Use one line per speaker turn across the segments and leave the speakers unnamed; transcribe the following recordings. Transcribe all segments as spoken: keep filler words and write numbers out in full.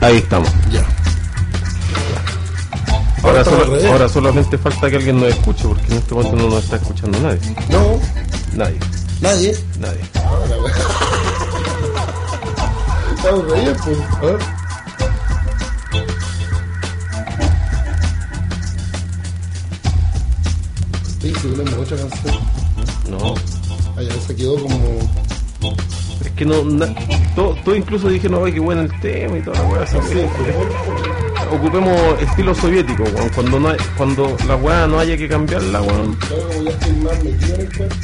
Ahí estamos.
Ya.
Ahora, solo, ahora solamente falta que alguien nos escuche, porque en este momento no nos está escuchando nadie.
No.
Nadie.
¿Nadie?
Nadie.
Ahora, bueno. Estamos ahí, pues. A ver. Sí, si ponemos otra canción.
No.
Ah, ya, esa quedó como...
Es que no... Na, todo, todo incluso dije, no, qué bueno el tema y toda la weá. Así
Sí,
que, ocupemos estilo soviético, weón. Cuando, no hay, cuando la weá no haya que cambiarla, weón.
Claro, como ya estoy más metido en el cuerpo,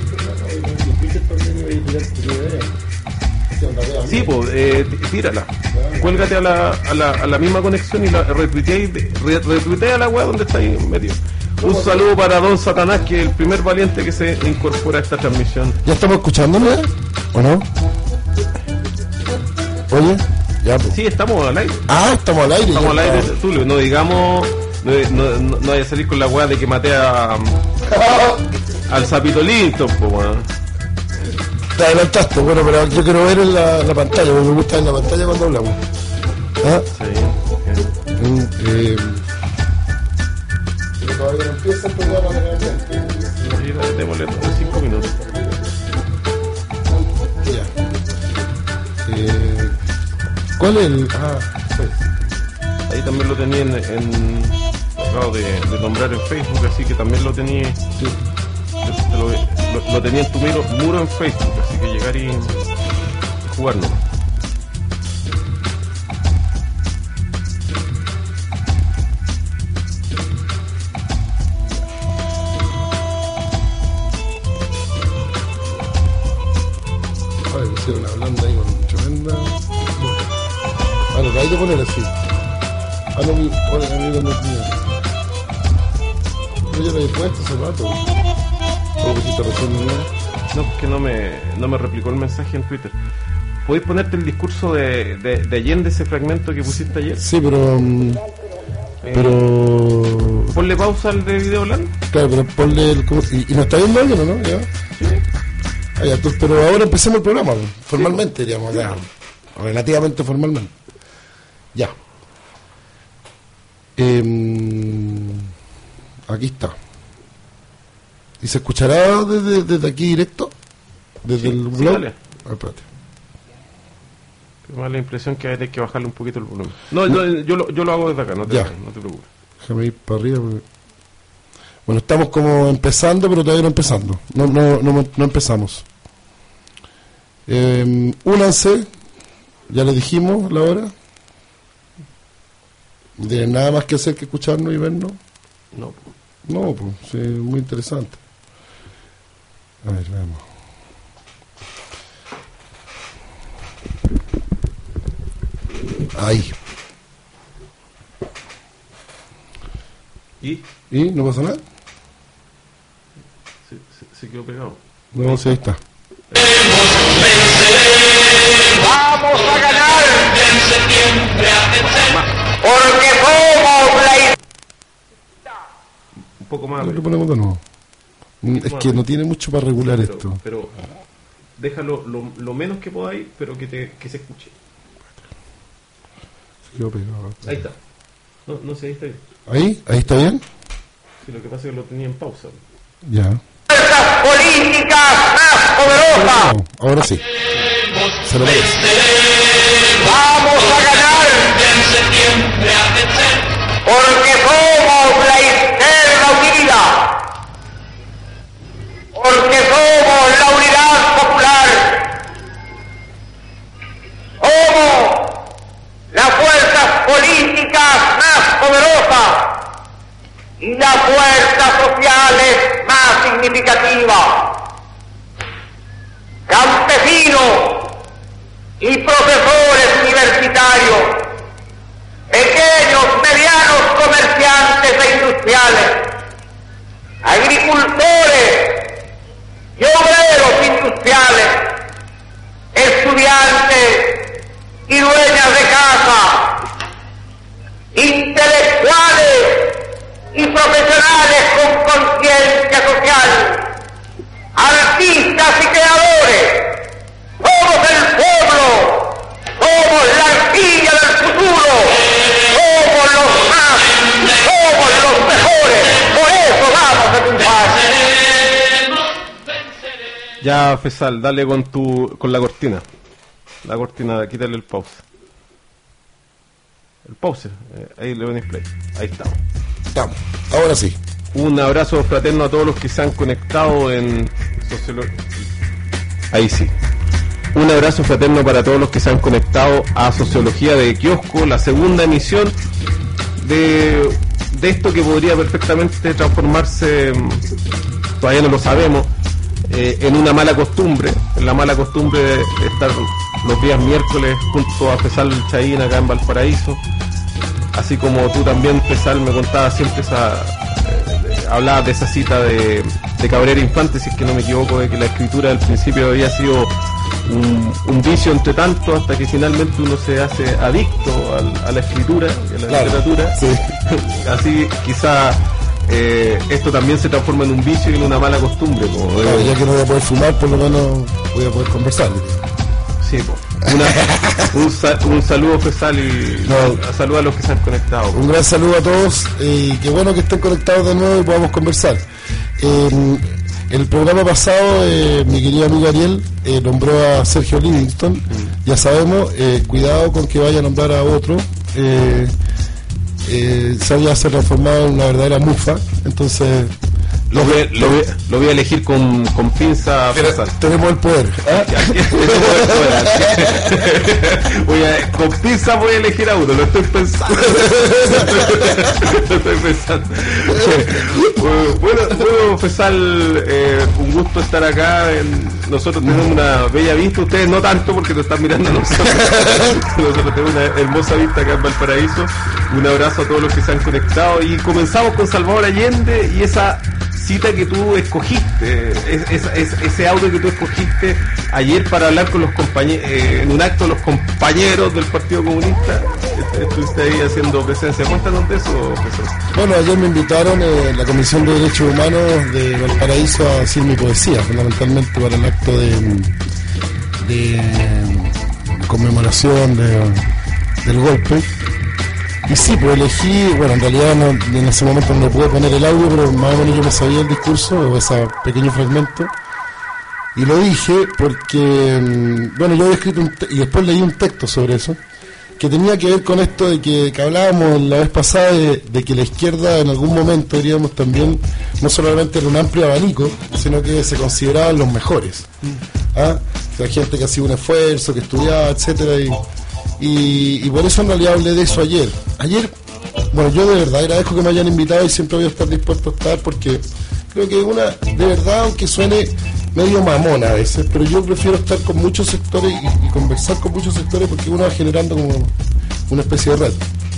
sí, pues, eh, tírala. Cuélgate a la, a, la, a la misma conexión y la retuitea, re, retuitea la weá donde está ahí metido. Un saludo para Don Satanás, que es el primer valiente que se incorpora a esta transmisión.
¿Ya estamos escuchándome? ¿O no? Oye, ya pues.
Sí, estamos al aire.
Ah, estamos al aire.
Estamos al aire, Tulio. No digamos, no, no, no, no vaya a salir con la weá de que maté a, al sapito Linton, pues weón.
Te adelantaste, bueno, pero yo quiero ver en la, la pantalla, porque me gusta en la pantalla cuando hablamos. ¿Ah?
Sí.
Mm, eh, pero todavía no empieza el programa realmente.
Sí, dale, démosle otros cinco minutos.
Ya. Eh, ¿Cuál es el...? Ah, pues.
Ahí también lo tenía en... en acabo de, de nombrar en Facebook, así que también lo tenía...
Sí.
Lo, lo, lo tenía en tu muro, muro en Facebook, así que llegar y, y jugar nomás.
Ay, pusieron hablando ahí con tremenda... Ah, lo que hay de poner así. Ah, no, mi... Hola, amigo, no es mío. No, yo lo he puesto hace rato. ¿Cómo pusiste recién, no?
No, porque no me, no me replicó el mensaje en Twitter. ¿Podéis ponerte el discurso de, de, de Allende, ese fragmento que pusiste ayer?
Sí, pero... Um,
eh,
pero...
Ponle pausa al de Video Land.
Claro, pero ponle... El, ¿cómo, y, ¿Y nos está viendo alguien o no? ¿Ya?
Sí.
Ah, ya, entonces, pero ahora empecemos el programa, formalmente, diríamos, ya. Relativamente formalmente. Ya. Eh, aquí está. ¿Y se escuchará desde, desde aquí directo? ¿Desde
sí,
el
sí,
blog?
Vale.
Ah, espérate.
Me da la impresión que hay que bajarle un poquito el volumen. No, no yo, lo, yo lo hago desde acá, no te,
Ya.
no te preocupes.
Déjame ir para arriba. Porque... Bueno, estamos como empezando, pero todavía no empezando. No, no, no, no empezamos. Eh, únanse. Ya les dijimos la hora. No tienen nada más que hacer que escucharnos y vernos.
No.
No, pues, sí, muy interesante. A ver, veamos. Ahí.
¿Y?
¿Y? ¿No pasa nada?
Se, se, se quedó pegado.
No, sí, ahí está.
Vamos a ganar en septiembre a vencer, porque somos la...
Un poco más.
Lo ponemos de nuevo. Es que no tiene mucho para regular
pero,
esto.
Pero déjalo lo, lo menos que podáis, pero que, te, que se escuche.
Se quedó pegado.
Ahí está. No, no sé, ahí está bien.
¿Ahí? ¿Ahí está bien?
Sí, lo que pasa es que lo tenía en pausa.
Ya.
fuerzas políticas más poderosas.
No, ahora sí. Se lo merece.
Vamos a ganar en septiembre a vencer, porque somos la izquierda unida, porque somos la unidad popular, somos las fuerzas políticas más poderosas y las fuerzas sociales más significativas. Campesinos y profesores universitarios, pequeños, medianos comerciantes e industriales, agricultores y obreros industriales, estudiantes y dueñas de casa, intelectuales y profesionales con conciencia social, artistas y creadores, somos el pueblo, somos la arcilla del futuro.
Ya, Fesal, dale con tu con la cortina. La cortina, quítale el pause. El pause, eh, ahí le pones play. Ahí estamos.
Estamos, ahora sí.
Un abrazo fraterno a todos los que se han conectado en Sociología. Ahí sí. Un abrazo fraterno para todos los que se han conectado a Sociología de Kiosco, la segunda emisión de, de esto que podría perfectamente transformarse, todavía no lo sabemos, eh, en una mala costumbre, en la mala costumbre de estar los días miércoles junto a Fesal Chaín acá en Valparaíso, así como tú también, Fesal, me contabas siempre esa, eh, hablabas de esa cita de, de Cabrera Infante, si es que no me equivoco, de que la escritura al principio había sido un, un vicio entre tanto, hasta que finalmente uno se hace adicto al, a la escritura y a la
claro,
literatura.
Sí.
Así quizá eh, esto también se transforma en un vicio y en una mala costumbre. Como,
claro, ya que no voy a poder fumar, por lo menos voy a poder conversar.
Sí, po. Una, un, sa- un saludo, Fesal, y
No.
a, a saludo a los que se han conectado.
Un gran saludo a todos y qué bueno que estén conectados de nuevo y podamos conversar. Eh, el programa pasado, eh, mi querido amigo Ariel eh, nombró a Sergio Livingston. Mm. Ya sabemos, eh, cuidado con que vaya a nombrar a otro. Eh, eh, se había se transformado en una verdadera mufa, entonces...
Lo voy, lo, voy, lo voy a elegir con, con pinza.
Tenemos el poder. ¿Ah?
Voy a, con pinza voy a elegir a uno, lo estoy pensando. Lo estoy pensando. Bueno, bueno, Fesal, eh, un gusto estar acá. En, nosotros tenemos una bella vista, ustedes no tanto porque nos están mirando a nosotros. Nosotros tenemos una hermosa vista acá en Valparaíso. Un abrazo a todos los que se han conectado y comenzamos con Salvador Allende y esa cita que tú escogiste, es, es, es, ese audio que tú escogiste ayer para hablar con los compañeros, eh, en un acto los compañeros del Partido Comunista, estuviste ahí haciendo presencia. Cuéntanos de eso, profesor.
Bueno, ayer me invitaron en la Comisión de Derechos Humanos de Valparaíso a decir mi poesía, fundamentalmente para el acto de, de conmemoración de, del golpe. Y sí, pues elegí, bueno, en realidad no, en ese momento no pude poner el audio, pero más o menos yo me sabía el discurso, o ese pequeño fragmento, y lo dije porque, bueno, yo había escrito un te- y después leí un texto sobre eso, que tenía que ver con esto de que, que hablábamos la vez pasada de, de que la izquierda en algún momento, diríamos también, no solamente era un amplio abanico, sino que se consideraban los mejores. ¿Ah? O sea, gente que hacía un esfuerzo, que estudiaba, etcétera, y... Y, y por eso en realidad hablé de eso ayer. Ayer, bueno, yo de verdad agradezco que me hayan invitado y siempre voy a estar dispuesto a estar porque creo que una, de verdad, aunque suene medio mamona a veces, pero yo prefiero estar con muchos sectores y, y conversar con muchos sectores porque uno va generando como una especie de red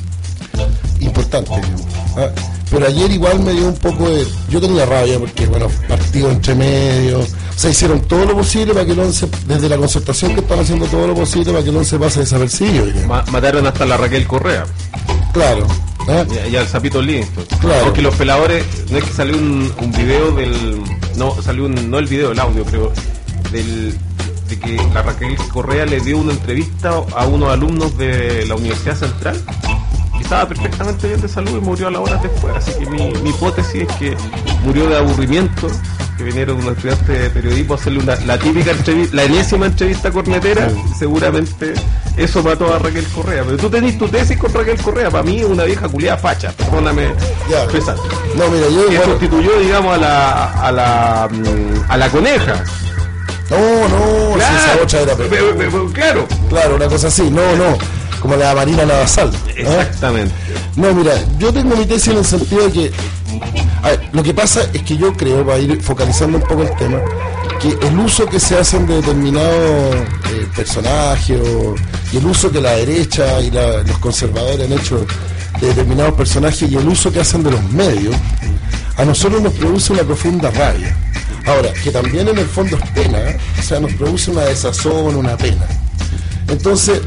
importante, digamos. ¿Ah? Pero ayer igual me dio un poco de... Yo tenía rabia porque, bueno, partido entre medio... O sea, hicieron todo lo posible para que el once... Desde la concertación que están haciendo todo lo posible para que el once pase desapercibido.
Ma- mataron hasta la Raquel Correa.
Claro. ¿Ah?
Y, y al Zapito Livingston.
Claro.
Porque los peladores... No es que salió un, un video del... No, salió un... No el video, el audio, creo. Del... De que la Raquel Correa le dio una entrevista a unos alumnos de la Universidad Central. Estaba perfectamente bien de salud y murió a las horas después, así que mi, mi hipótesis es que murió de aburrimiento, que vinieron unos estudiantes de periodismo a hacerle una, la típica entrevista, la enésima entrevista cornetera, y seguramente eso mató a Raquel Correa. Pero tú tenés tu tesis con Raquel Correa, para mí es una vieja culiada facha, perdóname,
Ya.
pesar.
No, mira, yo...
Que
bueno,
sustituyó, digamos, a la, a la, a la coneja.
no, no,
Claro,
si esa otra era...
pero- pero- pero- claro.
Claro, una cosa así, no, no, como la Marina Navasal. ¿Ah?
Exactamente.
No, mira, yo tengo mi tesis en el sentido de que, a ver, lo que pasa es que yo creo, para ir focalizando un poco el tema, que el uso que se hacen de determinados eh, personajes o, y el uso que la derecha y la- los conservadores han hecho de determinados personajes y el uso que hacen de los medios, a nosotros nos produce una profunda rabia. Ahora, que también en el fondo es pena, ¿eh? O sea, nos produce una desazón, una pena. Entonces,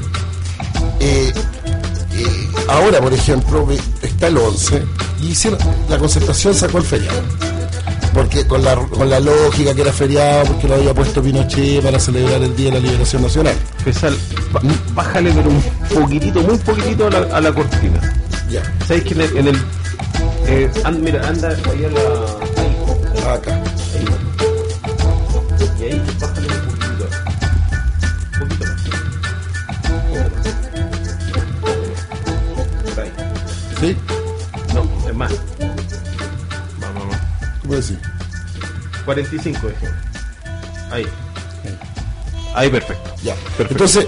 eh, eh, ahora, por ejemplo, ve- está el once y hicieron, la concertación sacó el feriado. Porque con la, con la lógica que era feriado, porque lo había puesto Pinochet para celebrar el Día de la Liberación Nacional.
Pesal, ba- bájale pero un poquitito, muy poquitito a la, a la cortina.
Ya,
¿Sabes que en el... En el eh, and- mira, anda ahí a la... Ahí,
acá.
ahí. Y ahí,
¿Sí?
No, es más. Vamos, vamos.
¿Cómo decir?
cuarenta y cinco, dejé. Ahí. Ahí, perfecto.
Ya.
Perfecto.
Entonces,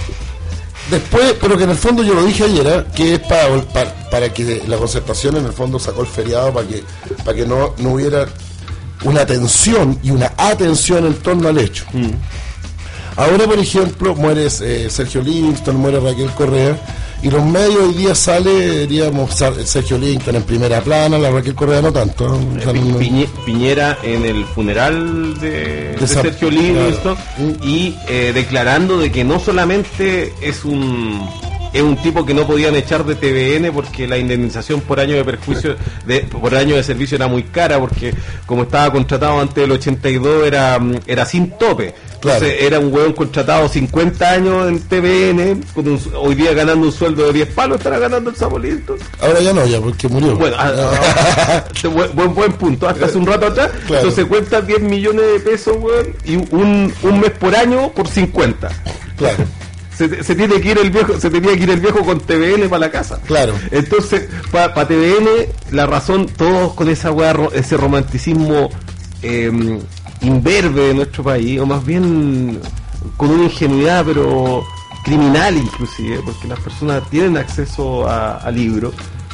después, pero que en el fondo yo lo dije ayer, ¿eh? Que es para, para, para que la Concertación en el fondo sacó el feriado para que, para que no, no hubiera una tensión y una atención en torno al hecho. Mm. Ahora, por ejemplo, muere eh, Sergio Livingstone, muere Raquel Correa, y los medios hoy día sale, diríamos, Sergio Livingstone en primera plana, la Raquel Correa no tanto. ¿no? O sea, no,
Piñe, Piñera en el funeral de, de, de Sergio Livingstone, claro. y eh, declarando de que no solamente es un... es un tipo que no podían echar de T V N porque la indemnización por año de perjuicio de, por año de servicio era muy cara, porque como estaba contratado antes del ochenta y dos era, era sin tope. Entonces claro. era un hueón contratado cincuenta años en T V N, con un, hoy día ganando un sueldo de diez palos, estará ganando el Sabolito.
Ahora ya no, ya porque murió.
Bueno, a, a, buen, buen punto, hasta hace un rato atrás. Claro. Entonces cuenta diez millones de pesos, hueón, y un, un mes por año por cincuenta.
Claro.
Se, se tiene que ir el viejo, se tenía que ir el viejo con T V N para la casa.
Claro.
Entonces, para pa T V N, la razón, todos con esa weá, ese romanticismo eh, imberbe de nuestro país, o más bien con una ingenuidad, pero criminal inclusive, porque las personas tienen acceso a, a libros,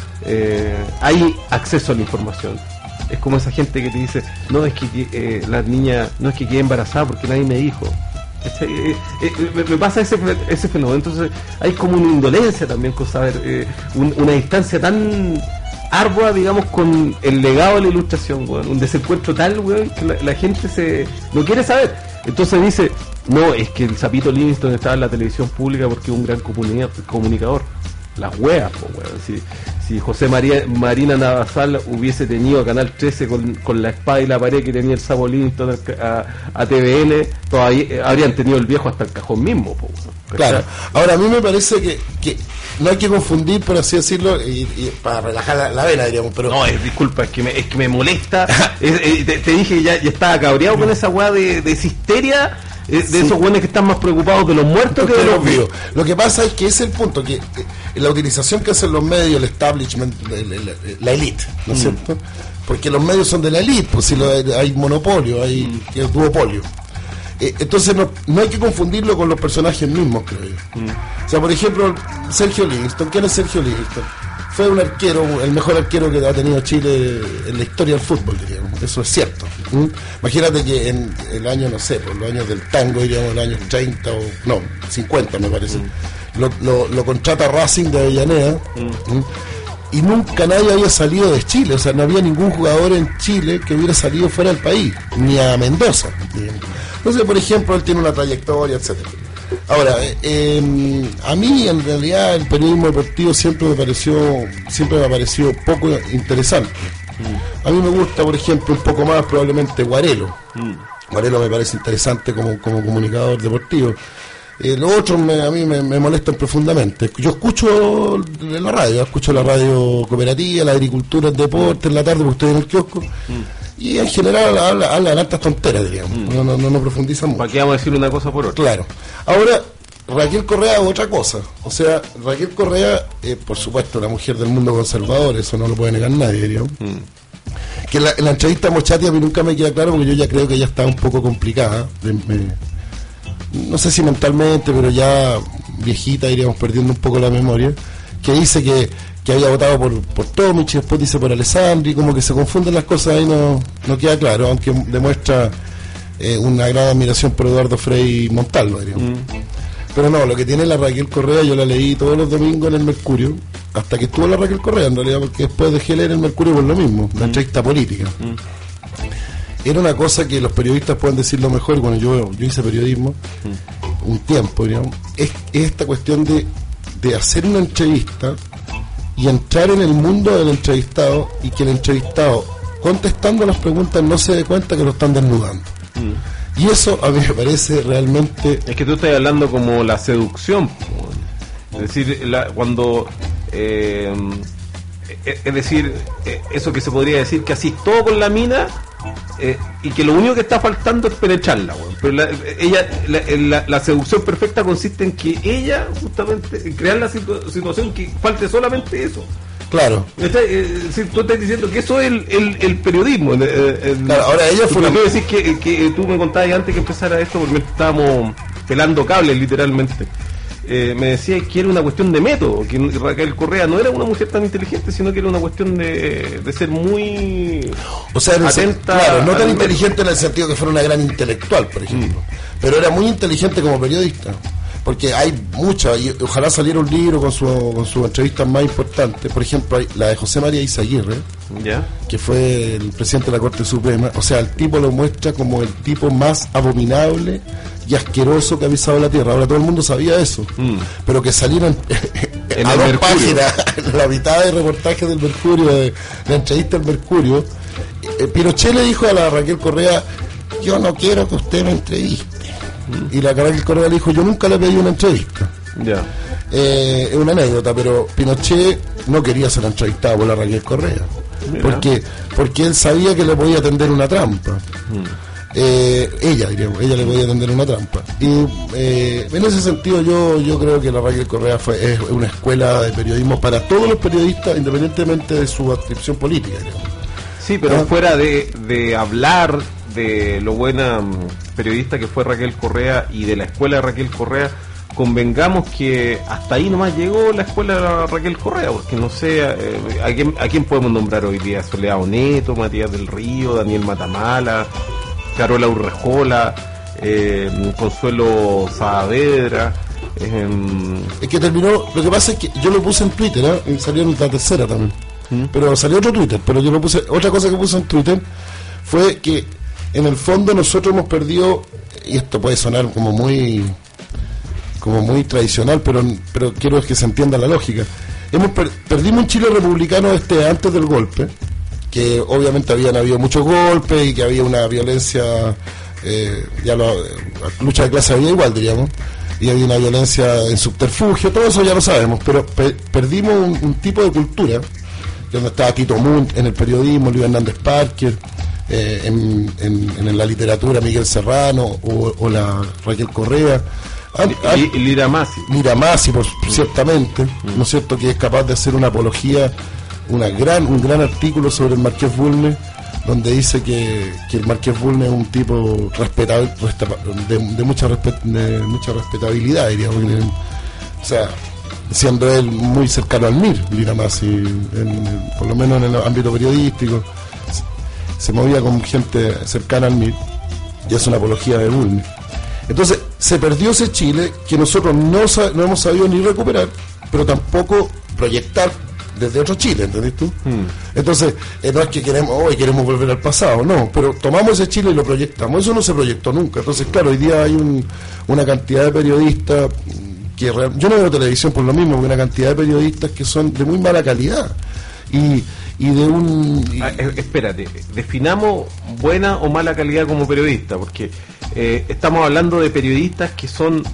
eh, hay acceso a la información. Es como esa gente que te dice, no, es que eh, la niña, no es que quede embarazada porque nadie me dijo. Eh, eh, eh, me, me pasa ese, ese fenómeno. Entonces hay como una indolencia también con saber, eh, un, una distancia tan ardua, digamos, con el legado de la ilustración, weón, un desencuentro tal, weón, que la, la gente se no quiere saber. Entonces dice, no, es que el Sapito Livingstone estaba en la televisión pública porque es un gran comunicador. Las weas, po, weón. Si, si José María, Marina Navasal hubiese tenido Canal trece con, con la espada y la pared que tenía el Sapo Livingstone a, a T V N, todavía eh, habrían tenido el viejo hasta el cajón mismo, po, weón.
Claro. Ahora, a mí me parece que, que no hay que confundir, por así decirlo, y, y para relajar la, la vena, diríamos, pero...
No, es, disculpa, es que me, es que me molesta. es, es, te, te dije que ya, ya estaba cabreado con esa weá de, de histeria. De sí. esos buenos que están más preocupados de los muertos que de los vivos.
Lo que pasa es que es el punto, que, que la utilización que hacen los medios, el establishment, la, la, la elite, ¿no es mm. cierto? Porque los medios son de la elite, pues si lo, hay monopolio, hay mm. duopolio. Eh, entonces no, no hay que confundirlo con los personajes mismos, creo yo. Mm. O sea, por ejemplo, Sergio Livingstone. ¿Quién es Sergio Livingstone? Fue un arquero, el mejor arquero que ha tenido Chile en la historia del fútbol, diríamos. Eso es cierto. ¿Mm? Imagínate que en el año, no sé, por los años del tango, diríamos, los años treinta o, no, cincuenta me parece, mm. lo, lo, lo contrata Racing de Avellaneda, mm. ¿Mm? y nunca nadie había salido de Chile. O sea, no había ningún jugador en Chile que hubiera salido fuera del país, ni a Mendoza, digamos. Entonces, por ejemplo, él tiene una trayectoria, etcétera. Ahora, eh, a mí en realidad el periodismo deportivo siempre me pareció siempre me ha parecido poco interesante. Mm. A mí me gusta, por ejemplo, un poco más probablemente Guarelo. Mm. Guarelo me parece interesante como, como comunicador deportivo. Eh, los otros me, a mí me, me molestan profundamente. Yo escucho la radio, escucho la radio cooperativa, la agricultura, el deporte en la tarde, porque estoy en el kiosco. Mm. Y en general hablan habla hartas tonteras, digamos. Mm. No, no, no, no profundizan mucho.
¿Para qué vamos a decir una cosa por otra?
Claro. Ahora, Raquel Correa es otra cosa. O sea, Raquel Correa, eh, por supuesto, una mujer del mundo conservador, eso no lo puede negar nadie, digamos. Mm. Que en la, en la entrevista a Mochati a mí nunca me queda claro, porque yo ya creo que ella está un poco complicada. Me, me, no sé si mentalmente, pero ya viejita, iríamos perdiendo un poco la memoria. Que dice que que había votado por, por Tomic, después dice por Alessandri, como que se confunden las cosas ahí, no, no queda claro, aunque demuestra eh, una gran admiración por Eduardo Frei Montalvo, diríamos. Mm. Pero no, lo que tiene la Raquel Correa, yo la leí todos los domingos en el Mercurio, hasta que estuvo la Raquel Correa, en realidad, porque después dejé leer el Mercurio por lo mismo, la mm. entrevista política. Mm. Era una cosa que los periodistas pueden decirlo mejor, bueno, yo, yo hice periodismo mm. un tiempo, digamos, es, es esta cuestión de, de hacer una entrevista y entrar en el mundo del entrevistado y que el entrevistado, contestando las preguntas, no se dé cuenta que lo están desnudando. Mm. Y eso a mí me parece realmente...
Es que tú estás hablando como la seducción. Es decir, la, cuando... Eh, es decir, eso que se podría decir que así todo con la mina... Eh, y que lo único que está faltando es penetrarla, bueno. Pero la, ella la, la, la seducción perfecta consiste en que ella justamente en crear la situ- situación que falte solamente eso,
Claro.
Está, eh, si tú estás diciendo que eso es el, el, el periodismo. El, el,
claro, ahora ella fue...
Tú decís que, que tú me contabas antes que empezara esto, porque estábamos pelando cables literalmente. Eh, me decía que era una cuestión de método, que Raquel Correa no era una mujer tan inteligente, sino que era una cuestión de, de ser muy
o sea, atenta. Claro, no tan inteligente
método.
En el sentido que fuera una gran intelectual, por ejemplo, mm. pero era muy inteligente como periodista, porque hay muchas, y ojalá saliera un libro con su con sus entrevistas más importantes, por ejemplo, hay la de José María Izaguirre,
¿ya? Que
fue el presidente de la Corte Suprema. O sea, el tipo lo muestra como el tipo más abominable y asqueroso que ha pisado la tierra. Ahora todo el mundo sabía eso, mm. pero que salieron
en
a
el
dos
Mercurio.
Páginas, en la mitad de reportaje del Mercurio, de la entrevista del Mercurio, eh, Pinochet le dijo a la Raquel Correa: yo no quiero que usted me entreviste. Mm. Y la Raquel Correa le dijo: yo nunca le pedí una entrevista.
Ya.
Eh, es una anécdota, pero Pinochet no quería ser entrevistado por la Raquel Correa. Porque, porque él sabía que le podía tender una trampa. Mm. Eh, ella, diríamos, ella le podía tender una trampa. Y eh, en ese sentido yo yo creo que la Raquel Correa fue, es una escuela de periodismo para todos los periodistas, independientemente de su adscripción política, diríamos.
Sí, pero ¿ah? fuera de, de hablar de lo buena periodista que fue Raquel Correa y de la escuela de Raquel Correa, convengamos que hasta ahí nomás llegó la escuela de Raquel Correa, porque no sé, eh, ¿a, quién, ¿a quién podemos nombrar hoy día? Soledad Oneto, Matías del Río, Daniel Matamala, Carola Urrejola, eh, Consuelo Saavedra. Eh,
es que terminó, lo que pasa es que yo lo puse en Twitter, ¿eh? Y salió en la tercera también, ¿Mm? pero salió otro Twitter, pero yo lo puse, otra cosa que puse en Twitter fue que en el fondo nosotros hemos perdido, y esto puede sonar como muy como muy tradicional, pero pero quiero que se entienda la lógica. Hemos per, perdimos un Chile republicano este antes del golpe, que obviamente habían habido muchos golpes y que había una violencia, eh, ya la lucha de clase había igual, diríamos, y había una violencia en subterfugio, todo eso ya lo sabemos, pero pe, perdimos un, un tipo de cultura, donde estaba Tito Munt en el periodismo, Luis Hernández Parker, eh, en, en, en la literatura Miguel Serrano o, o la Raquel Correa. Ah, ah,
y Lira Masi.
Lira Masi, por, mm. ciertamente, mm. ¿no es cierto?, que es capaz de hacer una apología, una gran un gran artículo sobre el Marqués Bulnes, donde dice que, que el Marqués Bulnes es un tipo respetable, de, de, mucha respet, de mucha respetabilidad, diríamos. O sea, siendo él muy cercano al M I R, Lira Masi, en, en, por lo menos en el ámbito periodístico, se, se movía con gente cercana al M I R, y es una apología de Bulnes. Entonces, se perdió ese Chile que nosotros no, no hemos sabido ni recuperar, pero tampoco proyectar desde otro Chile, ¿entendés tú? Hmm. Entonces, eh, no es que queremos, hoy oh, queremos volver al pasado, no, pero tomamos ese Chile y lo proyectamos. Eso no se proyectó nunca. Entonces, claro, hoy día hay un, una cantidad de periodistas que real, yo no veo televisión por lo mismo, una cantidad de periodistas que son de muy mala calidad. Y, y de un... Y...
Ah, espérate, definamos buena o mala calidad como periodista, porque eh, estamos hablando de periodistas que son,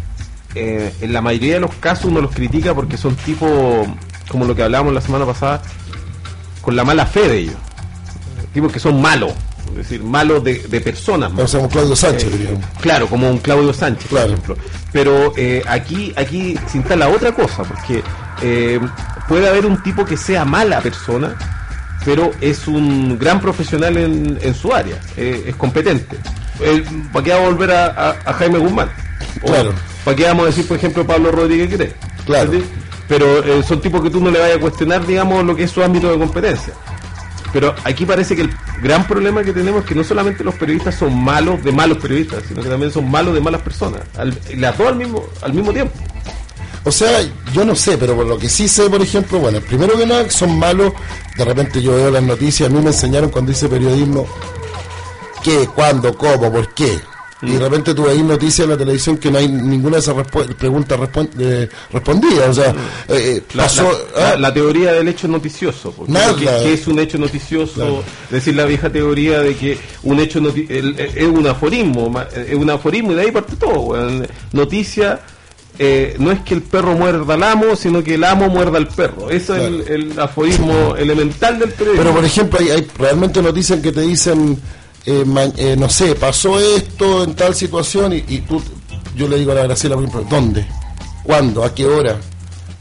eh, en la mayoría de los casos uno los critica porque son tipos, como lo que hablábamos la semana pasada, con la mala fe de ellos, tipos que son malos, es decir, malos de, de personas.
O sea, como Claudio Sánchez, eh, diríamos.
Claro, como un Claudio Sánchez,
claro,
por ejemplo. Pero eh, aquí, aquí se instala otra cosa, porque... Eh, puede haber un tipo que sea mala persona, pero es un gran profesional en, en su área, eh, es competente. Eh, ¿Para qué vamos a volver a, a, a Jaime Guzmán? O,
claro.
¿Para qué vamos a decir, por ejemplo, Pablo Rodríguez Grey?
Claro.
¿Sí? Pero eh, son tipos que tú no le vayas a cuestionar, digamos, lo que es su ámbito de competencia. Pero aquí parece que el gran problema que tenemos es que no solamente los periodistas son malos de malos periodistas, sino que también son malos de malas personas, al, las dos al mismo, al mismo tiempo.
O sea, yo no sé, pero por lo que sí sé, por ejemplo, bueno, primero que nada, son malos. De repente yo veo las noticias, a mí me enseñaron cuando hice periodismo qué, cuándo, cómo, por qué. Mm. Y de repente tú veis noticias en la televisión que no hay ninguna de esas respu- preguntas respu- eh, respondidas. O sea, mm. eh, pasó,
la, la,
ah,
la, la teoría del hecho noticioso.
Nada,
¿Qué, ¿Qué es un hecho noticioso? Claro. Es decir, la vieja teoría de que un hecho noti- el, el, es un aforismo, es un aforismo y de ahí parte todo. Bueno, noticia... Eh, no es que el perro muerda al amo, sino que el amo muerda al perro. Eso claro. es el, el aforismo sí. elemental del periodismo.
Pero por ejemplo, hay, hay realmente noticias que te dicen, eh, man, eh, no sé, pasó esto en tal situación y, y tú, yo le digo a la Graciela, por ejemplo, ¿dónde? ¿Cuándo? ¿A qué hora?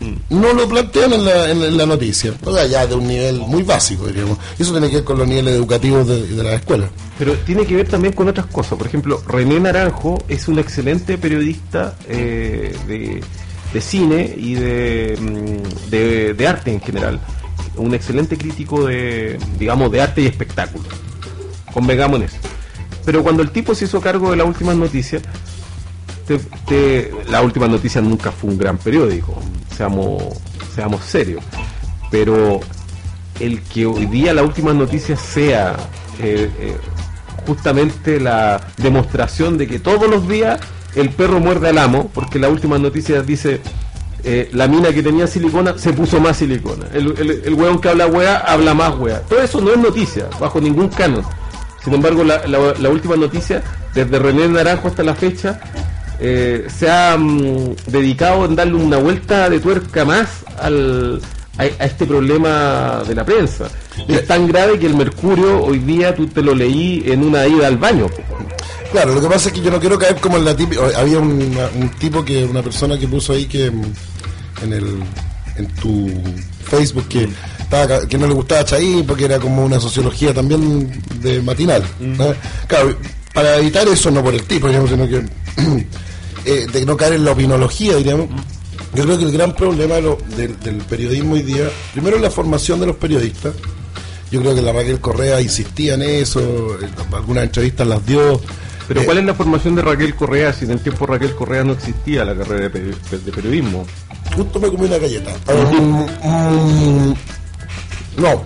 mm. no lo plantean en la, en, en la noticia, o sea, ya de un nivel muy básico, diríamos. Eso tiene que ver con los niveles educativos de, de las escuelas.
Pero tiene que ver también con otras cosas. Por ejemplo, René Naranjo es un excelente periodista eh, de, de cine y de, de, de arte en general. Un excelente crítico de, digamos, de arte y espectáculo. Convengamos en eso. Pero cuando el tipo se hizo cargo de las últimas noticias, te, te, la última noticia nunca fue un gran periódico, seamos, seamos serios. Pero el que hoy día la última noticia sea eh, eh, justamente la demostración de que todos los días el perro muerde al amo, porque la última noticia dice eh, la mina que tenía silicona se puso más silicona, el, el, el hueón que habla hueá habla más hueá. Todo eso no es noticia bajo ningún canon. Sin embargo, la, la, la última noticia, desde René Naranjo hasta la fecha, eh, se ha um, dedicado en darle una vuelta de tuerca más al, a, a este problema de la prensa. Es tan grave que el Mercurio hoy día tú te lo leí en una ida al baño.
Claro, lo que pasa es que yo no quiero caer como en la típica. Había un, un tipo que, una persona que puso ahí que en el en tu Facebook que estaba, que no le gustaba Chaín porque era como una sociología también de matinal. Mm. ¿no? Claro, para evitar eso, no por el tipo, digamos, sino que eh, de no caer en la opinología, diríamos. Yo creo que el gran problema de lo, del, del periodismo hoy día, primero es la formación de los periodistas. Yo creo que la Raquel Correa insistía en eso, algunas entrevistas las dio.
Pero
eh,
¿cuál es la formación de Raquel Correa si en el tiempo Raquel Correa no existía la carrera de, peri- de periodismo?
Justo me comí una galleta. Um, um, no.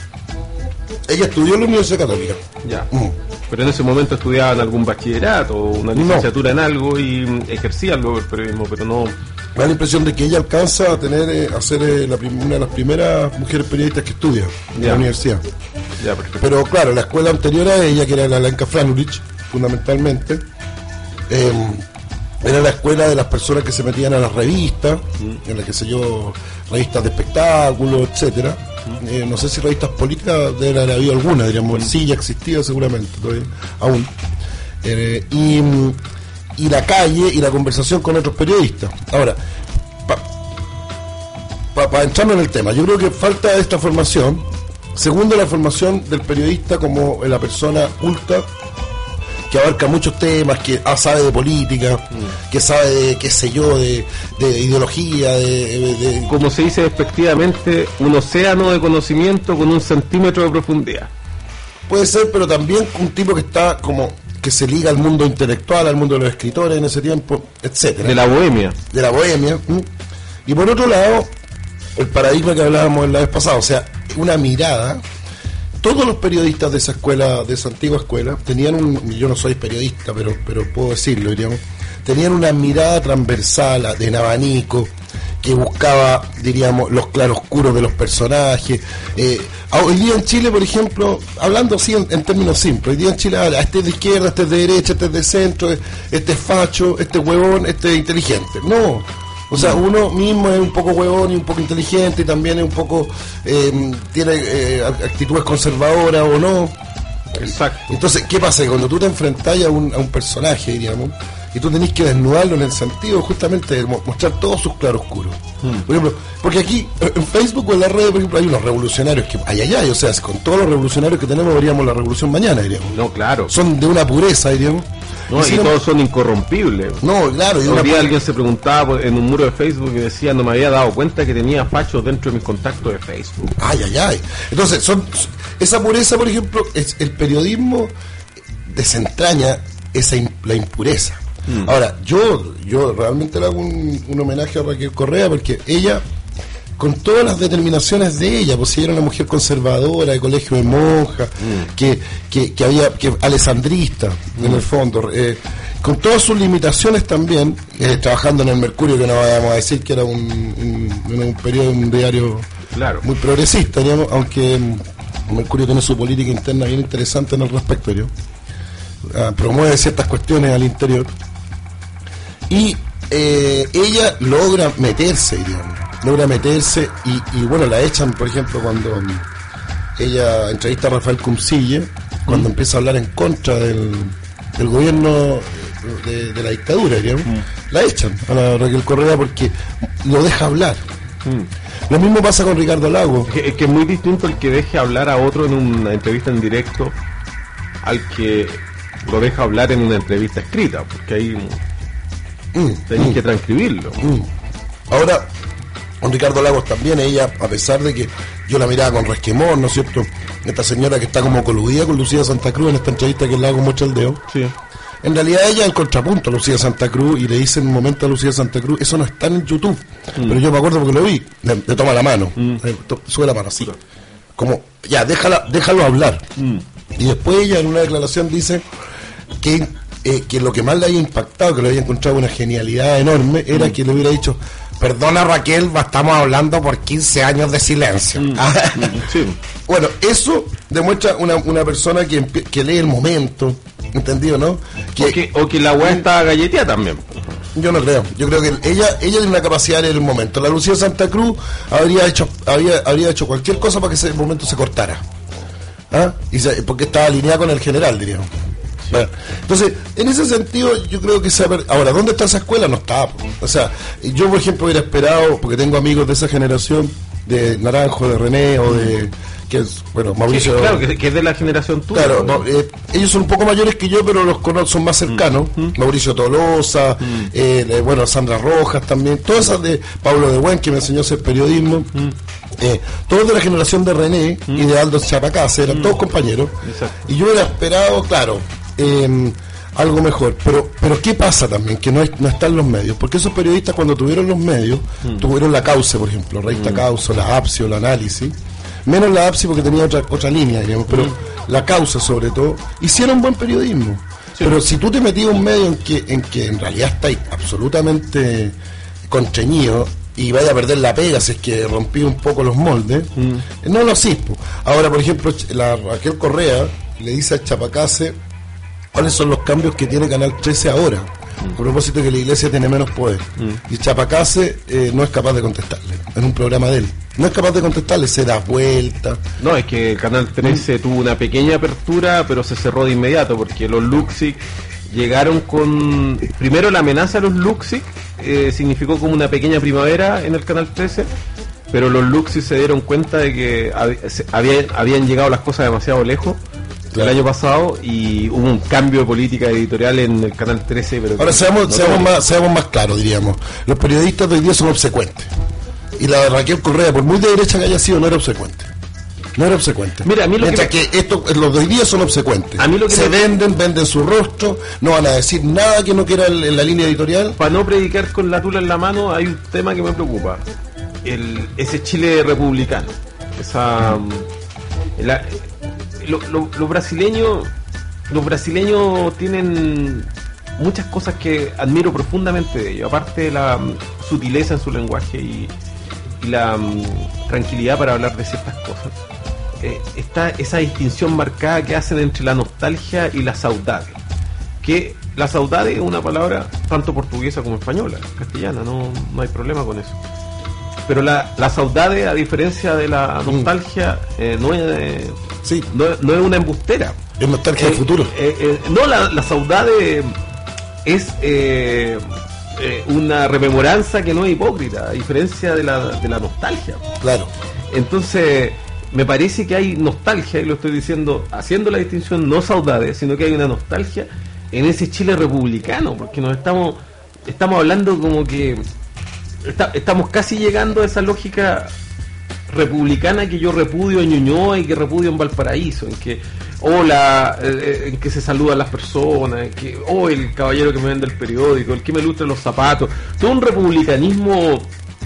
Ella estudió en la Universidad Católica.
Ya.
Mm.
Pero en ese momento estudiaban algún bachillerato o una licenciatura no. en algo y ejercían luego el periodismo, pero no.
Me da la impresión de que ella alcanza a tener eh, a ser eh, la prim- una de las primeras mujeres periodistas que estudia en
ya.
la universidad.
Ya, perfecto.
Pero claro, la escuela anterior a ella, que era la Lenka Franulich, fundamentalmente, eh, era la escuela de las personas que se metían a las revistas, mm. en las, qué sé yo, revistas de espectáculos, etcétera. Mm. Eh, no sé si revistas políticas debe haber habido alguna, diríamos, mm. sí, ya existía seguramente, todavía, aún. Eh, y, y la calle y la conversación con otros periodistas. Ahora, para pa, pa entrarnos en el tema, yo creo que falta esta formación. Segundo, la formación del periodista como la persona culta que abarca muchos temas, que ah, sabe de política, mm. que sabe de, qué sé yo, de, de ideología, de, de, de...
Como se dice despectivamente, un océano de conocimiento con un centímetro de profundidad.
Puede ser, pero también un tipo que está como que se liga al mundo intelectual, al mundo de los escritores en ese tiempo, etcétera.
De la bohemia.
De la bohemia. ¿Mm? Y por otro lado, el paradigma que hablábamos la vez pasada, o sea, una mirada. Todos los periodistas de esa escuela, de esa antigua escuela, tenían un, yo no soy periodista, pero pero puedo decirlo, diríamos, tenían una mirada transversal, de en abanico, que buscaba, diríamos, los claroscuros de los personajes. Eh, hoy día en Chile, por ejemplo, hablando así en, en términos simples, hoy día en Chile, ah, este es de izquierda, este es de derecha, este es de centro, este es facho, este es huevón, este es inteligente. No. O sea, uno mismo es un poco huevón y un poco inteligente y también es un poco, eh, tiene eh, actitudes conservadoras o no.
Exacto.
Entonces, ¿qué pasa? Que cuando tú te enfrentás a un, a un personaje, diríamos, y tú tenés que desnudarlo en el sentido justamente de mostrar todos sus claroscuros. Hmm. Por ejemplo, porque aquí en Facebook o en las redes, por ejemplo, hay unos revolucionarios que, ay, ay, ay, o sea, con todos los revolucionarios que tenemos veríamos la revolución mañana, diríamos.
No, claro.
Son de una pureza, diríamos.
No, y, y todos son incorrompibles.
No, claro. Y
un día alguien se preguntaba en un muro de Facebook y decía, no me había dado cuenta que tenía fachos dentro de mis contactos de Facebook.
Ay, ay, ay. Entonces, son esa pureza, por ejemplo, es el periodismo desentraña esa la impureza. Mm. Ahora, yo yo realmente le hago un, un homenaje a Raquel Correa porque ella, con todas las determinaciones de ella, pues ella era una mujer conservadora, de colegio de monjas, mm. que, que, que había, que alessandrista, mm. en el fondo, eh, con todas sus limitaciones también, eh, trabajando en el Mercurio, que no vamos a decir que era un, un, un periodo, un diario
claro.
muy progresista, digamos, aunque el Mercurio tiene su política interna bien interesante en el respecto, yo. Uh, promueve ciertas cuestiones al interior. Y eh, ella logra meterse, digamos, logra meterse y, y bueno, la echan, por ejemplo, cuando ella entrevista a Rafael Cumcille, cuando mm. empieza a hablar en contra del, del gobierno de, de la dictadura, digamos, mm. la echan a la Raquel Correa porque lo deja hablar. Mm. Lo mismo pasa con Ricardo Lagos.
Es que, es que es muy distinto el que deje hablar a otro en una entrevista en directo al que lo deja hablar en una entrevista escrita, porque ahí mm, tenéis mm. que transcribirlo.
Mm. Ahora, con Ricardo Lagos también, ella, a pesar de que yo la miraba con resquemor, ¿no es cierto? Esta señora que está como coludida con Lucía Santa Cruz en esta entrevista que Lagos muestra el dedo.
Sí.
En realidad ella en contrapunto a Lucía Santa Cruz y le dice en un momento a Lucía Santa Cruz, eso no está en YouTube, mm. pero yo me acuerdo porque lo vi, le, le toma la mano, mm. le to, sube la mano así, como, ya, déjala, déjalo hablar. Mm. Y después ella en una declaración dice que, eh, que lo que más le había impactado, que le había encontrado una genialidad enorme, era mm. que le hubiera dicho, perdona Raquel, estamos hablando por quince años de silencio. Mm. Sí. Bueno, eso demuestra una, una persona que, que lee el momento, ¿entendido, no? Que,
o, que, o que la weá está galleteada también.
Yo no creo, yo creo que ella ella tiene una capacidad de leer el momento. La Lucía Santa Cruz habría hecho habría, habría hecho cualquier cosa para que ese momento se cortara. ¿Ah? Y se, porque estaba alineada con el general, diríamos. Sí. Bueno, entonces, en ese sentido, yo creo que se ha per... Ahora, ¿dónde está esa escuela? No está. O sea, yo, por ejemplo, hubiera esperado, porque tengo amigos de esa generación, de Naranjo, de René, o de... que es, bueno, Mauricio...
Sí, claro, que, que es de la generación tuya.
Claro, no, eh, ellos son un poco mayores que yo, pero los conozco, son más cercanos. Mm. Mauricio Tolosa, mm. eh, de, bueno, Sandra Rojas también, todas esas de Pablo de Buen, que me enseñó a hacer periodismo. Mm. Eh, todos de la generación de René mm. y de Aldo Chapacase, eran mm. todos compañeros. Exacto. Y yo hubiera esperado, claro... Eh, algo mejor, pero pero ¿qué pasa también? Que no, es, no están los medios, porque esos periodistas cuando tuvieron los medios, mm. tuvieron la Cauce, por ejemplo, Revista mm. Cauce, la APSI o la Análisis, menos la APSI porque tenía otra otra línea, digamos, pero mm. la Cauce sobre todo, hicieron buen periodismo, sí. Pero si tú te metías en un medio en que en que en realidad estáis absolutamente constreñido y vaya a perder la pega si es que rompí un poco los moldes, mm. no lo hacís. Ahora, por ejemplo, la Raquel Correa le dice a Chapacase cuáles son los cambios que tiene Canal trece ahora, mm. a propósito de que la iglesia tiene menos poder. Mm. Y Chapacase eh, no es capaz de contestarle, en un programa de él. No es capaz de contestarle, se da vuelta.
No, es que Canal trece mm. tuvo una pequeña apertura, pero se cerró de inmediato, porque los Luxic llegaron con... Primero la amenaza de los Luxic eh, significó como una pequeña primavera en el Canal trece, pero los Luxic se dieron cuenta de que hab- habían, habían llegado las cosas demasiado lejos. Claro. El año pasado y hubo un cambio de política editorial en el Canal trece. Pero
ahora seamos, no seamos, más, seamos más claros, diríamos. Los periodistas de hoy día son obsecuentes. Y la de Raquel Correa, por muy de derecha que haya sido, no era obsecuente. No era obsecuente.
Mira, a mí lo
Mientras
que, me...
que esto, los de hoy día son obsecuentes.
A mí lo que
se
me...
venden, venden su rostro, no van a decir nada que no quiera en, en la línea editorial.
Para no predicar con la tula en la mano, hay un tema que me preocupa. El, ese Chile republicano. Esa... La, Lo, lo, los brasileños los brasileños tienen muchas cosas que admiro profundamente de ellos, aparte de la um, sutileza en su lenguaje y, y la um, tranquilidad para hablar de ciertas cosas. Eh, está esa distinción marcada que hacen entre la nostalgia y la saudade, que la saudade es una palabra tanto portuguesa como española, castellana, no, no hay problema con eso. Pero la, la saudade, a diferencia de la nostalgia, eh, no, es, sí. no, no es una embustera.
Es nostalgia eh, del futuro.
Eh, eh, no, la, la saudade es eh, eh, una rememoranza que no es hipócrita, a diferencia de la, de la nostalgia.
Claro.
Entonces, me parece que hay nostalgia, y lo estoy diciendo haciendo la distinción, no saudade, sino que hay una nostalgia en ese Chile republicano, porque nos estamos, estamos hablando como que... Está, estamos casi llegando a esa lógica republicana que yo repudio en Ñuñoa y que repudio en Valparaíso, en que hola, eh, en que se saludan las personas, en que oh, el caballero que me vende el periódico, el que me lustra los zapatos, todo un republicanismo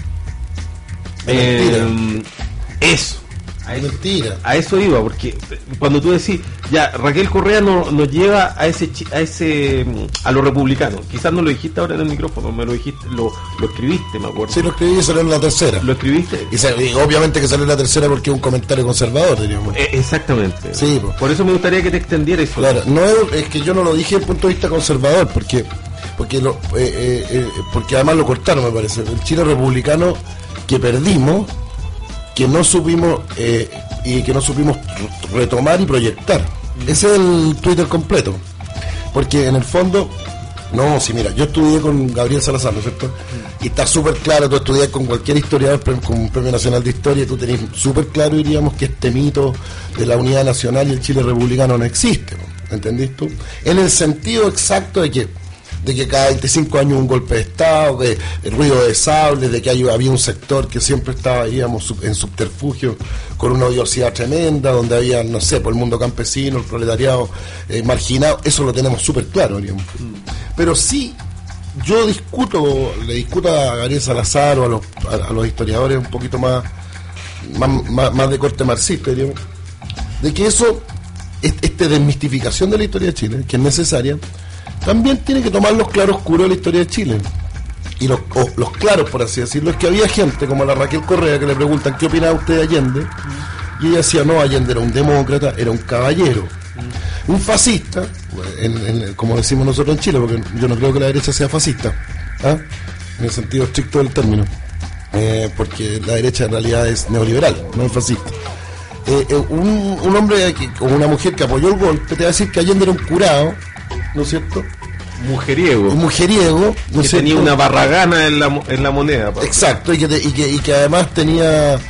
eh, eso. A eso,
mentira.
A eso iba, porque cuando tú decís, ya, Raquel Correa nos no lleva a ese a ese a lo republicano. Quizás no lo dijiste ahora en el micrófono, me lo dijiste, lo, lo escribiste, me acuerdo.
Sí, lo escribí y salió en la tercera.
¿Lo escribiste?
Y, se, y obviamente que salió en la tercera porque es un comentario conservador, diríamos.
Eh, exactamente.
Sí, pues.
Por eso me gustaría que te extendieras eso.
Claro, no es, es que yo no lo dije desde el punto de vista conservador, porque porque lo, eh, eh, eh, porque además lo cortaron, me parece. El Chile republicano que perdimos, que no supimos eh, y que no supimos retomar y proyectar. Ese es el Twitter completo, porque en el fondo No, sí, mira, yo estudié con Gabriel Salazar, ¿no es cierto? Mm. Y está súper claro, tú estudias con cualquier historiador con un premio nacional de historia y tú tenés súper claro, diríamos, que este mito de la unidad nacional y el Chile republicano no existe, ¿no? ¿Entendís tú? En el sentido exacto de que de que cada veinticinco años un golpe de Estado, de el ruido de sables, de que hay, había un sector que siempre estaba, digamos, en subterfugio con una odiosidad tremenda, donde había, no sé, por el mundo campesino, el proletariado eh, marginado, eso lo tenemos súper claro, digamos. Mm. Pero sí, yo discuto, le discuto a Gabriel Salazar o a los, a, a los historiadores un poquito más, más, más, más de corte marxista, digamos, de que eso, esta desmistificación de la historia de Chile, que es necesaria, también tiene que tomar los claroscuros de la historia de Chile. Y los, o, los claros, por así decirlo, es que había gente como la Raquel Correa que le preguntan ¿qué opinaba usted de Allende? Y ella decía, no, Allende era un demócrata, era un caballero. Un fascista, en, en, como decimos nosotros en Chile, porque yo no creo que la derecha sea fascista, ¿ah? En el sentido estricto del término, eh, porque la derecha en realidad es neoliberal, no es fascista. Eh, eh, un, un hombre que, o una mujer que apoyó el golpe te va a decir que Allende era un curado, ¿no es cierto?
Mujeriego.
Un mujeriego, ¿no
que
es
tenía
cierto?
Una barragana en la, en la moneda. Papá.
Exacto, y que, te, y, que, y que además tenía,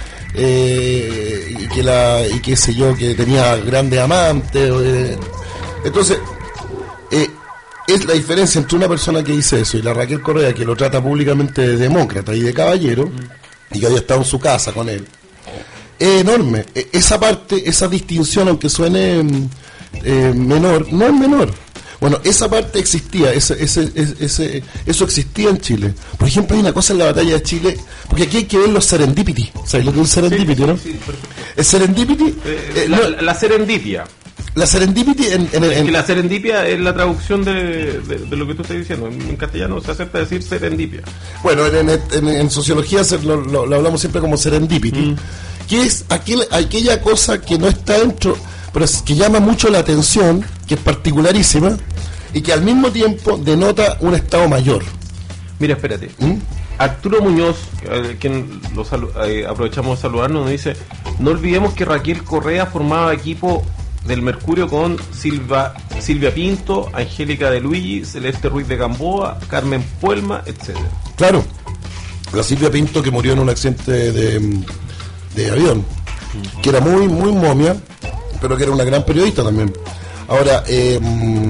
eh, y que la, y qué sé yo, que tenía grandes amantes. Eh. Entonces, eh, es la diferencia entre una persona que dice eso y la Raquel Correa, que lo trata públicamente de demócrata y de caballero, mm. y que había estado en su casa con él. Es enorme. Esa parte, esa distinción, aunque suene eh, menor, no es menor. Bueno, esa parte existía, ese, ese, ese, eso existía en Chile. Por ejemplo, hay una cosa en la batalla de Chile, porque aquí hay que ver los serendipity. ¿Sabes lo que es un serendipity, sí, no? Sí, el serendipity...
Eh, eh, la, no, la serendipia.
La serendipity en... en, en,
es que la serendipia es la traducción de, de, de lo que tú estás diciendo. En, en castellano se acepta decir serendipia.
Bueno, en, en, en sociología se, lo, lo, lo hablamos siempre como serendipity, mm. que es aquel, aquella cosa que no está dentro... pero es que llama mucho la atención, que es particularísima y que al mismo tiempo denota un estado mayor.
Mira, espérate.
¿Mm?
Arturo Muñoz, eh, quien lo salu- eh, aprovechamos de saludarnos, nos dice: no olvidemos que Raquel Correa formaba equipo del Mercurio con Silva, Silvia Pinto, Angélica de Luigi, Celeste Ruiz de Gamboa, Carmen Puelma, etcétera.
Claro, la Silvia Pinto que murió en un accidente de, de avión, uh-huh. que era muy, muy momia, pero que era una gran periodista también. Ahora, eh,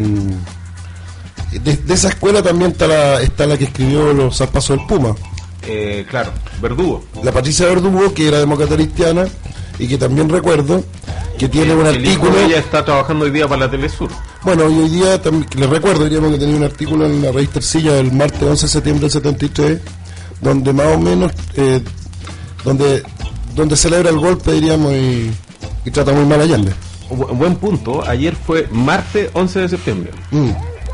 de, de esa escuela también está la, está la que escribió Los Zarpazos del Puma.
Eh, claro, Verdugo.
La Patricia Verdugo, que era demócrata cristiana, y que también recuerdo que tiene
el,
un
el
artículo...
Ella está trabajando hoy día para la Telesur.
Bueno, y hoy día, también, le recuerdo, diríamos que tenía un artículo en la revista Ercilla del martes once de septiembre del setenta y tres, donde más o menos, eh, donde, donde celebra el golpe, diríamos, y, y trata muy mal a Allende.
Buen punto, ayer fue martes once de septiembre. Mm.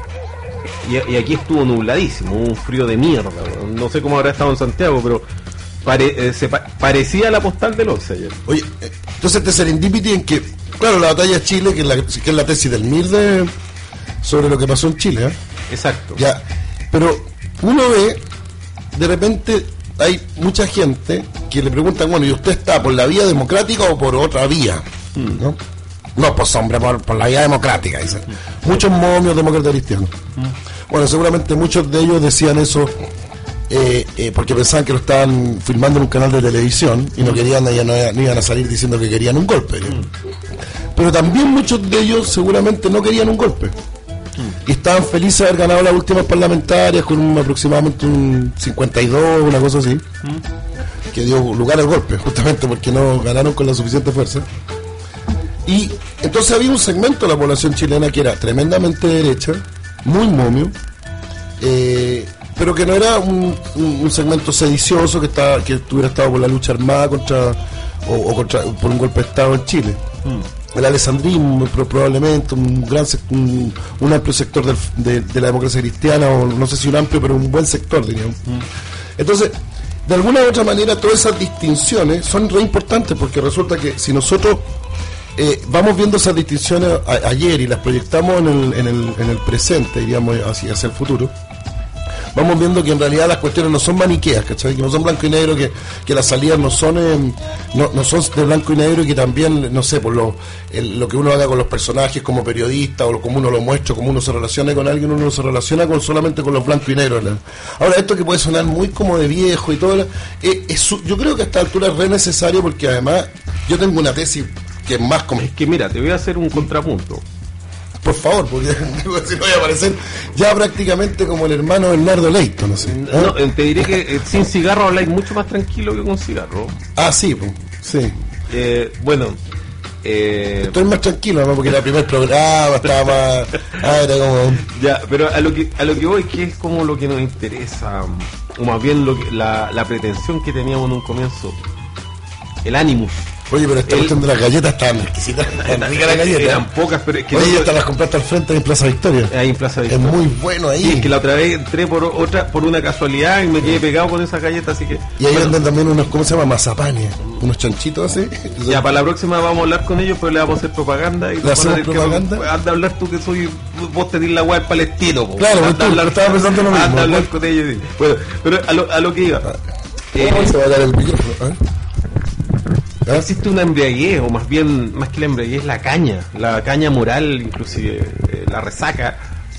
Y, y aquí estuvo nubladísimo, un frío de mierda. No sé cómo habrá estado en Santiago, pero pare, eh, se pa- parecía la postal del once ayer.
Oye, entonces este serendipity en que, claro, la batalla de Chile, que es la, que es la tesis del M I R de, sobre lo que pasó en Chile, ¿eh?
Exacto.
Ya, pero uno ve, de repente hay mucha gente que le preguntan, bueno, ¿y usted está por la vía democrática o por otra vía? Mm. ¿No? No, pues hombre, por, por la vía democrática, dicen. Muchos momios demócratas cristianos. Bueno, seguramente muchos de ellos decían eso eh, eh, porque pensaban que lo estaban filmando en un canal de televisión y no querían, ya no, no iban a salir diciendo que querían un golpe. Pero también muchos de ellos seguramente no querían un golpe. Y estaban felices de haber ganado las últimas parlamentarias con un, aproximadamente un cincuenta y dos, una cosa así, que dio lugar al golpe, justamente porque no ganaron con la suficiente fuerza. Y entonces había un segmento de la población chilena que era tremendamente derecha, muy momio, eh, pero que no era un, un, un segmento sedicioso que estaba, que hubiera estado por la lucha armada contra o, o contra por un golpe de Estado en Chile. Mm. El alessandrismo, probablemente un gran un, un amplio sector del, de, de la democracia cristiana, o no sé si un amplio, pero un buen sector, diríamos. Mm. Entonces, de alguna u otra manera, todas esas distinciones son re importantes, porque resulta que si nosotros Eh, vamos viendo esas distinciones a, ayer y las proyectamos en el, en el, en el presente, diríamos, hacia, hacia el futuro, vamos viendo que en realidad las cuestiones no son maniqueas, ¿cachai? Que no son blanco y negro, que, que las salidas no son eh, no, no son de blanco y negro, y que también, no sé, por lo, el, lo que uno haga con los personajes como periodista, o lo, como uno lo muestra, como uno se relaciona con alguien, uno no se relaciona con solamente con los blancos y negros, ¿no? Ahora, esto que puede sonar muy como de viejo y todo, eh, es, yo creo que a esta altura es re necesario, porque además yo tengo una tesis que es más como...
Es que mira, te voy a hacer un contrapunto.
Por favor, porque si no voy a aparecer ya prácticamente como el hermano Bernardo Leito, no sé. ¿eh?
No, te diré que eh, sin cigarro habláis mucho más tranquilo que con cigarro.
Ah, sí, pues, sí.
Eh, bueno, eh...
estoy más tranquilo, ¿no? Porque era el primer programa, estaba más... Ah, era como...
Ya, pero a lo que a lo que voy, que es como lo que nos interesa, o más bien lo que, la, la pretensión que teníamos en un comienzo, el ánimos.
Oye, pero esta cuestión de las galletas estaban exquisitas.
Eran Eran pocas, pero es que...
Oye,
no,
estas las compraste al frente ahí en Plaza Victoria.
Ahí en Plaza Victoria.
Es muy bueno ahí.
Sí, es que la otra vez entré por otra por una casualidad y me quedé pegado con esa galleta, así que...
Y ahí
bueno,
venden también unos, ¿cómo se llama? Mazapanes. Unos chanchitos así.
Ya, para la próxima vamos a hablar con ellos, pero le vamos a hacer propaganda. Y
¿Le hacemos propaganda?
Que, anda a hablar tú, que soy... Vos tenés la weá del palestino, po.
Claro,
anda
tú,
hablar,
estaba pensando lo mismo.
Anda a hablar con ellos. Bueno, pero a lo, a lo que iba.
¿Cómo
Eh,
se va a dar el micrófono? ¿Eh? ¿Ah?
Existe una embriaguez, o más bien, más que la embriaguez, la caña, la caña moral, inclusive, eh, la resaca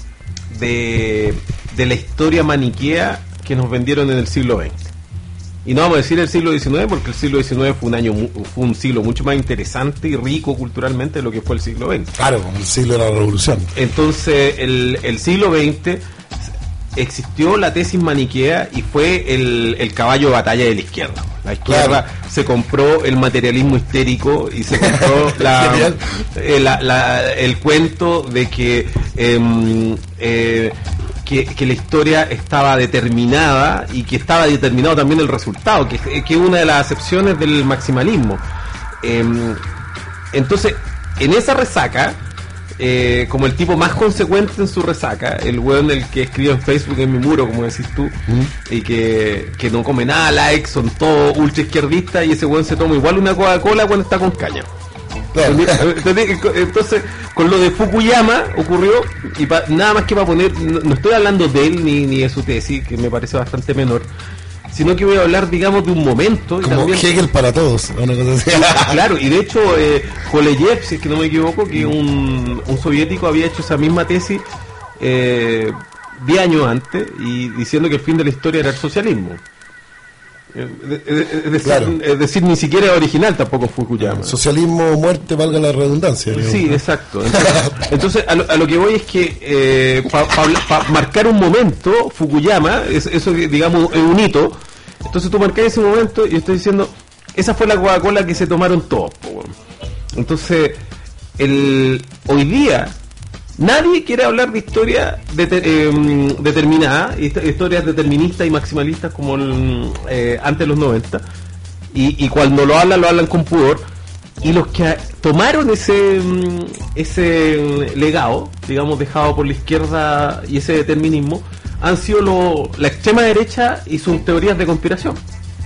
de, de la historia maniquea que nos vendieron en el siglo veinte. Y no vamos a decir el siglo diecinueve, porque el siglo diecinueve fue un año, fue un siglo mucho más interesante y rico culturalmente de lo que fue el siglo veinte.
Claro, el siglo de la revolución.
Entonces, el, el siglo veinte existió la tesis maniquea y fue el, el caballo de batalla de la izquierda. La izquierda claro. se compró el materialismo histérico y se compró la, eh, la, la, el cuento de que, eh, eh, que que la historia estaba determinada y que estaba determinado también el resultado, que es que una de las acepciones del maximalismo. Eh, entonces, en esa resaca, Eh, como el tipo más consecuente en su resaca, el weón el que escribe en Facebook en mi muro, como decís tú, ¿Mm? y que, que no come nada, likes, son todos ultra izquierdistas, y ese weón se toma igual una Coca-Cola cuando está con caña. Claro. Entonces, entonces, con lo de Fukuyama ocurrió, y pa, nada más que para poner, no, no estoy hablando de él ni, ni de su tesis, que me parece bastante menor, sino que voy a hablar, digamos, de un momento.
Como
y también,
Hegel para todos, una cosa así.
Claro, y de hecho, eh, Koleyev, si es que no me equivoco, que un, un soviético había hecho esa misma tesis eh, diez años antes, y diciendo que el fin de la historia era el socialismo. Eh, es, decir, claro. es decir, ni siquiera es original tampoco Fukuyama.
Socialismo o muerte, valga la redundancia. Digamos.
Sí, exacto. Entonces, entonces a, lo, a lo que voy es que eh, para pa, pa marcar un momento, Fukuyama, es, eso digamos es un hito. Entonces tú marcas ese momento y estoy diciendo, esa fue la Coca-Cola que se tomaron todos. Entonces, el, hoy día nadie quiere hablar de historia de, eh, determinada, historias deterministas y maximalistas como el, eh, antes de los noventa, y, y cuando lo hablan, lo hablan con pudor. Y los que tomaron ese ese legado, digamos, dejado por la izquierda y ese determinismo, han sido lo, la extrema derecha y sus teorías de conspiración.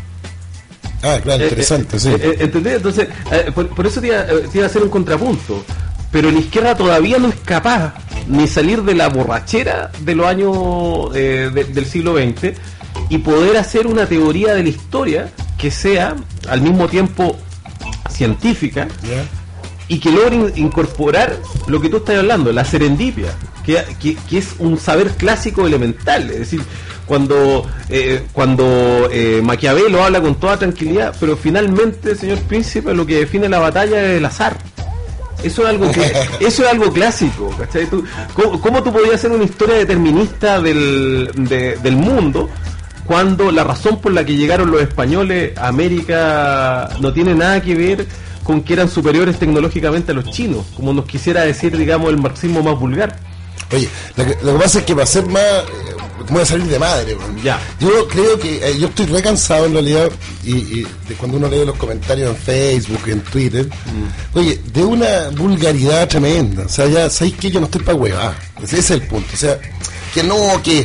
Ah, claro, interesante, eh,
sí. Eh, ¿Entendés? Entonces, eh, por, por eso te iba, te iba a hacer un contrapunto. Pero la izquierda todavía no es capaz ni salir de la borrachera de los años eh, de, del siglo veinte y poder hacer una teoría de la historia que sea al mismo tiempo científica, yeah, y que logre incorporar lo que tú estás hablando, la serendipia, que, que, que es un saber clásico elemental. Es decir, cuando eh, cuando eh, Maquiavelo habla con toda tranquilidad, pero finalmente, señor Príncipe, lo que define la batalla es el azar. Eso es algo que eso es algo clásico, ¿cachai? Tú, ¿cómo, ¿Cómo tú podías hacer una historia determinista del, de, del mundo cuando la razón por la que llegaron los españoles a América no tiene nada que ver con que eran superiores tecnológicamente a los chinos, como nos quisiera decir, digamos, el marxismo más vulgar?
Oye, lo que, lo que pasa es que para ser más... Eh, voy a salir de madre, man.
Ya.
Yo creo que... Eh, yo estoy re cansado en realidad, y, y de cuando uno lee los comentarios en Facebook, en Twitter, mm. oye, de una vulgaridad tremenda. O sea, ya, ¿sabéis que yo no estoy para huevar? Ese es el punto. O sea, que no, que...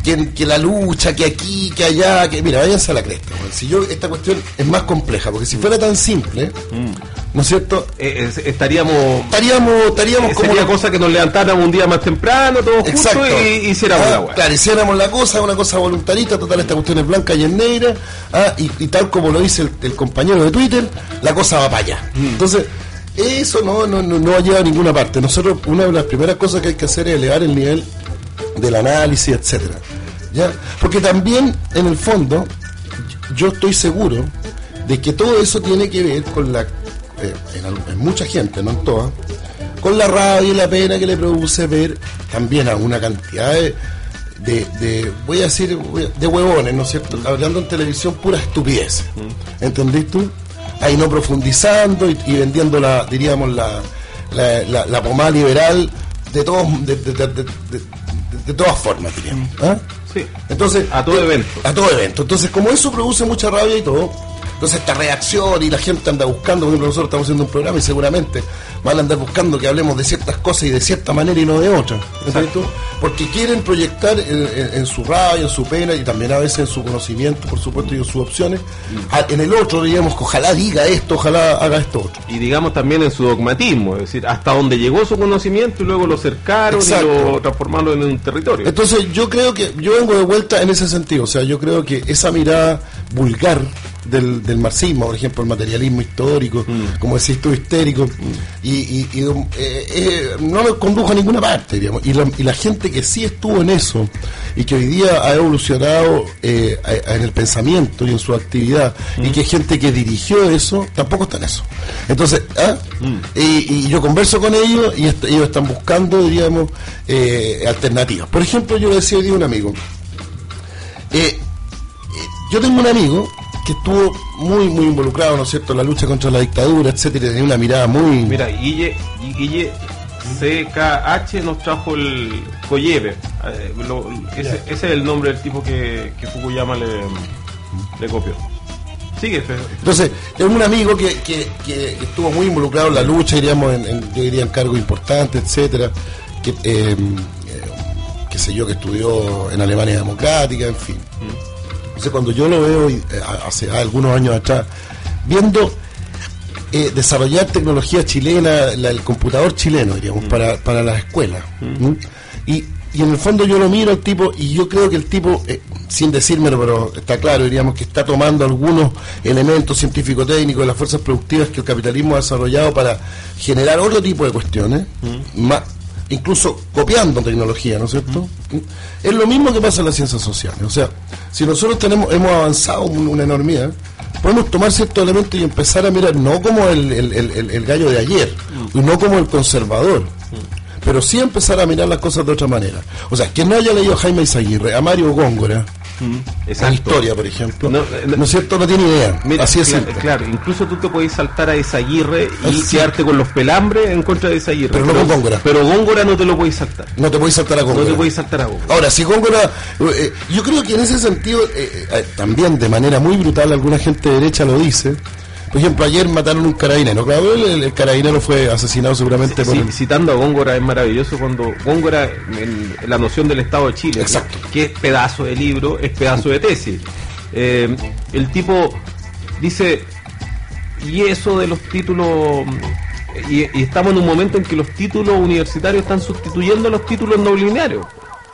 que, que la lucha, que aquí, que allá, que mira, váyanse a la cresta. Bueno, si yo, esta cuestión es más compleja, porque si fuera tan simple, mm. ¿no es cierto?
Eh, eh, estaríamos
estaríamos estaríamos
eh,
como
sería cosa que nos levantáramos un día más temprano todos
Exacto.
juntos y hiciéramos
ah,
la hueá.
Claro, hiciéramos la cosa, una cosa voluntarista, total, esta cuestión es blanca y es negra, ah, y, y tal como lo dice el, el compañero de Twitter, la cosa va para allá. Mm. Entonces, eso no, no, no, no va a llevar a ninguna parte. Nosotros, una de las primeras cosas que hay que hacer es elevar el nivel del análisis, etcétera. ¿Ya? Porque también, en el fondo, yo estoy seguro de que todo eso tiene que ver con la, eh, en, en mucha gente, no en todas, con la rabia y la pena que le produce ver también a una cantidad de, de, de voy a decir, de huevones, ¿no es cierto? Hablando en televisión, pura estupidez. ¿Entendés tú? Ahí no profundizando y, y vendiendo la, diríamos, la, la, la, la pomada liberal de todos, de, de, de, de, de, de todas formas, diríamos. ¿Ah?
Sí.
Entonces,
a todo
eh,
evento.
A todo evento. Entonces, como eso produce mucha rabia y todo, entonces esta reacción y la gente anda buscando, por ejemplo, nosotros estamos haciendo un programa y seguramente van a andar buscando que hablemos de ciertas cosas y de cierta manera y no de otra, ¿cierto? Porque quieren proyectar en, en, en su rabia, en su pena y también a veces en su conocimiento, por supuesto, y en sus opciones, a, en el otro, digamos, que ojalá diga esto, ojalá haga esto otro.
Y digamos también en su dogmatismo, es decir, hasta donde llegó su conocimiento y luego lo cercaron. Exacto. Y lo transformaron en un territorio.
Entonces yo creo que, yo vengo de vuelta en ese sentido, o sea, yo creo que esa mirada vulgar del, del marxismo, por ejemplo, el materialismo histórico, mm. como decís tú, histérico, mm. y, y, y eh, eh, no nos condujo a ninguna parte, digamos, y la, y la gente que sí estuvo en eso y que hoy día ha evolucionado eh, a, a en el pensamiento y en su actividad, mm. y que gente que dirigió eso, tampoco está en eso. Entonces, ¿ah? mm. y, y yo converso con ellos y est- ellos están buscando, diríamos, eh, alternativas. Por ejemplo, yo le decía hoy día a un amigo, eh, yo tengo un amigo que estuvo muy muy involucrado, ¿no es cierto?, en la lucha contra la dictadura, etcétera, y tenía una mirada muy...
Mira, Guille, Guille C K H nos trajo el Koyebe, eh, lo, ese, ese es el nombre del tipo que, que Fukuyama le, le copió. Sigue, Fe.
Entonces, es un amigo que, que, que estuvo muy involucrado en la lucha, diríamos, en, en, yo diría en cargos importantes, etcétera, que, eh, eh, qué sé yo, que estudió en Alemania Democrática, en fin. Mm. Entonces, cuando yo lo veo eh, hace algunos años atrás, viendo eh, desarrollar tecnología chilena, la, el computador chileno, diríamos, mm. para, para las escuelas, mm. ¿Mm? y, y en el fondo yo lo miro al tipo y yo creo que el tipo, eh, sin decírmelo, pero está claro, diríamos que está tomando algunos elementos científico-técnicos de las fuerzas productivas que el capitalismo ha desarrollado para generar otro tipo de cuestiones, mm. más, incluso copiando tecnología, ¿no es cierto? Uh-huh. Es lo mismo que pasa en las ciencias sociales. O sea, si nosotros tenemos hemos avanzado una enormidad, podemos tomar ciertos elementos y empezar a mirar no como el, el, el, el gallo de ayer, uh-huh. y no como el conservador, uh-huh. pero sí empezar a mirar las cosas de otra manera. O sea, quien no haya leído a Jaime Izaguirre, a Mario Góngora,
mm,
en historia, por ejemplo, no, no,
no
es cierto, no tiene idea.
Mira,
así es
claro,
simple.
claro, incluso tú te podés saltar a Izaguirre y
así
quedarte con los pelambres en contra de Izaguirre.
Pero, pero no con Góngora.
Pero Góngora no te lo podés saltar.
No te podés saltar a Góngora.
No te podés saltar a Góngora.
Ahora, si Góngora, eh, yo creo que en ese sentido, eh, eh, también de manera muy brutal, alguna gente de derecha lo dice. Por ejemplo, ayer mataron un carabinero. Claro, el, el carabinero fue asesinado seguramente
sí,
por...
Sí, el... Citando a Góngora es maravilloso cuando Góngora, en, en la noción del Estado de Chile,
exacto,
¿no? Que es pedazo de libro, es pedazo de tesis. Eh, el tipo dice, y eso de los títulos... Y, y estamos en un momento en que los títulos universitarios están sustituyendo a los títulos nobiliarios.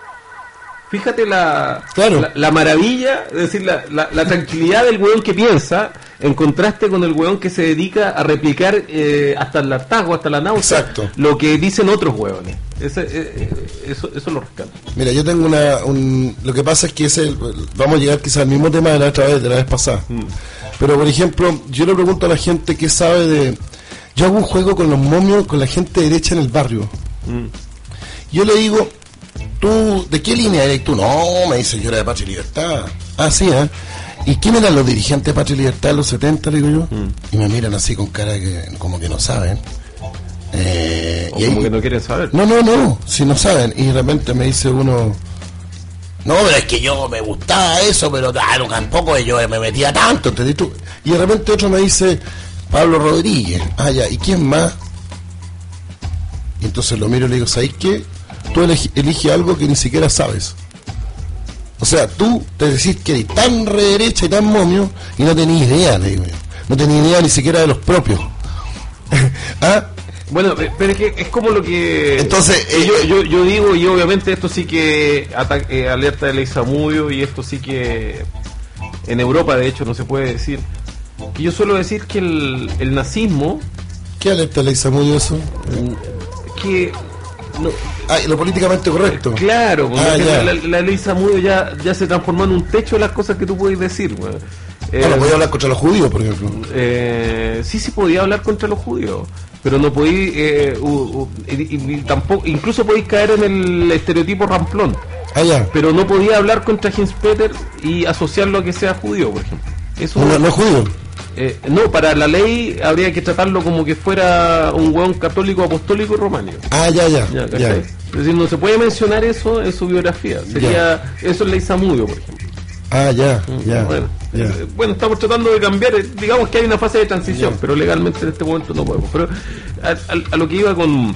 Fíjate la,
claro.
la, la maravilla, es decir, la, la, la tranquilidad del weón que piensa, en contraste con el weón que se dedica a replicar eh, hasta el hartazgo, hasta la náusea,
exacto,
lo que dicen otros weones. Ese, eh, eso, eso lo rescato.
Mira, yo tengo una... Un, lo que pasa es que ese, vamos a llegar quizás al mismo tema de la otra vez, de la vez pasada. Mm. Pero, por ejemplo, yo le pregunto a la gente qué sabe de... Yo hago un juego con los momios, con la gente derecha en el barrio. Mm. Yo le digo... ¿Tú, de qué línea eres tú? No, me dice, yo era de Patria y Libertad. Ah, sí, ¿eh? ¿Y quién eran los dirigentes de Patria y Libertad en los setenta, le digo yo? Mm. Y me miran así con cara que como que no saben. Eh,
o
y
como
ahí,
que no quieren saber.
No, no, no, si no saben. Y de repente me dice uno, no, pero es que yo me gustaba eso, pero claro, tampoco yo me metía tanto, ¿entendés tú? Y de repente otro me dice, Pablo Rodríguez. Ah, ya, ¿y quién más? Y entonces lo miro y le digo, ¿sabes qué? Tú elige, elige algo que ni siquiera sabes. O sea, tú te decís que eres tan re derecha y tan momio y no tenés idea, le digo yo. No tenés idea ni siquiera de los propios. ¿Ah?
Bueno, pero es que es como lo que...
Entonces,
eh,
eh,
yo, yo yo digo, y obviamente esto sí que ata- eh, alerta de ley Zamudio, y esto sí que en Europa de hecho no se puede decir, que yo suelo decir que el, el nazismo,
¿qué alerta le hizo muy eso?
que... No,
Ah, lo políticamente correcto.
claro, porque
Ah, ya.
la, la ley Zamudio ya, ya se transformó en un techo de las cosas que tú puedes decir, güey. Eh,
Ah, no podía hablar contra los judíos, por ejemplo.
eh, sí, sí podía hablar contra los judíos, pero no podía, eh, uh, uh, y, y- y tampoco, incluso podéis caer en el estereotipo ramplón,
Ah, ya.
pero no podía hablar contra Heinz Peter y asociarlo a que sea judío, por ejemplo. Eso
No, no es judío.
eh, no, para la ley habría que tratarlo como que fuera un hueón católico, apostólico y románico.
Ah, ya, ya.
Ya,
ya.
¿cachai? Es decir, no se puede mencionar eso en su biografía. Sería, eso es ley Zamudio, por ejemplo.
Ah, ya, ya.
Bueno,
ya.
eh, bueno, estamos tratando de cambiar, eh, digamos que hay una fase de transición, pero legalmente en este momento no podemos. Pero a, a- a lo que iba con,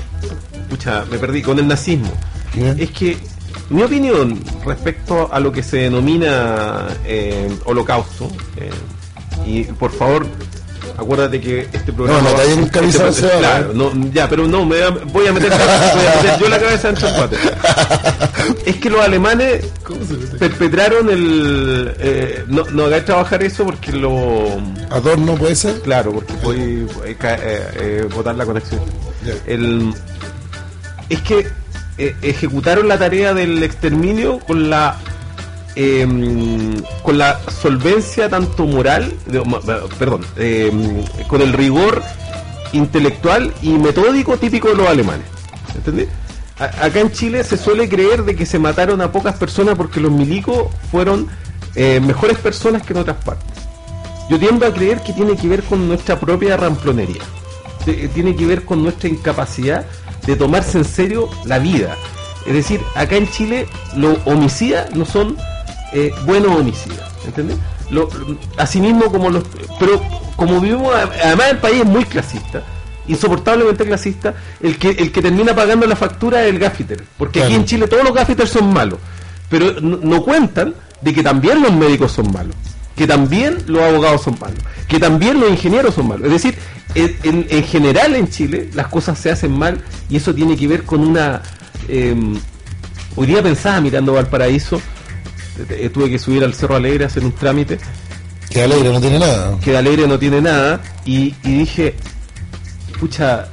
pucha, me perdí, con el nazismo,
Ya.
es que mi opinión respecto a lo que se denomina eh, holocausto, eh, y por favor, acuérdate que este programa...
No, no te hay un cabezón,
este-
se va,
claro,
¿eh?
no, ya, pero no, me, voy a voy a meter, voy a meter yo la cabeza dentro del empate. Es que los alemanes perpetraron el... Eh, no, no hagáis trabajar eso porque lo...
¿Adorno puede ser?
Claro, porque podéis eh, ca- eh, eh, botar la conexión.
Ya.
El, es que eh, ejecutaron la tarea del exterminio con la eh, con la solvencia tanto moral, de- ma- perdón, eh, con el rigor intelectual y metódico típico de los alemanes. ¿Entendés? A- acá en Chile se suele creer de que se mataron a pocas personas porque los milicos fueron eh, mejores personas que en otras partes. Yo tiendo a creer que tiene que ver con nuestra propia ramplonería. Te- Tiene que ver con nuestra incapacidad de tomarse en serio la vida. Es decir, acá en Chile los homicidas no son eh, buenos homicidas, ¿entendés? Lo, asimismo como los... Pero como vivimos, además el país es muy clasista, insoportablemente clasista, el que el que termina pagando la factura es el gaffiter, porque aquí
Claro.
en Chile todos los gaffiters son malos, pero no, no cuentan de que también los médicos son malos, que también los abogados son malos, que también los ingenieros son malos. Es decir, en, en- en general en Chile las cosas se hacen mal y eso tiene que ver con una... eh, hoy día pensaba mirando Valparaíso, eh, tuve que subir al Cerro Alegre a hacer un trámite,
Que alegre, no tiene nada.
que de Alegre no tiene nada, y, y dije, pucha,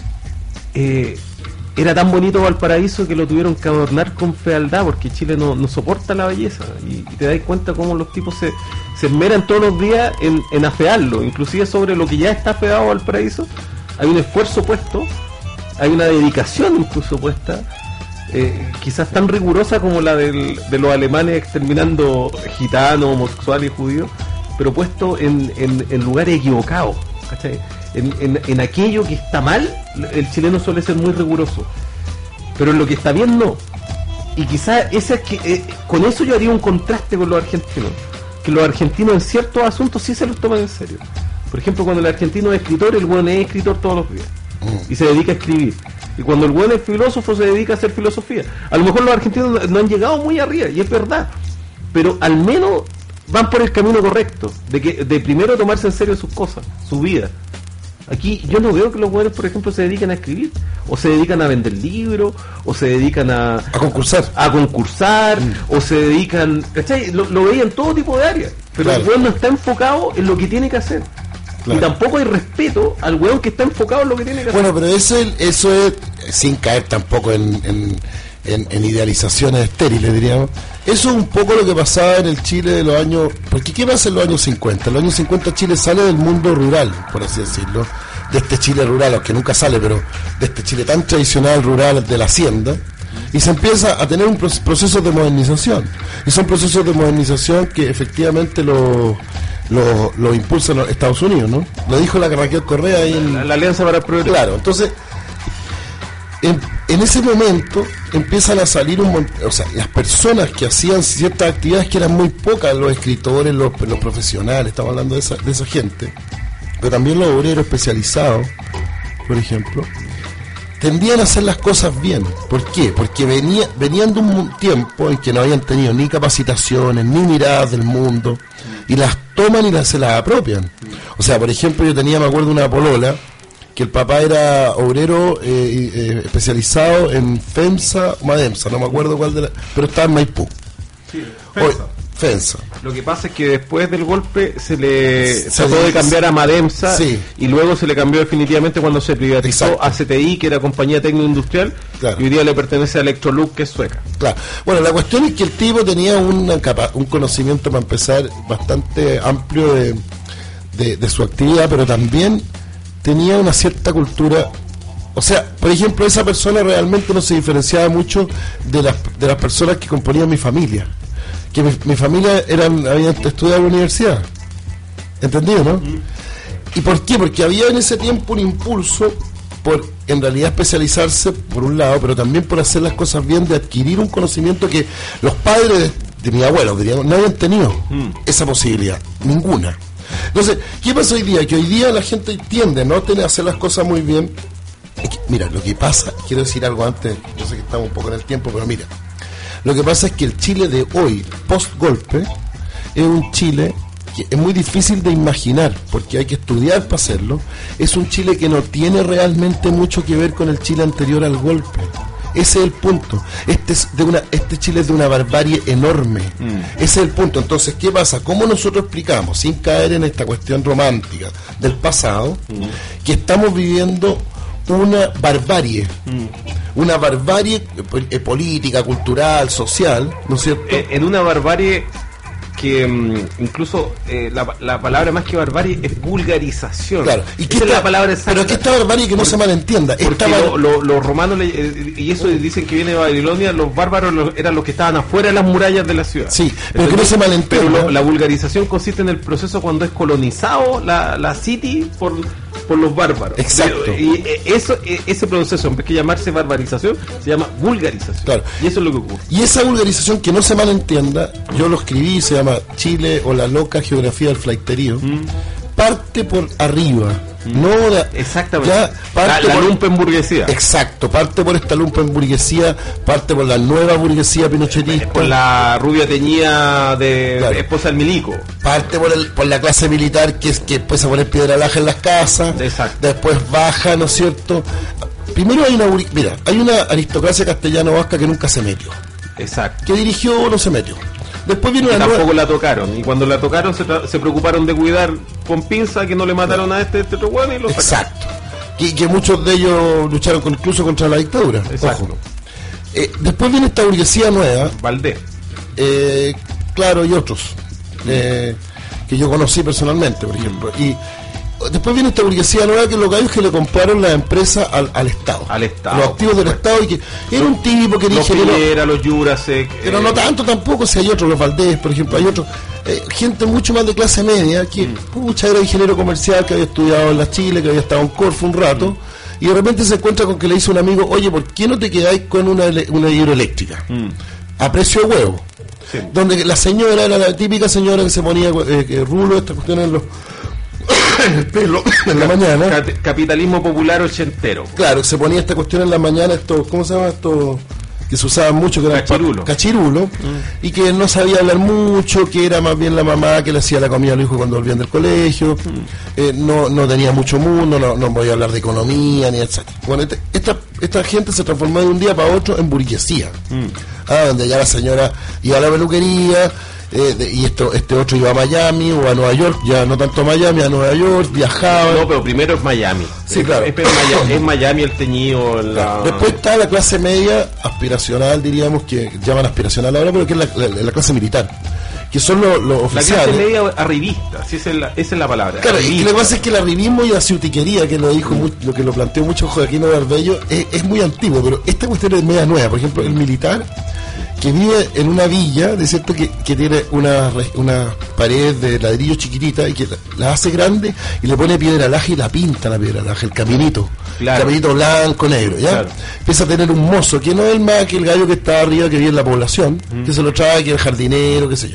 eh, era tan bonito Valparaíso que lo tuvieron que adornar con fealdad porque Chile no, no soporta la belleza, y, y te das cuenta cómo los tipos se, se esmeran todos los días en, en afearlo, inclusive sobre lo que ya está afeado Valparaíso, hay un esfuerzo puesto, hay una dedicación incluso puesta, eh, quizás tan rigurosa como la del, de los alemanes exterminando gitanos, homosexuales y judíos, pero puesto en, en, en lugares equivocados, ¿cachai? En, en, en aquello que está mal, el chileno suele ser muy riguroso, pero en lo que está bien no. Y quizás ese es que, eh, con eso yo haría un contraste con los argentinos, que los argentinos en ciertos asuntos sí se los toman en serio. Por ejemplo, cuando el argentino es escritor, el bueno es escritor todos los días y se dedica a escribir. Y cuando el bueno es filósofo, se dedica a hacer filosofía. A lo mejor los argentinos no han llegado muy arriba, y es verdad, pero al menos van por el camino correcto, de que de primero tomarse en serio sus cosas, su vida. Aquí yo no veo que los buenos, por ejemplo, se dedican a escribir, o se dedican a vender libros, o se dedican a,
A concursar.
a concursar,
Mm.
o se dedican, ¿cachai? Lo, lo veía en todo tipo de áreas, pero
Claro.
el weón no está enfocado en lo que tiene que hacer.
Claro.
Y tampoco hay respeto al weón que está enfocado en lo que tiene que hacer.
Bueno, pero eso es, eso es sin caer tampoco en, en, en- en idealizaciones estériles, diríamos. Eso es un poco lo que pasaba en el Chile de los años... Porque ¿qué pasa en los años cincuenta? En los años cincuenta Chile sale del mundo rural, por así decirlo. De este Chile rural, aunque nunca sale, pero de este Chile tan tradicional rural de la hacienda. Y se empieza a tener un proce- proceso de modernización. Y son procesos de modernización que efectivamente lo, lo, lo impulsan los Estados Unidos, ¿no? Lo dijo la Raquel Correa ahí en...
la, la Alianza para el Progreso.
Claro, entonces, en, en ese momento empiezan a salir un montón, o sea, las personas que hacían ciertas actividades que eran muy pocas, los escritores, los, los profesionales, estamos hablando de esa, de esa gente, pero también los obreros especializados, por ejemplo, tendían a hacer las cosas bien. ¿Por qué? Porque venía, venían de un tiempo en que no habían tenido ni capacitaciones, ni miradas del mundo, y las toman y las, se las apropian. O sea, por ejemplo, yo tenía, me acuerdo, una polola, que el papá era obrero eh, eh, especializado en FEMSA, Mademsa, no me acuerdo cuál de la, pero estaba en Maipú.
Sí, FEMSA.
FEMSA.
Lo que pasa es que después del golpe se le
Se
trató
le-
de cambiar a Mademsa,
sí.
y luego se le cambió definitivamente cuando se privatizó
Exacto.
a C T I, que era compañía técnico-industrial,
Claro.
y hoy día le pertenece a Electrolux, que es sueca.
Claro. Bueno, la cuestión es que el tipo tenía una capa- un conocimiento, para empezar, bastante amplio de, de, de su actividad, pero también tenía una cierta cultura. O sea, por ejemplo, esa persona realmente no se diferenciaba mucho de las, de las personas que componían mi familia. Que mi, mi familia eran habían estudiado en la universidad. ¿Entendido, no? ¿Y por qué? Porque había en ese tiempo un impulso por, en realidad, especializarse, por un lado, pero también por hacer las cosas bien, de adquirir un conocimiento que los padres de, de mi abuelo, diríamos, no habían tenido esa posibilidad, ninguna. Entonces, ¿qué pasa hoy día? Que hoy día la gente tiende, ¿no?, a tener, a hacer las cosas muy bien. Es que, mira, lo que pasa, quiero decir algo antes, yo sé que estamos un poco en el tiempo, pero mira, lo que pasa es que el Chile de hoy, post-golpe, es un Chile que es muy difícil de imaginar, porque hay que estudiar para hacerlo. Es un Chile que no tiene realmente mucho que ver con el Chile anterior al golpe. Ese es el punto. Este es de una, este Chile es de una barbarie enorme. Mm. Ese es el punto. Entonces, ¿qué pasa? ¿Cómo nosotros explicamos, sin caer en esta cuestión romántica del pasado, mm. que estamos viviendo una barbarie? Mm. Una barbarie eh, política, cultural, social, ¿no es cierto?
Eh, en una barbarie que um, incluso eh, la, la palabra más que barbarie es vulgarización.
Claro. ¿Y qué
Esa
esta,
es la palabra exacta.
pero que esta barbarie que no
porque,
se malentienda.
Porque
esta bar...
lo, lo, los romanos, le, eh, y eso dicen que viene de Babilonia, los bárbaros los, eran los que estaban afuera de las murallas de la ciudad.
Sí, pero que no se malentienda.
Pero lo, la vulgarización consiste en el proceso cuando es colonizado la, la city por, por los bárbaros.
Exacto.
Pero, y eh, eso, eh, ese proceso, en vez que llamarse barbarización, se llama vulgarización.
Claro.
Y eso es lo que ocurre.
Y esa vulgarización, que no se malentienda, yo lo escribí, se llama Chile o la loca geografía del flaiterío, mm. parte por arriba, mm. no de,
exactamente,
ya parte
la, la
por,
lumpenburguesía.
Exacto, parte por esta lumpenburguesía, parte por la nueva burguesía pinochetista,
por la rubia teñida de, claro. de esposa del milico,
parte por el, por la clase militar que es que empieza a poner piedra laja en las casas.
Exacto.
Después baja, ¿no es cierto? Primero hay una mira, hay una aristocracia castellano-vasca que nunca se metió.
Exacto.
Que dirigió o no se metió. Después vino
que
una
tampoco
nueva...
la tocaron, y cuando la tocaron se, se preocuparon de cuidar con pinza que no le mataron no. a este, este otro bueno y lo sacaron.
Exacto. Que, que muchos de ellos lucharon con, incluso contra la dictadura.
Exacto.
Ojo. Eh, después viene esta burguesía nueva.
Valdés.
Eh, claro, y otros. Eh, que yo conocí personalmente, por ejemplo. Y después viene esta burguesía nueva, que lo que hay es que le compraron la empresa al, al Estado.
Al Estado.
Los activos del Estado, y que era un tipo que
los
ingeniero.
Piñera, los Jurasek.
Pero
eh,
no tanto tampoco, si hay otros, los Valdés, por ejemplo, hay otros. Eh, gente mucho más de clase media, que, mm. pucha, era ingeniero comercial, que había estudiado en la Chile, que había estado en Corfo un rato, mm. y de repente se encuentra con que le dice un amigo, oye, ¿por qué no te quedáis con una, una hidroeléctrica? Mm. A precio de huevo. Sí. Donde la señora era la típica señora que se ponía eh, rulo, esta cuestión en los... en el pelo en la mañana.
Capitalismo popular ochentero.
Claro, se ponía esta cuestión en la mañana, esto, ¿cómo se llama esto? Que se usaban mucho, que era
cachirulo,
cachirulo mm. y que no sabía hablar mucho, que era más bien la mamá que le hacía la comida a los hijos cuando volvían del colegio, mm. eh, no, no tenía mucho mundo, no, no podía hablar de economía, ni etcétera. Bueno, este, esta, esta gente se transformó de un día para otro en burguesía, mm. ah, donde ya la señora iba a la peluquería, Eh, de, y esto, este otro iba a Miami o a Nueva York, ya no tanto a Miami, a Nueva York, viajaba.
No, pero primero es Miami.
Sí,
es,
claro.
Es, es, Miami, es Miami el teñido. La...
Claro. Después está la clase media aspiracional, diríamos, que llaman aspiracional ahora, pero que es la, la, la clase militar, que son los lo oficiales.
La clase media arribista, sí, esa, es la, esa es la palabra.
Claro,
arribista.
Y lo que pasa es que el arribismo y la ciutiquería, que lo dijo, mm. muy, lo que lo planteó mucho Joaquín Barbello, es, es muy antiguo, pero esta cuestión es media nueva. Por ejemplo, el militar que vive en una villa, de cierto, que, que tiene una, una pared de ladrillo chiquitita y que la, la hace grande y le pone piedra laja y la pinta la piedra laja, el caminito, claro. El caminito blanco, negro, ¿ya? Claro. Empieza a tener un mozo, que no es más que el gallo que está arriba, que vive en la población, mm. que se lo trae, que es el jardinero, qué sé yo.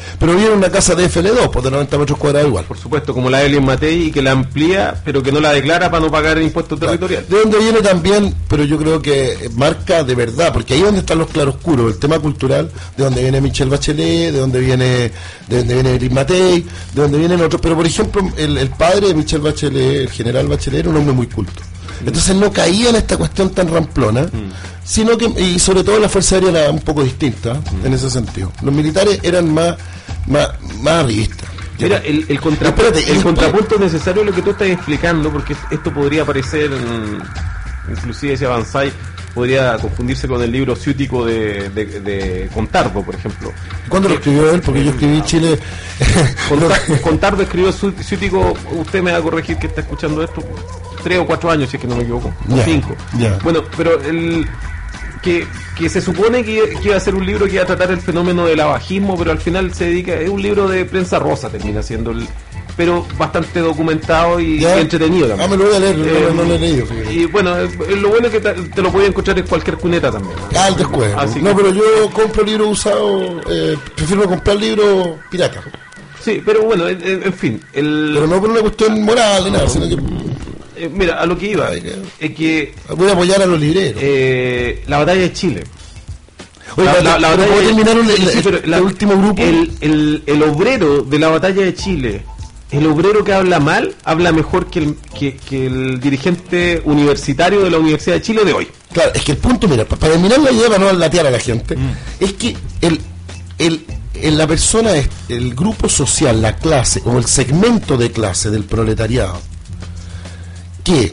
pero vive en una casa de F L dos, pues de noventa metros cuadrados igual.
Por supuesto, como la Evelyn Matei, y que la amplía, pero que no la declara para no pagar el impuesto territorial.
De donde viene también, pero yo creo que marca de verdad, porque ahí es donde están los claroscuros, el tema cultural, de donde viene Michelle Bachelet, de donde viene de donde viene Evelyn Matei, de donde vienen otros, pero por ejemplo, el, el padre de Michelle Bachelet, el general Bachelet, era un hombre muy culto. Entonces no caía en esta cuestión tan ramplona, mm. sino que, y sobre todo la Fuerza Aérea era un poco distinta mm. en ese sentido. Los militares eran más más, más arribistas.
Mira, el, el, contrapunto, Espérate, el contrapunto necesario es lo que tú estás explicando, porque esto podría parecer, inclusive si avanzáis, podría confundirse con el libro ciútico de, de, de Contardo, por ejemplo.
¿Cuándo lo escribió él? Porque yo escribí Chile...
Contardo, Contardo escribió ciútico, usted me va a corregir que está escuchando esto, tres o cuatro años, si es que no me equivoco, o
yeah,
cinco.
Yeah.
Bueno, pero el... Que, que se supone que, que iba a ser un libro que iba a tratar el fenómeno del abajismo, pero al final se dedica, es un libro de prensa rosa, termina siendo el, pero bastante documentado y, y entretenido también.
Ah, me lo voy a leer, eh, no, no lo he leído.
Fíjate. Y bueno, eh, lo bueno es que te, te lo puedes encontrar en cualquier cuneta también.
Ah, el descuento.
Así
no,
que,
pero yo compro libros usados, eh, prefiero comprar libros pirata.
Sí, pero bueno, en, en fin. El,
pero no por una cuestión moral ni nada, sino que...
Eh, mira, a lo que iba, es que...
Voy a apoyar a los libreros.
Eh, la batalla de Chile.
Oye, la, la, la batalla de, terminar el, el,
sí,
el, el último grupo.
El, el, el obrero de la batalla de Chile, el obrero que habla mal, habla mejor que el, que, que el dirigente universitario de la Universidad de Chile de hoy.
Claro, es que el punto, mira, para terminar la idea, para no latear a la gente, mm. es que el, el, el, la persona, el grupo social, la clase, o el segmento de clase del proletariado, que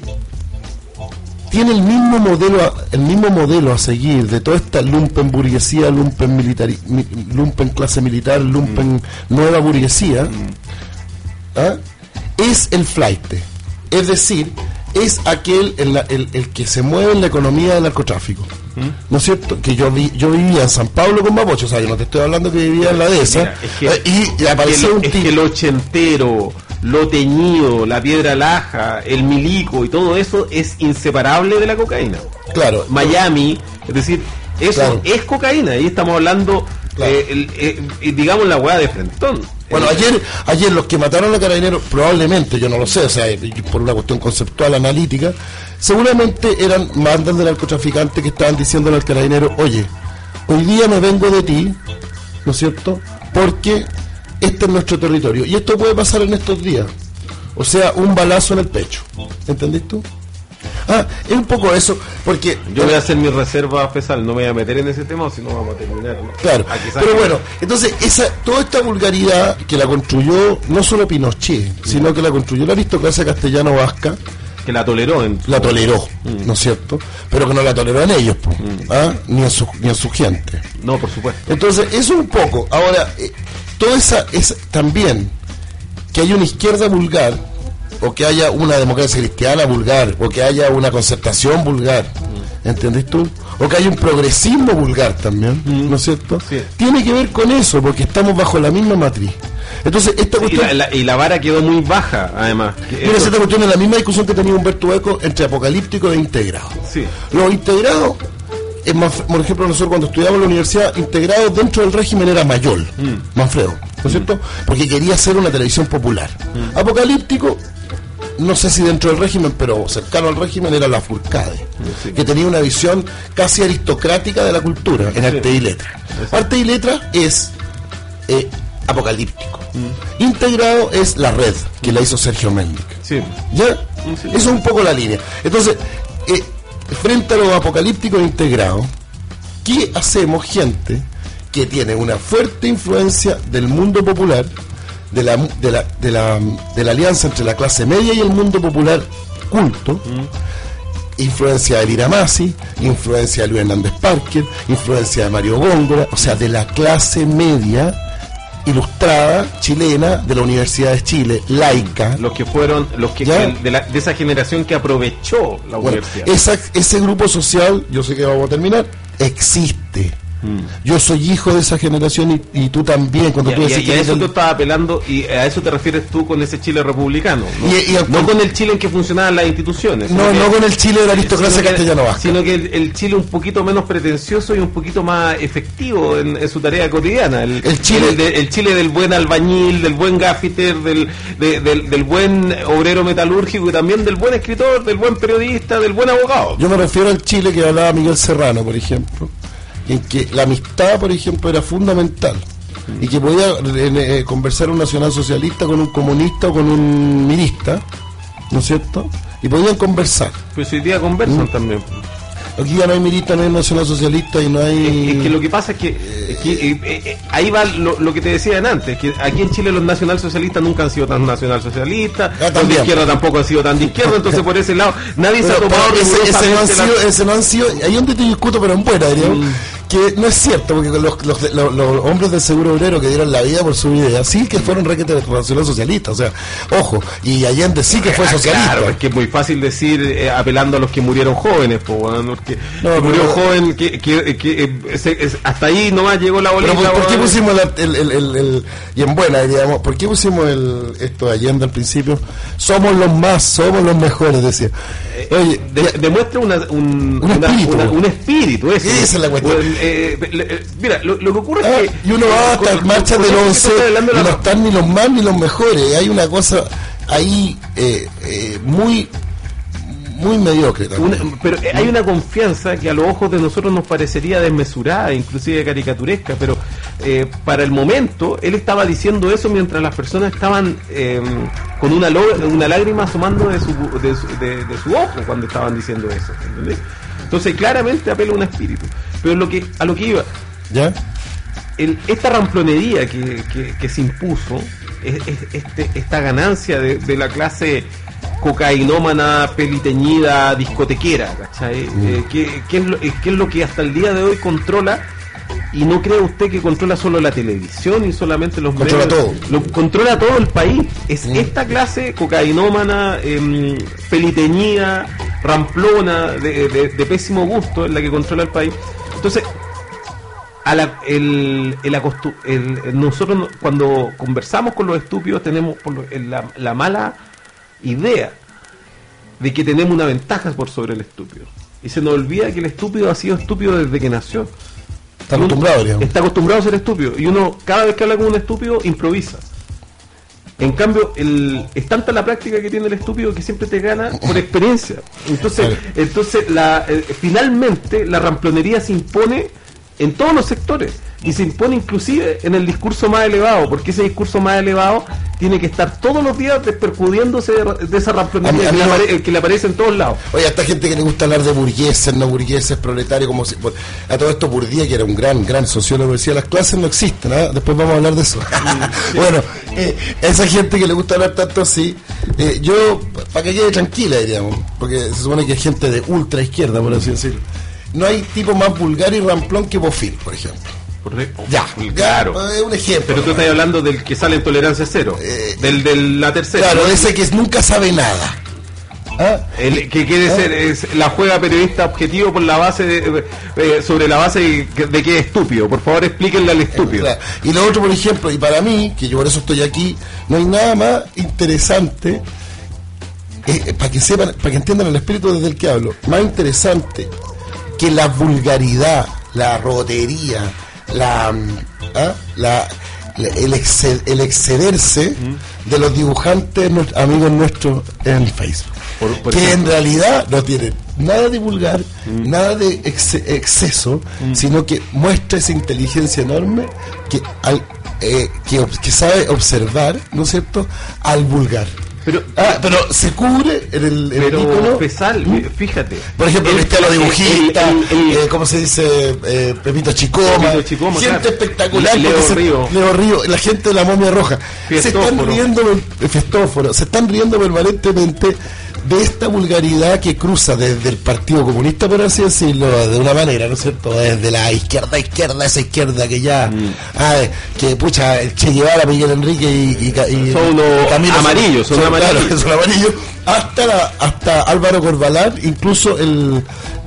tiene el mismo modelo a, el mismo modelo a seguir de toda esta lumpen burguesía, lumpen militar, lumpen clase militar, lumpen mm. nueva burguesía, mm. ¿ah? es el flaite, es decir, es aquel el, el, el que se mueve en la economía del narcotráfico, ¿Mm? ¿no es cierto? Que yo vi, yo vivía en San Pablo con Mapocho, o sea, yo no te estoy hablando que vivía en la dehesa.
Mira, es que,
eh, y, y apareció
es
un
que,
tipo,
es que el ochentero, lo teñido, la piedra laja, el milico y todo eso es inseparable de la cocaína.
Claro.
Miami, es decir, eso claro. es cocaína, y estamos hablando, claro. eh, el, eh, digamos, la hueá de frentón.
Bueno,
el,
ayer ayer los que mataron a Carabineros, probablemente, yo no lo sé, o sea, por una cuestión conceptual, analítica, seguramente eran mandas de narcotraficantes que estaban diciéndole al Carabinero, oye, hoy día me vengo de ti, ¿no es cierto?, porque este es nuestro territorio. Y esto puede pasar en estos días. O sea, un balazo en el pecho. ¿Entendés tú? Ah, es un poco eso, porque...
Yo voy a hacer mi reserva pesal, no me voy a meter en ese tema, o si no vamos a terminar, ¿no?
Claro, pero bueno, entonces, esa toda esta vulgaridad que la construyó no solo Pinochet, sino que la construyó la aristocracia castellano-vasca,
que la toleró en...
la toleró, mm. ¿no es cierto? Pero que no la toleró en ellos, pues, mm. ¿ah? ni en su ni en su gente.
No, por supuesto.
Entonces, eso un poco. Ahora, eh, toda esa es también que hay una izquierda vulgar, o que haya una democracia cristiana vulgar, o que haya una concertación vulgar, mm. ¿entendés tú? O que haya un progresismo vulgar también, mm. ¿no es cierto?
Sí.
Tiene que ver con eso, porque estamos bajo la misma matriz. Entonces, esta
sí,
cuestión...
y, la, la, y la vara quedó muy baja, además.
Mira, esta cuestión es la misma discusión que tenía Humberto Eco entre apocalíptico e integrado.
Sí.
Los integrados, es más, por ejemplo, nosotros cuando estudiábamos en la universidad, integrados dentro del régimen era Mayol, mm. Manfredo, ¿no es cierto? Porque quería hacer una televisión popular. Mm. Apocalíptico, no sé si dentro del régimen, pero cercano al régimen, era la Furcade, sí. que tenía una visión casi aristocrática de la cultura, en sí. arte y letra. Sí. Arte y letra es eh, apocalíptico. Mm. Integrado es la red, que mm. la hizo Sergio Mendic. Sí. ¿Ya? Sí. Eso es un poco la línea. Entonces, eh, frente a lo apocalíptico e integrado, ¿qué hacemos gente que tiene una fuerte influencia del mundo popular, de la, de la, de la, de la alianza entre la clase media y el mundo popular culto? Mm. Influencia de Elira Masi, influencia de Luis Hernández Parker, influencia de Mario Góngora, o sea, de la clase media ilustrada chilena de la Universidad de Chile, laica.
Los que fueron, los que, que de, la, de esa generación que aprovechó la
bueno,
universidad.
Esa, ese grupo social, yo sé que vamos a terminar, existe. Mm. Yo soy hijo de esa generación y, y tú también. Cuando
y,
tú
y,
decís
y a eso
el...
tú estabas apelando, y a eso te refieres tú con ese Chile republicano, ¿no?
Y, y,
no con el Chile en que funcionaban las instituciones.
No,
que,
no con el Chile de la aristocracia castellano vasca.
Sino que el, el Chile un poquito menos pretencioso y un poquito más efectivo en, en su tarea cotidiana. El,
el, Chile,
el, de, el Chile del buen albañil, del buen gaffiter, del, de, del, del buen obrero metalúrgico y también del buen escritor, del buen periodista, del buen abogado.
Yo me refiero al Chile que hablaba Miguel Serrano, por ejemplo, en que la amistad, por ejemplo, era fundamental y que podía eh, eh, conversar un nacionalsocialista con un comunista o con un mirista, ¿no es cierto? Y podían conversar.
Pues hoy día conversan mm. también.
Aquí ya no hay mirista, no hay nacionalsocialista y no hay...
Es, es que lo que pasa es que, es que eh, eh, ahí va lo, lo que te decían antes, que aquí en Chile los nacionalsocialistas nunca han sido tan nacionalsocialistas, ah, los de izquierda tampoco han sido tan de izquierda, entonces por ese lado nadie pero, se ha tomado
ese, ese, no han sido, la... ese no han sido, ahí donde te discuto, pero en buena, diríamos, mm. que no es cierto, porque los, los, los, los hombres del seguro obrero que dieron la vida por su idea, sí que fueron requetes nacionalsocialistas, o sea, ojo, y Allende sí que fue socialista.
Claro, es que es muy fácil decir, eh, apelando a los que murieron jóvenes, pues, bueno, porque no, que murió pero, joven, que, que, que eh, se, es, hasta ahí nomás llegó la bolita.
¿Por, ¿por qué pusimos la, el, el, el, el, y en buena, digamos, por qué pusimos el, esto de Allende al principio? Somos los más, somos los mejores, decía.
Oye, de, ya, demuestra una, un,
un
una,
espíritu,
una, un espíritu, eso.
Esa es la cuestión.
Bueno, eh, eh, mira, lo, lo que ocurre ah, es que...
Y uno va hasta marchas del once y no están ni los más ni los mejores. Hay una cosa ahí eh, eh, muy... muy mediocre también.
Una, pero hay una confianza que a los ojos de nosotros nos parecería desmesurada, inclusive caricaturesca, pero eh, para el momento él estaba diciendo eso mientras las personas estaban eh, con una, lo, una lágrima asomando de su, de, su, de, de su ojo cuando estaban diciendo eso, ¿entendés? Entonces claramente apela a un espíritu, pero lo que a lo que iba,
¿ya?
El, esta ramplonería que, que, que se impuso, es, es, este, esta ganancia de, de la clase cocainómana, peliteñida, discotequera, ¿cachai? Mm. Eh, ¿qué, qué, es lo, ¿Qué es lo que hasta el día de hoy controla? Y no cree usted que controla solo la televisión y solamente los
controla
medios.
Todo.
Lo controla todo el país. Es mm. esta clase cocainómana, eh, peliteñida, ramplona, de, de, de pésimo gusto, es la que controla el país. Entonces, a la, el, el, acostu, el, el nosotros cuando conversamos con los estúpidos tenemos por lo, la, la mala idea de que tenemos una ventaja por sobre el estúpido, y se nos olvida que el estúpido ha sido estúpido desde que nació.
Está acostumbrado, digamos.
Está acostumbrado a ser estúpido, y uno cada vez que habla con un estúpido improvisa. En cambio, el, es tanta la práctica que tiene el estúpido que siempre te gana por experiencia. Entonces, vale. entonces la, eh, finalmente la ramplonería se impone en todos los sectores, y se impone inclusive en el discurso más elevado, porque ese discurso más elevado tiene que estar todos los días despercudiéndose de, de esa ramplonería que, no, le apare, que le aparece en todos lados.
Oye, a esta gente que le gusta hablar de burgueses, no burgueses, proletarios, como si, bueno, a todo esto Bourdieu, que era un gran, gran sociólogo, decía, las clases no existen, ¿eh? Después vamos a hablar de eso. Sí. Bueno, eh, esa gente que le gusta hablar tanto así, eh, yo, para que quede tranquila, diríamos, porque se supone que es gente de ultra izquierda, por así decirlo. No hay tipo más vulgar y ramplón que Bofill, por ejemplo.
Correcto.
Ya,
claro.
Es un ejemplo.
Pero tú estás hablando del que sale en tolerancia cero, eh, del de la tercera.
Claro, ¿no? Ese que nunca sabe nada.
¿Ah? El que quiere ¿Ah? ser es, la juega periodista objetivo por la base de, eh, sobre la base de, de que es estúpido. Por favor, explíquenle al estúpido.
Claro. Y lo otro, por ejemplo, y para mí, que yo por eso estoy aquí, no hay nada más interesante, eh, para que sepan, para que entiendan el espíritu desde el que hablo, más interesante que la vulgaridad, la rotería, la, ¿ah? la, la el, exced, el excederse mm. de los dibujantes amigos nuestros en Facebook, por, por que ejemplo. En realidad no tienen nada de vulgar, mm. nada de ex, exceso, mm. sino que muestra esa inteligencia enorme que, al, eh, que, que sabe observar, ¿no es cierto?, al vulgar.
Pero,
ah, pero se cubre en el, en
pero
el ícono.
Pesal, fíjate.
Por ejemplo, el estilo dibujista, el, el, el, eh, ¿cómo se dice? Eh, Pepito Chicoma. Pepito Chicoma, gente claro. espectacular.
Leo
se,
Río.
Leo Río, la gente de la momia roja. Fiestóforo. Se están riendo, Festóforo, se están riendo permanentemente de esta vulgaridad que cruza desde el Partido Comunista, por así decirlo, de una manera, ¿no es cierto? Desde la izquierda, izquierda, esa izquierda que ya, mm. ah, que pucha, el Che Guevara, Miguel Enrique y, y, y
son los Camilo, amarillos, son, son amarillos,
claro, son amarillos, hasta la, hasta Álvaro Corbalán, incluso el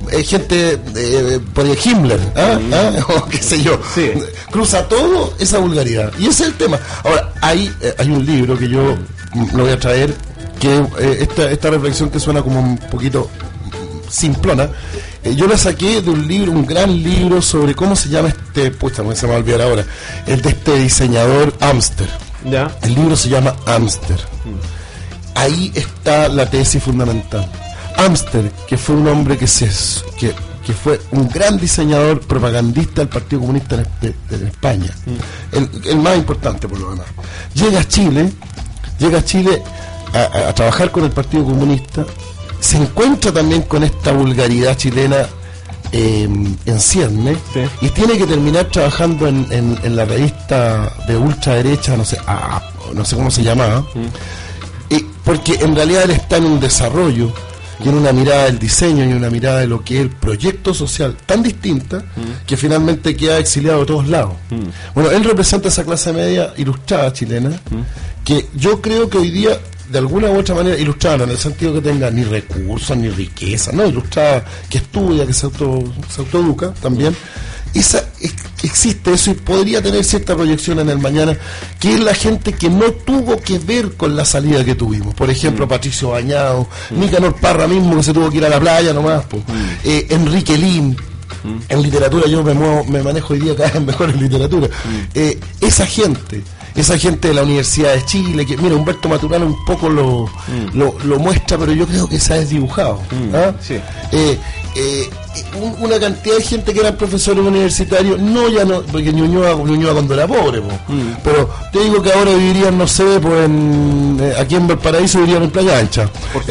eh, gente, eh, por el Himmler, ¿ah?
Mm.
¿Ah? O qué sé yo,
Sí.
cruza todo esa vulgaridad. Y ese es el tema. Ahora, hay, eh, hay un libro que yo mm, lo voy a traer, que eh, esta, esta reflexión que suena como un poquito simplona, eh, yo la saqué de un libro, un gran libro sobre cómo se llama este, pucha, no se me va a olvidar ahora, el de este diseñador Amster.
Ya.
El libro se llama Amster. Ahí está la tesis fundamental. Amster, que fue un hombre que se que, que fue un gran diseñador propagandista del Partido Comunista en, de, de España, mm. el, el más importante por lo demás, llega a Chile, llega a Chile a, a, a trabajar con el Partido Comunista, se encuentra también con esta vulgaridad chilena eh, en cierne, sí. y tiene que terminar trabajando en, en, en la revista de ultraderecha, no sé, ah, no sé cómo se llamaba, mm. y porque en realidad él está en un desarrollo y en una mirada del diseño y una mirada de lo que es el proyecto social tan distinta, mm. que finalmente queda exiliado de todos lados. Mm. Bueno, él representa esa clase media ilustrada chilena, mm. que yo creo que hoy día, de alguna u otra manera, ilustrada, en el sentido que tenga ni recursos, ni riqueza, no, ilustrada, que estudia, que se, auto, se autoeduca también, esa existe eso y podría tener cierta proyección en el mañana, que es la gente que no tuvo que ver con la salida que tuvimos. Por ejemplo, mm. Patricio Bañado, mm. Nicanor Parra mismo, que se tuvo que ir a la playa nomás, pues. mm. eh, Enrique Lin, mm. en literatura yo me, muevo, me manejo hoy día cada vez mejor en literatura. Mm. Eh, esa gente, esa gente de la Universidad de Chile, que mira, Humberto Maturana un poco lo, mm. lo, lo muestra, pero yo creo que se ha desdibujado.
Mm.
¿ah?
Sí.
Eh, eh, una cantidad de gente que eran profesores universitarios, no ya no, porque Ñuñoa, Ñuñoa cuando era pobre, po. Mm. pero te digo que ahora vivirían, no sé, pues en, eh, aquí en Valparaíso vivirían en Playa Ancha,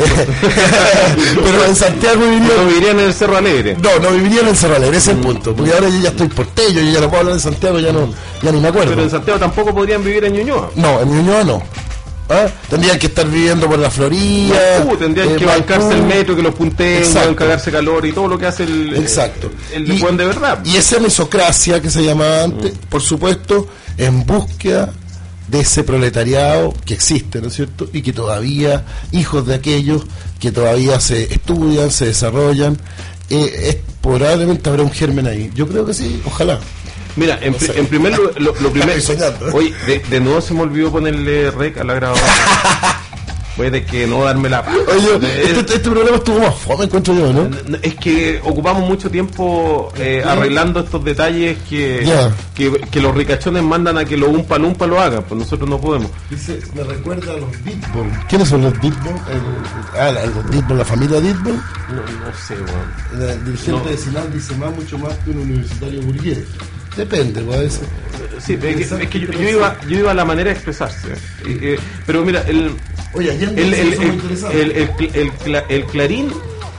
pero en Santiago vivirían,
no vivirían en el Cerro Alegre.
No, no vivirían en el Cerro Alegre, ese es el punto, porque ahora yo ya estoy porteño, yo ya no puedo hablar de Santiago, ya no, ya ni me acuerdo.
Pero en Santiago tampoco podrían vivir en Ñuñoa.
No, en Ñuñoa no. ¿Ah? Tendrían que estar viviendo por la Florida,
no, uh, tendrían eh, que bancarse el metro, que los punteen, cagarse calor y todo lo que hace el
exacto
el, el buen de verdad.
Y esa mesocracia que se llamaba antes, mm. por supuesto, en búsqueda de ese proletariado que existe, ¿no es cierto? Y que todavía, hijos de aquellos que todavía se estudian, se desarrollan, eh, es, probablemente habrá un germen ahí. Yo creo que sí, ojalá.
Mira, en,
no sé.
en primer lugar, lo, lo primero.
Soñando, ¿eh?
Oye, de, de nuevo se me olvidó ponerle rec a la grabadora. Voy de que no darme la.
Oye, este, este programa estuvo más fome, encuentro yo, ¿no?
Es que ocupamos mucho tiempo eh, arreglando estos detalles que,
yeah.
que que los ricachones mandan a que los umpa lumpa lo hagan, pues nosotros no podemos.
Dice, me recuerda a los Ditbol. ¿Quiénes son los Ditbol? Ah, los Ditbol, la familia Ditbol.
No, no sé, bueno.
El dirigente no. de Sinal dice más, mucho más que un universitario burgués. Depende, pues a veces.
Sí, es que, es que yo, yo, iba, yo iba a la manera de expresarse. Eh, eh, pero mira, el.
Oye, ayer
el, el, el, el, el, el, el, el Clarín.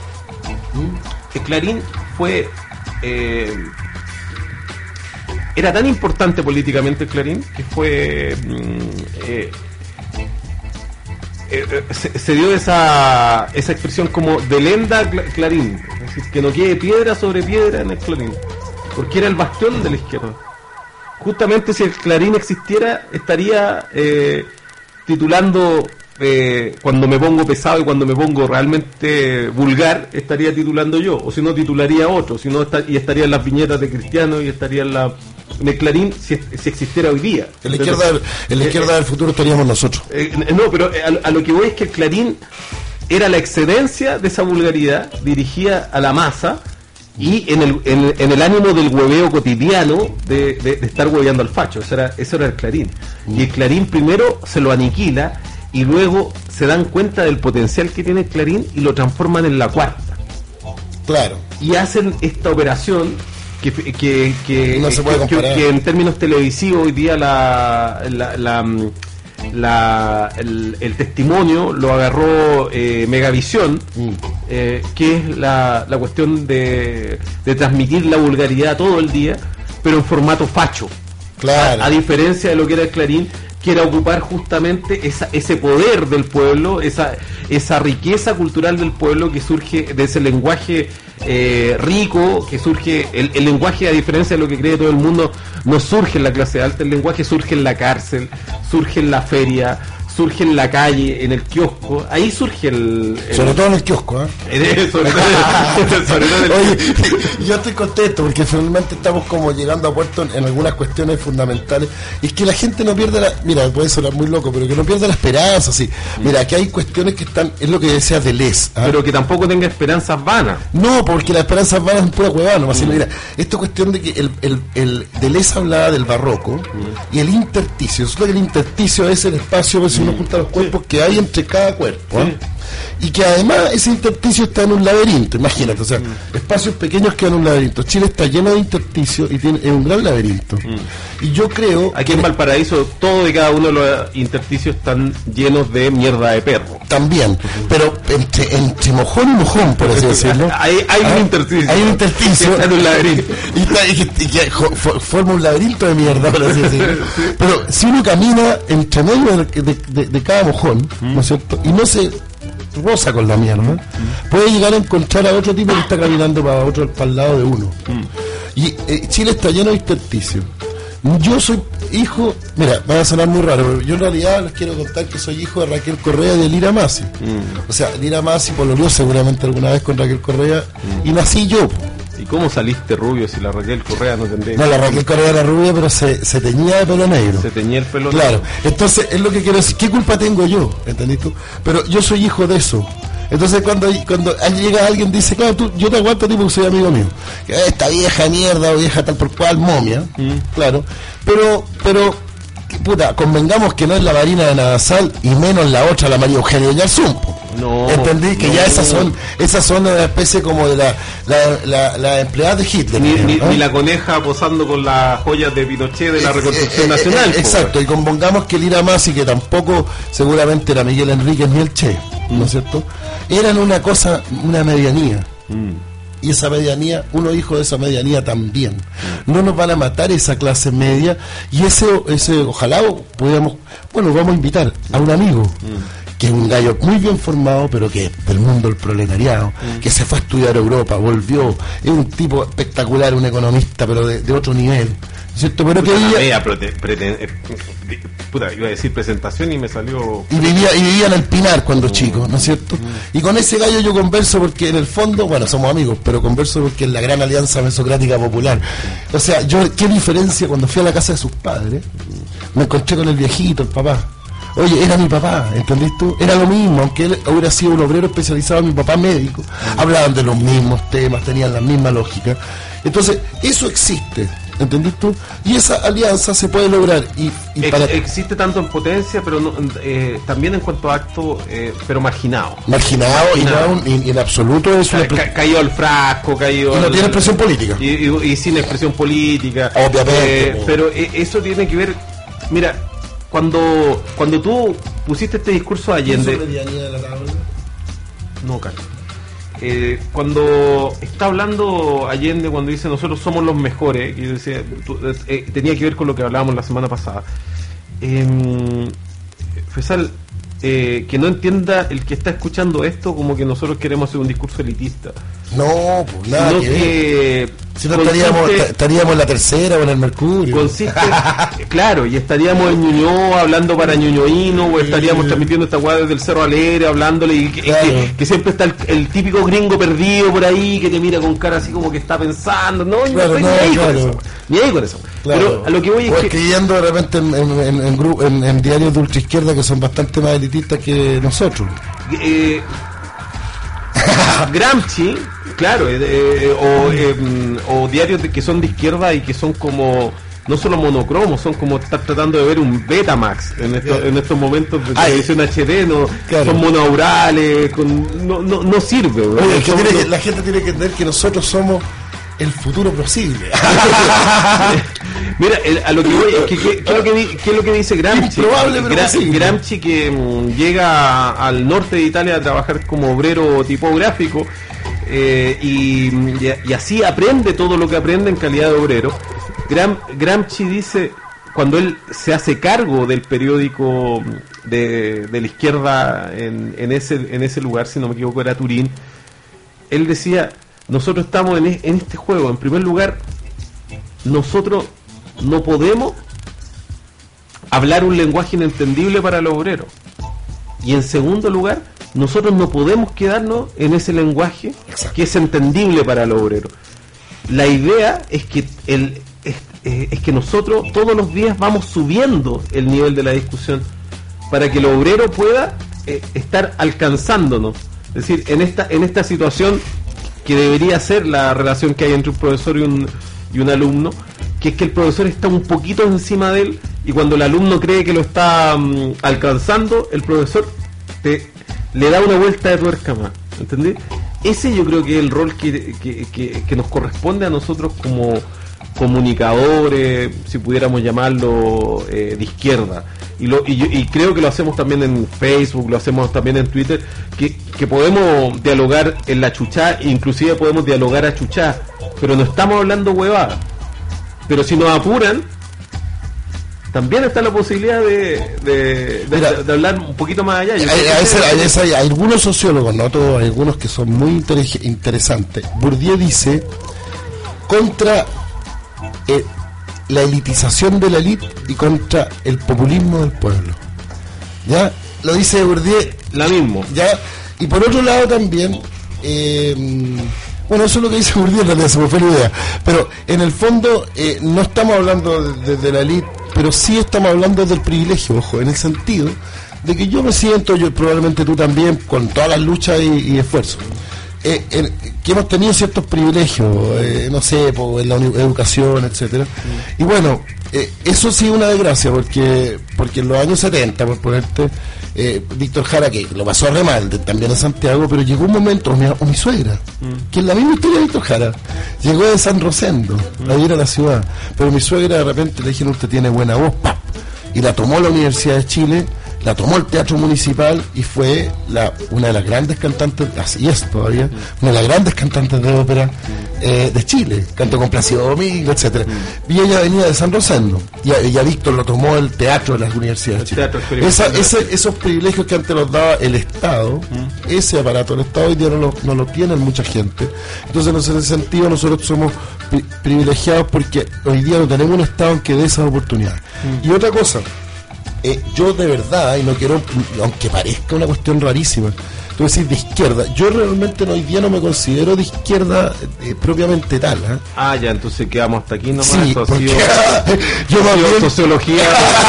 ¿Mm? El Clarín fue. Eh, era tan importante políticamente el Clarín que fue. Eh, eh, se, se dio esa, esa expresión como de lenda Clarín. Es decir, que no quede piedra sobre piedra en el Clarín. Porque era el bastión de la izquierda. Justamente si el Clarín existiera, estaría eh, titulando, eh, cuando me pongo pesado y cuando me pongo realmente vulgar, estaría titulando yo, o si no, titularía otro, si no está, y estaría en las viñetas de Cristiano y estaría en la en el Clarín si, si existiera hoy día.
En la izquierda, Entonces, en la izquierda eh, del futuro estaríamos nosotros.
Eh, no, pero a, a lo que voy es que el Clarín era la excedencia de esa vulgaridad dirigida a la masa, y en el, en, en el ánimo del hueveo cotidiano de, de, de estar hueveando al facho. Eso era, eso era el Clarín. Mm. Y el Clarín primero se lo aniquila y luego se dan cuenta del potencial que tiene el Clarín y lo transforman en la cuarta.
Claro.
Y hacen esta operación que, que, que,
no se puede
que, que, que en términos televisivos hoy día la... la, la La, el, el testimonio lo agarró eh, Megavisión, mm. eh, que es la, la cuestión de, de transmitir la vulgaridad todo el día, pero en formato facho.
Claro.
A, a diferencia de lo que era el Clarín, que era ocupar justamente esa, ese poder del pueblo, esa, esa riqueza cultural del pueblo que surge de ese lenguaje eh, rico, que surge, el, el lenguaje, a diferencia de lo que cree todo el mundo, no surge en la clase alta, el lenguaje surge en la cárcel, surge en la feria, surge en la calle, en el kiosco, ahí surge el... el
sobre todo en el kiosco, ¿eh?
sobre todo, sobre todo en el...
Oye, yo estoy contento porque finalmente estamos como llegando a puerto en, en algunas cuestiones fundamentales. Y es que la gente no pierde la... Mira, puede sonar muy loco, pero que no pierda la esperanza, sí. Mira, aquí hay cuestiones que están... Es lo que decías de Les. ¿eh?
Pero que tampoco tenga esperanzas vanas.
No, porque las esperanzas vanas es pura huevada, nomás. Mm. Mira, esta cuestión de que el, el, el Deleuze hablaba del barroco mm. y el intersticio. Resulta que el intersticio es el espacio, pues, si uno junta los cuerpos sí. que hay entre cada cuerpo. ¿eh? Sí. Y que además ese intersticio está en un laberinto, imagínate, o sea, mm. espacios pequeños que en un laberinto. Chile está lleno de intersticios y tiene, es un gran laberinto. Mm. Y yo creo...
Aquí en Valparaíso, todo y cada uno de los intersticios están llenos de mierda de perro.
También, mm. pero entre, entre mojón y mojón, por así decirlo.
hay hay ¿Ah? un intersticio.
Hay un intersticio.
Está en un laberinto.
y, está, y, que, y que forma un laberinto de mierda, por así decirlo. sí. Pero si uno camina entre medio de, de, de, de cada mojón, mm. ¿no es cierto? Y no se... rosa con la mierda, ¿no? Mm. puede llegar a encontrar a otro tipo que está caminando para otro para el lado de uno. Mm. Y eh, Chile está lleno de intersticios. Yo soy hijo, mira, va a sonar muy raro, pero yo en realidad les quiero contar que soy hijo de Raquel Correa y de Lira Masi. Mm. O sea, Lira Masi pololeó seguramente alguna vez con Raquel Correa mm. y nací yo.
¿Y cómo saliste rubio si la Raquel Correa no tendría?
No, la Raquel Correa era rubia, pero se, se teñía de pelo negro.
Se teñía el pelo
claro.
negro.
Claro, entonces es lo que quiero decir. ¿Qué culpa tengo yo? ¿Entendís tú? Pero yo soy hijo de eso. Entonces cuando cuando llega alguien dice, claro, tú, yo te aguanto a ti porque soy amigo mío. Esta vieja mierda o vieja tal por cual, momia. Mm. Claro. Pero, pero, puta, convengamos que no es la Marina de Navasal y menos la otra, la María Eugenia Yarzumpo. No, entendí que no. ya esas son esas son una especie como de la la, la, la empleada de Hitler,
ni, ni,
¿eh?
ni la coneja posando con las joyas de Pinochet de la reconstrucción eh, eh, nacional.
Eh, exacto, y convengamos que Lira Masi, que tampoco seguramente era Miguel Enríquez ni el Che, mm. ¿no es cierto? Eran una cosa, una medianía. Mm. Y esa medianía, uno hijo de esa medianía también. No nos van a matar esa clase media y ese ese ojalá podamos, bueno, vamos a invitar a un amigo. Mm. que es un gallo muy bien formado, pero que es del mundo del proletariado, mm. que se fue a estudiar a Europa, volvió, es un tipo espectacular, un economista, pero de, de otro nivel, ¿cierto? Pero
puta,
que vivía,
media prote, preten, eh, puta, iba a decir presentación y me salió...
Y vivía, y vivía en el Pinar cuando mm. chico, ¿no es cierto? Mm. Y con ese gallo yo converso porque en el fondo, bueno, somos amigos, pero converso porque es la gran alianza mesocrática popular. O sea, yo, qué diferencia cuando fui a la casa de sus padres, me encontré con el viejito, el papá. Oye, era mi papá, ¿entendés tú? Era lo mismo, aunque él hubiera sido un obrero especializado, mi papá médico. Mm. Hablaban de los mismos temas, tenían la misma lógica. Entonces, eso existe, ¿entendés tú? Y esa alianza se puede lograr. Y, y
Ex,
para...
Existe tanto en potencia, pero no, eh, también en cuanto a acto, eh, pero marginado.
Marginado, marginado. Y, no, y, y en absoluto es una...
Ca caído al frasco, caído...
Y no al... tiene expresión política.
Y, y, y sin expresión política.
Obviamente.
Eh, pero eh, eso tiene que ver... Mira... Cuando cuando tú pusiste este discurso a Allende... No, Carlos. Eh, cuando está hablando Allende, cuando dice nosotros somos los mejores, que yo decía, tú, eh, tenía que ver con lo que hablábamos la semana pasada. Eh, Fesal, eh, que no entienda el que está escuchando esto como que nosotros queremos hacer un discurso elitista.
No, pues nada
sino
que,
que
si no estaríamos, estaríamos en la tercera o en el Mercurio.
Consiste, claro, y estaríamos en Ñuñoa hablando para ñuñoíno, o estaríamos sí. transmitiendo esta weá desde el Cerro Alegre, hablándole, y que, claro. que, que siempre está el, el típico gringo perdido por ahí, que te mira con cara así como que está pensando. No,
claro,
no estoy
no,
ni ahí
claro.
con eso. Ni ahí con eso. Claro. Pero a lo que voy es
o
que...
escribiendo de repente en, en, en, en, en, en diarios de ultraizquierda que son bastante más elitistas que nosotros.
Eh, Gramsci, claro, eh, eh, o, eh, o diarios de, que son de izquierda y que son como no solo monocromos, son como estar tratando de ver un Betamax en, esto, en estos momentos de televisión H D, no, claro. son monoaurales, con, no, no, no sirve.
Oye, que tiene que, la gente tiene que entender que nosotros somos el futuro posible.
Mira, el, a lo que voy, ¿qué que, que, que, que es lo que dice Gramsci?
Improbable, pero
Gra,
posible.
Gramsci que um, llega al norte de Italia a trabajar como obrero tipográfico eh, y, y, y así aprende todo lo que aprende en calidad de obrero. Gram, Gramsci dice, cuando él se hace cargo del periódico de, de la izquierda en, en, ese, en ese lugar, si no me equivoco era Turín, él decía, nosotros estamos en, en este juego, en primer lugar, nosotros no podemos hablar un lenguaje inentendible para los obreros. Y en segundo lugar, nosotros no podemos quedarnos en ese lenguaje Exacto. que es entendible para el obrero. La idea es que el es, es que nosotros todos los días vamos subiendo el nivel de la discusión para que el obrero pueda eh, estar alcanzándonos. Es decir, en esta en esta situación que debería ser la relación que hay entre un profesor y un, y un alumno, que es que el profesor está un poquito encima de él y cuando el alumno cree que lo está um, alcanzando, el profesor te, le da una vuelta de tuerca más, ¿entendés? Ese yo creo que es el rol que, que, que, que nos corresponde a nosotros como comunicadores, si pudiéramos llamarlo, eh, de izquierda. Y, lo, y, y creo que lo hacemos también en Facebook, lo hacemos también en Twitter, que, que podemos dialogar en la chuchá, inclusive podemos dialogar a chuchá, pero no estamos hablando huevada. Pero si nos apuran, también está la posibilidad de, de, de, Mira, de hablar un poquito más allá. Yo
hay, a veces, a veces hay algunos sociólogos, no todos, hay algunos que son muy inter- interesantes. Bourdieu dice contra eh, la elitización de la élite y contra el populismo del pueblo. ¿Ya? Lo dice Bourdieu.
La mismo.
¿Ya? Y por otro lado también, eh, bueno, eso es lo que dice Bourdieu, en realidad se me fue la idea. Pero en el fondo eh, no estamos hablando de, de, de la élite, pero sí estamos hablando del privilegio, ojo, en el sentido de que yo me siento, yo probablemente tú también, con todas las luchas y, y esfuerzos, eh, en, que hemos tenido ciertos privilegios, eh, no sé, por, en la uni- educación, etcétera. Mm. Y bueno, eh, eso sí es una desgracia, porque porque en los años setenta, por ponerte, eh, Víctor Jara, que lo pasó re mal, de, también en Santiago, pero llegó un momento, o mi, o mi suegra, mm. que es la misma historia de Víctor Jara, llegó de San Rosendo, mm. a ir a la ciudad, pero mi suegra de repente le dijeron, usted tiene buena voz, ¡pap! Y la tomó la Universidad de Chile, la tomó el Teatro Municipal y fue la, una de las grandes cantantes, así es todavía, mm. una de las grandes cantantes de ópera eh, de Chile, cantó con Plácido Domingo, etcétera. Mm. Y ella venía de San Rosendo, y a, y a Víctor lo tomó el teatro de las universidades de Chile. Esa, ese, esos privilegios que antes los daba el Estado, mm. ese aparato del Estado hoy día no lo, no lo tiene mucha gente. Entonces, en ese sentido, nosotros somos pri- privilegiados porque hoy día no tenemos un Estado que dé esas oportunidades. Mm. Y otra cosa, Eh, yo de verdad, y no quiero, aunque parezca una cuestión rarísima, tú decís de izquierda, yo realmente hoy día no me considero de izquierda eh, propiamente tal. ¿eh?
Ah, ya, entonces quedamos hasta aquí nomás.
Sí,
eso
porque
sido,
yo más bien,
sociología.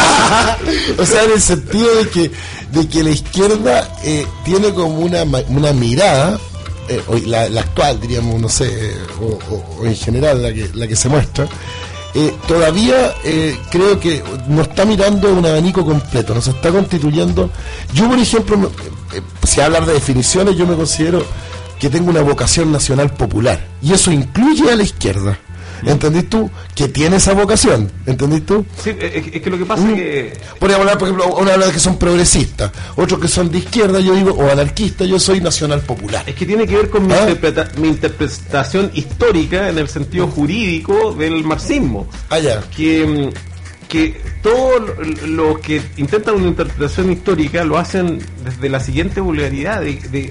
O sea, en el sentido de que de que la izquierda eh, tiene como una, una mirada, eh, la, la actual, diríamos, no sé, o, o, o en general la que, la que se muestra, Eh, todavía eh, creo que no está mirando un abanico completo, no se está constituyendo. Yo, por ejemplo, eh, si hablar de definiciones, yo me considero que tengo una vocación nacional popular, y eso incluye a la izquierda. ¿Entendís tú? Que tiene esa vocación, ¿entendís tú?
Sí, es, es que lo que pasa mm. es que...
Podríamos hablar, por ejemplo, uno habla de que son progresistas, otros que son de izquierda, yo digo, o anarquistas, yo soy nacional popular.
Es que tiene que ver con mi,
¿Ah?
interpreta- mi interpretación histórica en el sentido jurídico del marxismo.
Ah, ya.
Que, que todos los que intentan una interpretación histórica lo hacen desde la siguiente vulgaridad, de... de,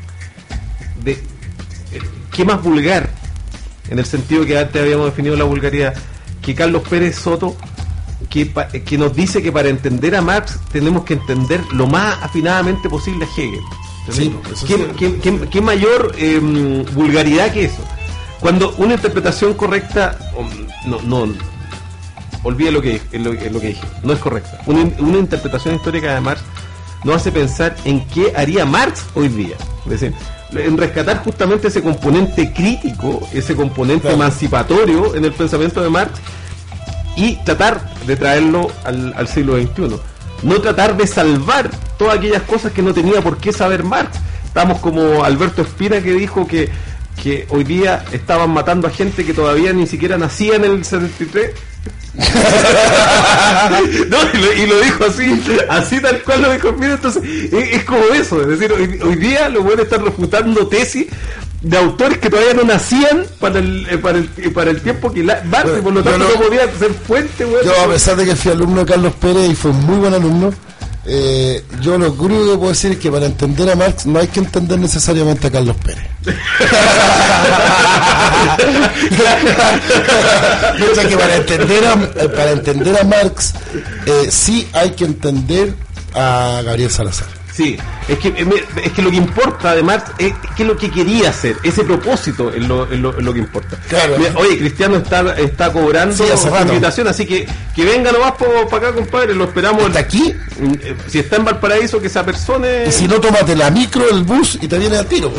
de ¿qué más vulgar? En el sentido que antes habíamos definido la vulgaridad, que Carlos Pérez Soto, que, que nos dice que para entender a Marx tenemos que entender lo más afinadamente posible a Hegel.
Sí,
¿Qué,
sí.
qué, qué, qué mayor eh, vulgaridad que eso? Cuando una interpretación correcta, no, no, olvide lo que, lo, lo que dije, no es correcta. Una, una interpretación histórica de Marx nos hace pensar en qué haría Marx hoy día. Es decir, en rescatar justamente ese componente crítico, ese componente claro. emancipatorio en el pensamiento de Marx y tratar de traerlo al, al siglo veintiuno. No tratar de salvar todas aquellas cosas que no tenía por qué saber Marx. Estamos como Alberto Espina, que dijo que, que hoy día estaban matando a gente que todavía ni siquiera nacía en el setenta y tres. No, y, lo, y lo dijo así, así tal cual lo dijo. Mira, entonces es, es como eso, es decir, hoy, hoy día lo bueno estar refutando tesis de autores que todavía no nacían para el eh, para el para el tiempo que la, Marx, bueno, por lo tanto no, no podía ser fuente. Bueno,
yo, a pesar de que fui alumno de Carlos Pérez y fue un muy buen alumno, eh, yo lo único que puedo decir es que para entender a Marx no hay que entender necesariamente a Carlos Pérez. Mientras que para entender a, para entender a Marx eh, sí hay que entender a Gabriel Salazar.
Sí, es que es que lo que importa además es que lo que quería hacer, ese propósito es lo, es lo, es lo que importa.
Claro.
Mira, oye, Cristiano está está cobrando
Sí, hace
su
rato.
invitación, así que que venga nomás para acá, compadre, lo esperamos.
¿Está aquí?
Si está en Valparaíso, que se apersone.
Y si no, tómate la micro, el bus y te vienes al tiro.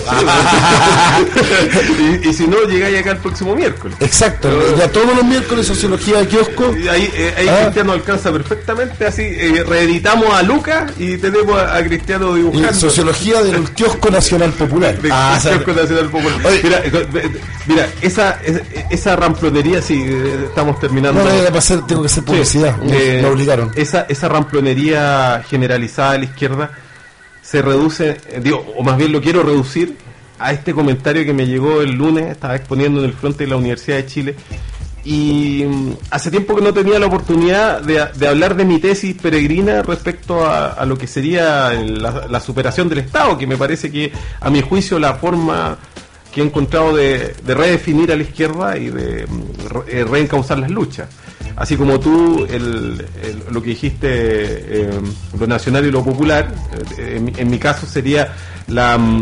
y, y si no, llegáis acá el próximo miércoles.
Exacto, ya todos los miércoles sociología de kiosco.
Y ahí eh, ahí
Ah.
Cristiano alcanza perfectamente, así eh, reeditamos a Lucas y tenemos a, a Cristiano
Y
dibujando.
sociología del kiosco nacional popular.
De-
Ah,
del
sabe.
kiosco nacional popular.
Oye.
Mira, eh, mira, esa, esa, esa ramplonería, sí, eh, estamos terminando.
No, no, no, pasar, tengo que hacer publicidad.
Sí,
me,
eh,
me obligaron.
Esa, esa ramplonería generalizada de la izquierda se reduce, eh, digo, o más bien lo quiero reducir a este comentario que me llegó el lunes, estaba exponiendo en el frente de la Universidad de Chile, y mm, hace tiempo que no tenía la oportunidad de, de hablar de mi tesis peregrina respecto a, a lo que sería el- la, la superación del Estado, que me parece que, a mi juicio, la forma que he encontrado de, de redefinir a la izquierda y de mm, re- eh, reencauzar las luchas. Así como tú, el, el- lo que dijiste, eh, lo nacional y lo popular, eh, en, mi- en mi caso sería la, mm,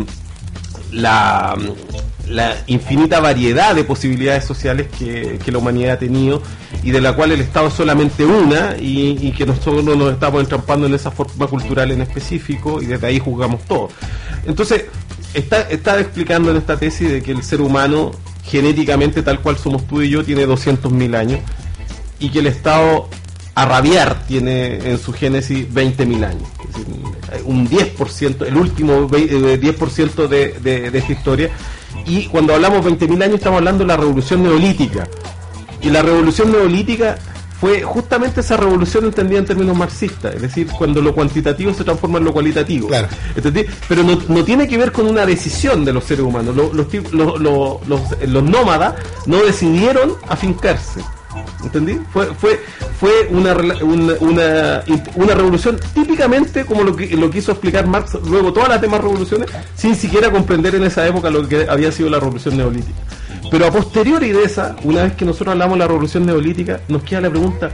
la, la infinita variedad de posibilidades sociales que, que la humanidad ha tenido y de la cual el Estado es solamente una y, y que nosotros nos estamos entrampando en esa forma cultural en específico y desde ahí juzgamos todo. Entonces, está, está explicando en esta tesis de que el ser humano, genéticamente tal cual somos tú y yo, tiene doscientos mil años y que el Estado a rabiar tiene en su génesis veinte mil años. Es decir, un diez por ciento, el último ve- eh, diez por ciento de, de, de esta historia. Y cuando hablamos veinte mil años estamos hablando de la revolución neolítica. Y la revolución neolítica fue justamente esa revolución entendida en términos marxistas, es decir, cuando lo cuantitativo se transforma en lo cualitativo.
Claro.
¿Entendí? Pero no, no tiene que ver con una decisión de los seres humanos. Los, los, tip- los, los, los, los nómadas no decidieron afincarse. ¿Entendí? Fue fue fue una, rela- una una una revolución típicamente como lo que lo quiso explicar Marx luego todas las demás revoluciones, sin siquiera comprender en esa época lo que había sido la revolución neolítica. Pero a posteriori de esa, una vez que nosotros hablamos de la revolución neolítica, nos queda la pregunta: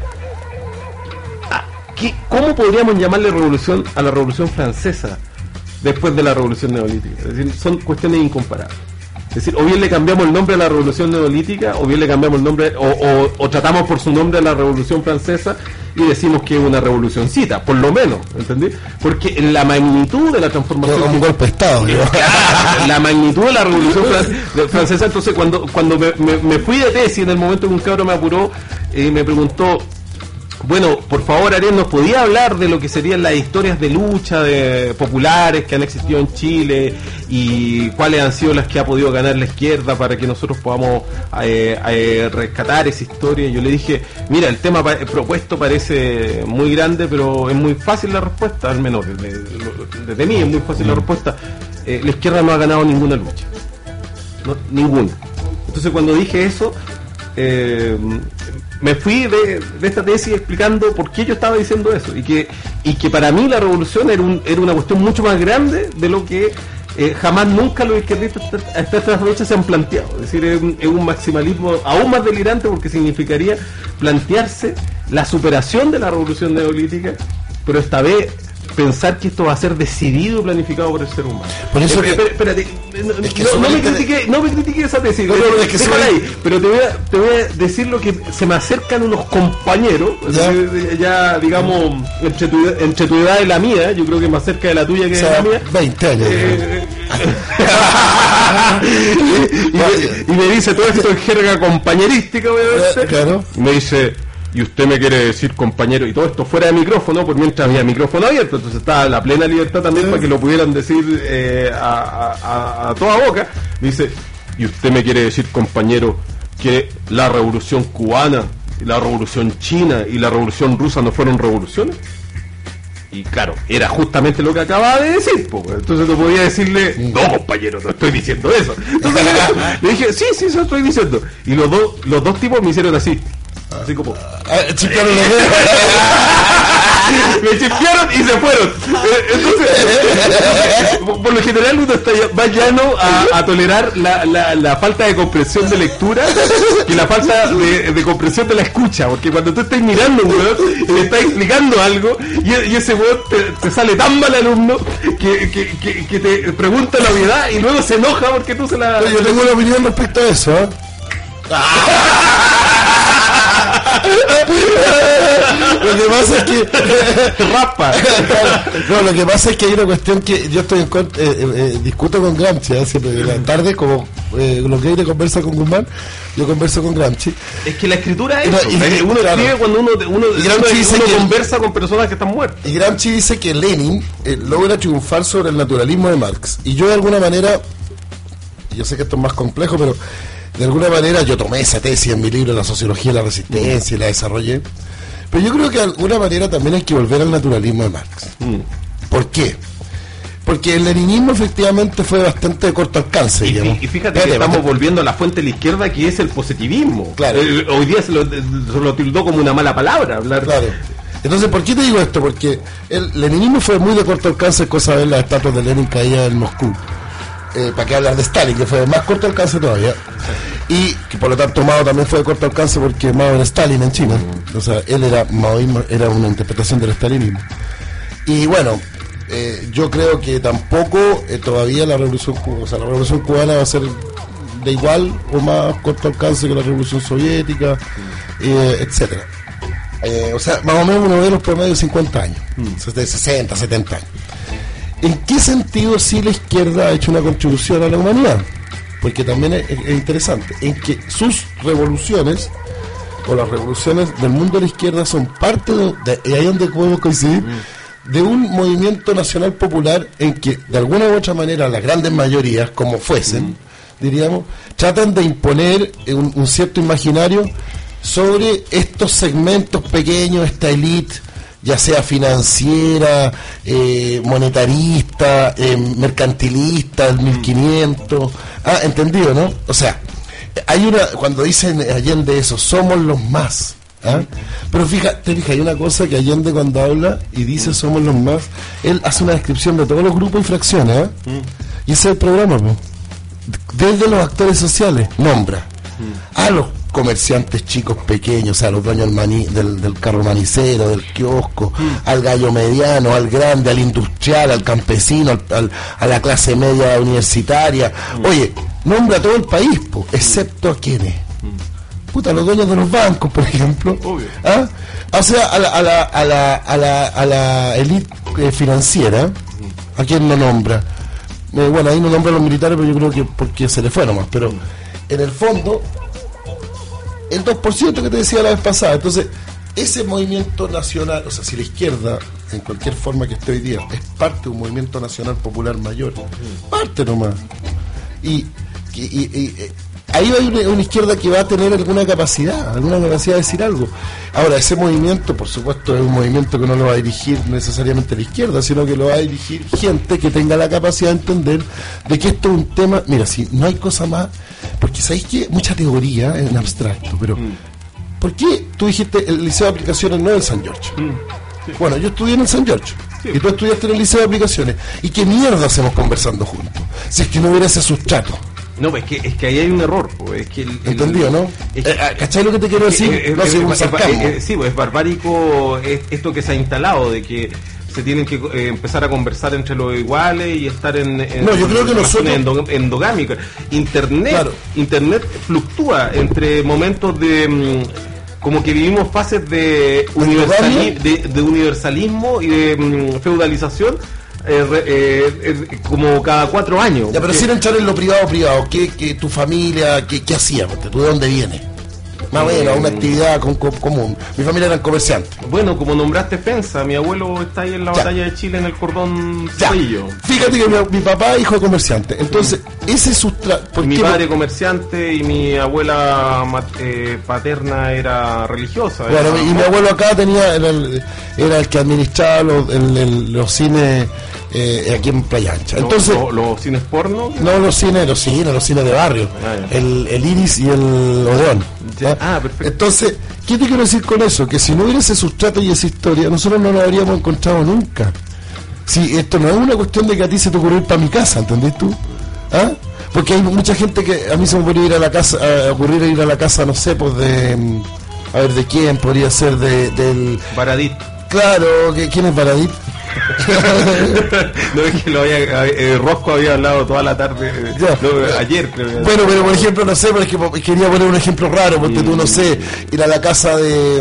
¿a qué, ¿cómo podríamos llamarle revolución a la revolución francesa después de la revolución neolítica? Es decir, son cuestiones incomparables. Es decir, o bien le cambiamos el nombre a la revolución neolítica, o bien le cambiamos el nombre, o, o, o tratamos por su nombre a la revolución francesa y decimos que es una revolucioncita, por lo menos, ¿entendí? Porque en la magnitud de la transformación...
Como un golpe de Estado. ¿no?
La magnitud de la revolución fran- francesa, entonces cuando cuando me, me, me fui de tesis en el momento que un cabro me apuró y me preguntó: bueno, por favor, Ariel, ¿nos podía hablar de lo que serían las historias de lucha de populares que han existido en Chile y cuáles han sido las que ha podido ganar la izquierda para que nosotros podamos eh, eh, rescatar esa historia? Y yo le dije: mira, el tema pa- propuesto parece muy grande, pero es muy fácil la respuesta, al menos desde, desde mí es muy fácil la respuesta. Eh, la izquierda no ha ganado ninguna lucha, no, ninguna. Entonces cuando dije eso, eh, me fui de, de esta tesis explicando por qué yo estaba diciendo eso y que y que para mí la revolución era, un, era una cuestión mucho más grande de lo que eh, jamás nunca los izquierdistas hasta hasta esta fecha se han planteado. Es decir, es un, es un maximalismo aún más delirante porque significaría plantearse la superación de la revolución neolítica, pero esta vez pensar que esto va a ser decidido y planificado por el ser humano.
Por eso
Eh,
que-
espera- espérate, no,
es que
no-
eso
no me
me inter-
critiques, no me critiques esa tesis,
No, no, no, es que
déjala
eso me-
ahí, pero te voy, a, te voy a decir lo que se me acercan unos compañeros,
Ya.
ya, ya digamos, entre tu, entre tu edad y la mía, yo creo que más cerca de la tuya que
O
de
sea,
la mía.
veinte años.
Eh, y, me, y me dice todo esto en jerga compañerística, obviamente.
Eh, claro.
Y me dice: y usted me quiere decir, compañero, y todo esto fuera de micrófono, por mientras había micrófono abierto, entonces estaba la plena libertad también para que lo pudieran decir eh, a, a- a toda boca. Me dice: y usted me quiere decir, compañero, que la revolución cubana, y la revolución china y la revolución rusa no fueron revoluciones. Y claro, era justamente lo que acababa de decir, po. Entonces no podía decirle: no, compañero, no estoy diciendo eso. Entonces le dije: sí, sí, eso estoy diciendo. Y los dos, los dos tipos me hicieron así, así como
Ah, chispearon los dedos.
me chispearon y se fueron. Eh, Entonces, por lo general uno está ya- más llano a, a tolerar la, la, la falta de comprensión de lectura que la falta de, de comprensión de la escucha, porque cuando tú estás mirando a un weón y le estás explicando algo y, y ese weón te, te sale tan mal alumno que, que, que, que te pregunta la obviedad y luego se enoja porque tú se la...
Yo tengo una opinión respecto a eso, ¿eh? Lo que pasa es que
Rapa.
no, lo que pasa es que hay una cuestión que yo estoy en contra, eh, eh, discuto con Gramsci, ¿eh? Siempre de la tarde, como eh, lo que hay de conversa con Guzmán, yo converso con Gramsci.
Es que la escritura es
Y
eso,
no, y-
eh, uno
claro.
escribe cuando uno, uno,
Y Gramsci
uno-
dice
uno
que-
conversa con personas que están muertas.
Y Gramsci dice que Lenin eh, logra triunfar sobre el naturalismo de Marx. Y yo de alguna manera, yo sé que esto es más complejo, pero de alguna manera yo tomé esa tesis en mi libro La sociología de la resistencia y la desarrollé. Pero yo creo que de alguna manera también hay que volver al naturalismo de Marx. ¿Por qué? Porque el leninismo efectivamente fue bastante de corto alcance,
Y,
digamos.
y fíjate
Espérate,
que estamos
espérate.
volviendo a la fuente de la izquierda, que es el positivismo.
Claro.
Eh, hoy día se lo, se lo tildó como una mala palabra hablar.
Claro. Entonces, ¿por qué te digo esto? Porque el leninismo fue muy de corto alcance, cosa de ver las estatuas de Lenin caídas en Moscú. Eh, ¿Para qué hablar de Stalin, que fue de más corto alcance todavía? Y que por lo tanto Mao también fue de corto alcance porque Mao era Stalin en China. O sea, él era maoísmo, era una interpretación del stalinismo. Y bueno, eh, yo creo que tampoco eh, todavía la revolución cubana, o sea, la revolución cubana va a ser de igual o más corto alcance que la revolución soviética, eh, etcétera. Eh, o sea, más o menos uno ve los promedios de cincuenta años, de sesenta, setenta años. ¿En qué sentido sí la izquierda ha hecho una contribución a la humanidad? Porque también es, es interesante, en que sus revoluciones, o las revoluciones del mundo de la izquierda, son parte de, de- y ahí es donde podemos coincidir, de un movimiento nacional popular en que, de alguna u otra manera, las grandes mayorías, como fuesen, diríamos, tratan de imponer un, un cierto imaginario sobre estos segmentos pequeños, esta élite, ya sea financiera, eh, monetarista, eh, mercantilista, el mil quinientos. Ah, entendido, ¿no? O sea, hay una, cuando dicen Allende eso, somos los más. ¿Ah? Pero fíjate, fíjate, hay una cosa que Allende cuando habla y dice somos los más, él hace una descripción de todos los grupos y fracciones, ¿eh? Y ese es el programa, po. Desde los actores sociales, nombra a los comerciantes chicos pequeños, o sea, los dueños del, maní, del, del carro manicero, del kiosco, al gallo mediano, al grande, al industrial, al campesino, al, al- a la clase media universitaria. Oye, nombra a todo el país, po, excepto a quienes. Puta, los dueños de los bancos, por ejemplo.
Obvio.
¿Ah? O sea, a la, a la, a la, a la, a la élite eh, financiera, ¿a quién no nombra? Eh, bueno, ahí no nombra a los militares, pero yo creo que porque se le fue nomás. Pero en el fondo, el dos por ciento que te decía la vez pasada. Entonces, ese movimiento nacional, o sea, si la izquierda, en cualquier forma que esté hoy día, es parte de un movimiento nacional popular mayor, parte nomás. Y, y, y- y, eh, ahí hay una, una izquierda que va a tener alguna capacidad, alguna capacidad de decir algo. Ahora, ese movimiento, por supuesto, es un movimiento que no lo va a dirigir necesariamente la izquierda, sino que lo va a dirigir gente que tenga la capacidad de entender de que esto es un tema. Mira, si no hay cosa más, porque sabéis que mucha teoría en abstracto, pero ¿por qué tú dijiste el liceo de aplicaciones no en San George? Bueno, yo estudié en el San George. Y tú estudiaste en el liceo de aplicaciones. ¿Y qué mierda hacemos conversando juntos? Si es que no hubiera ese sustrato.
No, pues es que, es que ahí hay un error. Pues, es que el, el-
¿Entendido, no?
es que-
Eh, ah, ¿Cachai lo que te quiero decir?
Eh, eh,
No
eh,
sé, un
eh,
sarcasmo.
eh, eh, sí, pues es barbárico es- esto que se ha instalado de que se tienen que eh, empezar a conversar entre los iguales y estar en, en
No, yo creo que
relaciones
nosotros-
endo- endogámicas. Internet,
Claro.
Internet fluctúa entre momentos de mm, como que vivimos fases de, universali- de, de universalismo y de mm, feudalización eh, re- eh, eh, como cada cuatro años.
Ya, pero
Porque-
sin entrar en lo privado, privado, ¿qué, qué tu familia, qué, qué hacía? ¿Tú de dónde vienes? Más o menos, una actividad con, con- común. Mi familia eran comerciantes.
Bueno, como nombraste Pensa, mi abuelo está ahí en la
Ya.
batalla de Chile en el cordón
Ya.
Cerrillo.
Fíjate que mi, mi papá es hijo de comerciante. Entonces, ese sustrato.
Mi padre comerciante y mi abuela mat- eh, paterna era religiosa.
Bueno,
era-
y mi abuelo acá tenía era el, era el que administraba los, el- el- los cines eh, aquí en Playa Ancha.
lo-
Entonces,
lo- los cines porno.
no los cines, los cines, los cines de barrio.
Ah, ya.
el, el Iris y el Odeón.
Ya.
¿Ah?
Ah, perfecto.
Entonces, ¿qué te quiero decir con eso? Que si no hubiera ese sustrato y esa historia, nosotros no nos habríamos encontrado nunca. si esto no es una cuestión de que a ti se te ocurrió ir para mi casa, ¿entendés tú? ¿Ah? Porque hay mucha gente que a mí se me podría ir a la casa, a ocurrir ir a la casa, no sé, pues de, a ver, ¿de quién? Podría ser de, del...
Baradit.
Claro, que, ¿quién es Baradit?
No es que lo había, eh, Rosco había hablado toda la tarde, eh, no, ayer creo.
Bueno, pero por ejemplo, no sé, pero es que quería poner un ejemplo raro, porque mm. tú, no sé, ir a la casa de...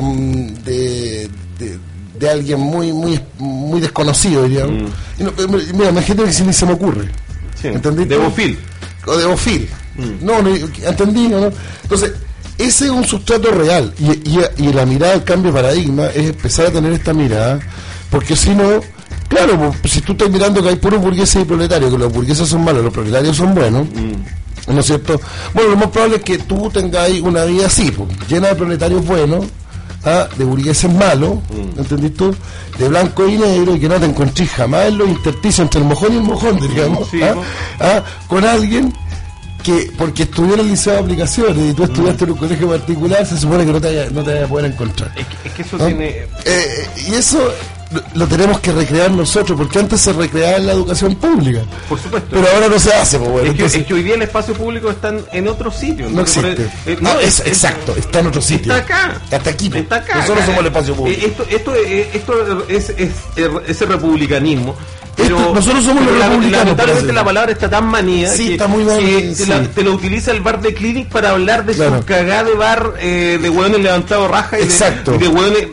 de, de de alguien muy muy muy desconocido, diríamos. Mm. Y no, mira, imagínate que si ni se me ocurre.
Sí.
¿Entendí?
De Bofil.
O de Bofil. Mm. No, no, entendí, ¿no? Entonces, ese es un sustrato real. Y, y, y la mirada al cambio de paradigma es empezar a tener esta mirada, porque si no, claro, pues, si tú estás mirando que hay puros burgueses y proletarios, que los burgueses son malos, los proletarios son buenos, mm. ¿no es cierto? Bueno, lo más probable es que tú tengáis una vida así, pues, llena de proletarios buenos, ¿ah? De burgueses malos, mm. ¿entendís tú? De blanco y negro, y que no te encontrís jamás en los intersticios entre el mojón y el mojón, digamos, sí, ¿ah? ¿Ah? Con alguien que, porque estudió en el liceo de aplicaciones y tú estudiaste mm. en un colegio particular, se supone que no te vaya, no te vaya a poder encontrar.
Es que, es que eso
¿ah?
tiene...
Eh, y eso lo, lo tenemos que recrear nosotros, porque antes se recreaba en la educación pública.
Por supuesto.
Pero ahora no se hace, pues, bueno,
es, que,
entonces,
es que hoy día el espacio público está en otro sitio.
No existe.
El, eh, no,
ah,
es,
es, exacto, está en otro sitio.
Está acá.
Está aquí. Pues.
Está acá.
Nosotros
acá.
somos el espacio público.
Eh, esto, esto, eh, esto es, es, es ese republicanismo. Pero
esto, nosotros somos los republicanos.
Lamentablemente la palabra está tan manía
sí,
que,
está muy mal,
que
sí.
te, la, te la utiliza el bar de Clinic para hablar de claro. su cagada de bar eh, de hueones levantados raja y
exacto.
de, de hueones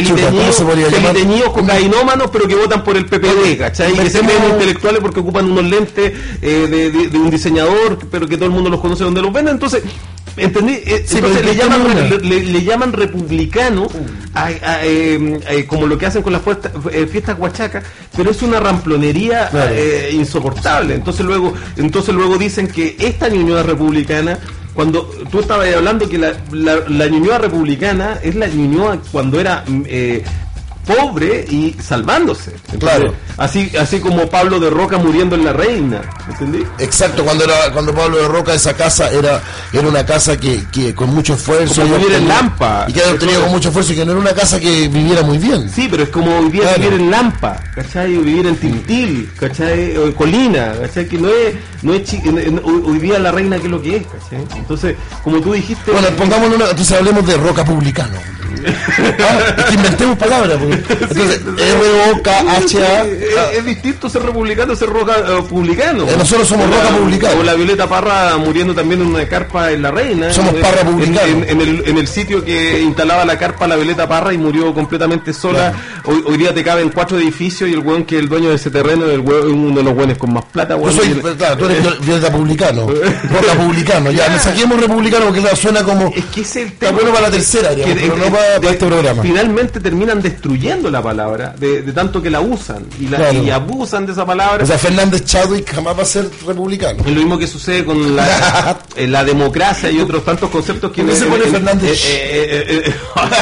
peliteñidos, cocainómanos, pero que votan por el P P D, ¿cachai? Y que se creen intelectuales porque ocupan unos lentes eh, de, de, de un diseñador, pero que todo el mundo los conoce donde los venden. Entonces, ¿entendí? Eh,
sí,
entonces le llaman, le, le, le llaman republicano a, a, eh, eh, como lo que hacen con las fiestas, eh, fiestas huachacas, pero es una ramplonería claro. eh, insoportable. Entonces luego, entonces luego dicen que esta Ñuñoa republicana, cuando tú estabas hablando que la, la, la Ñuñoa republicana es la Ñuñoa cuando era eh, pobre y salvándose. Entonces, claro. Así así como Pablo de Roca muriendo en La Reina, ¿entendí?
Exacto, cuando era cuando Pablo de Roca, esa casa era era una casa que, que con mucho esfuerzo
como vivir en Lampa,
y que había obtenido con mucho esfuerzo y que no era una casa que viviera muy bien.
Sí, pero es como vivir, claro. vivir en Lampa, ¿cachai? O vivir en Tintil, ¿cachai? O en Colina, ¿cachai? Que no es no es chi- hoy día La Reina, que es lo que es, ¿cachai? Entonces, como tú dijiste,
bueno, pongámoslo una, entonces hablemos de roca publicano. Ah, es que inventemos palabras, porque, entonces R O K H A
es, es distinto ser republicano ser roca uh, publicano.
Eh, nosotros somos
o
roca
la,
publicano.
O la Violeta Parra muriendo también en una carpa en La Reina.
Somos
en,
Parra publicano.
En, en, en, el, en el sitio que instalaba la carpa la Violeta Parra y murió completamente sola. Claro. Hoy, hoy día te caben cuatro edificios y el hueón que es el dueño de ese terreno es uno de los hueones con más plata.
Yo soy, el, claro, tú eres Violeta publicano. Roca publicano. Ya, nos saquemos republicano porque la suena como.
Es que es el
tema. Está bueno para la tercera, digamos, que, pero no para, para este programa.
Finalmente terminan destruyendo la palabra de, de tanto que la usan y, la, claro. y abusan de esa palabra.
O sea, Fernández Chadwick jamás va a ser republicano.
Es lo mismo que sucede con la, la democracia y otros tantos conceptos que...
¿Por qué se pone Fernández?
Eh, eh, eh, eh,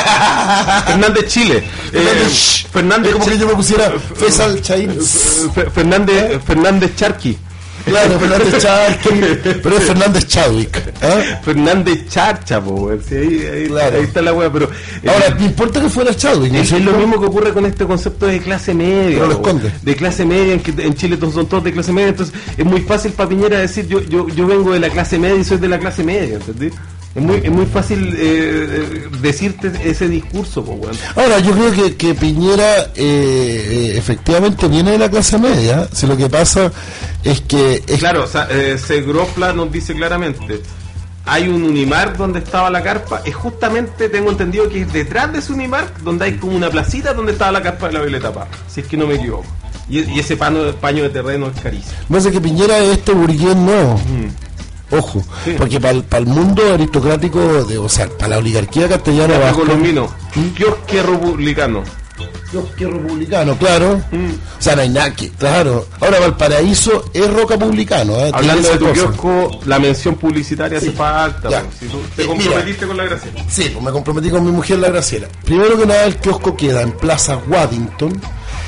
Fernández Chile.
Fernández,
eh, Fernández
es como que yo me pusiera Fesal Chaín.
Fernández, Fernández Charqui.
Claro, Fernández Charqui, pero es Fernández Chadwick. ¿eh?
Fernández Charcha, po, sí, ahí, ahí,
claro.
ahí está la wea, pero...
Ahora, me importa que fuera Chadwick.
Es, es lo mismo que ocurre con este concepto de clase media.
No lo esconde.
De clase media, en, que, en Chile todos son todos de clase media, entonces es muy fácil para Piñera decir yo, yo, yo vengo de la clase media y soy de la clase media, ¿entendés? Es muy, es muy fácil eh, decirte ese discurso, po, bueno.
Ahora, yo creo que, que Piñera eh, eh, efectivamente viene de la clase media. Si lo que pasa es que... Es
claro, o sea, eh, Segropla nos dice claramente, hay un Unimark donde estaba la carpa, es justamente, tengo entendido que es detrás de ese Unimark donde hay como una placita donde estaba la carpa de la Violeta Parra, si es que no me equivoco. Y, y ese paño, paño de terreno es carísimo.
No sé que Piñera es este burgués no... Mm. Ojo, sí. Porque para el, para el mundo aristocrático, de, o sea, para la oligarquía castellana
bajo colombino, ¿Mm? Kiosque republicano.
Kiosque republicano, claro.
Mm.
O sea, no hay nada que, claro. Ahora Valparaíso es roca publicano. ¿eh?
Hablando de tu kiosco, la mención publicitaria sí. hace falta.
Ya.
Si tú te comprometiste Mira, con la Graciela.
Sí, pues me comprometí con mi mujer la Graciela. Primero que nada, el kiosco queda en Plaza Waddington.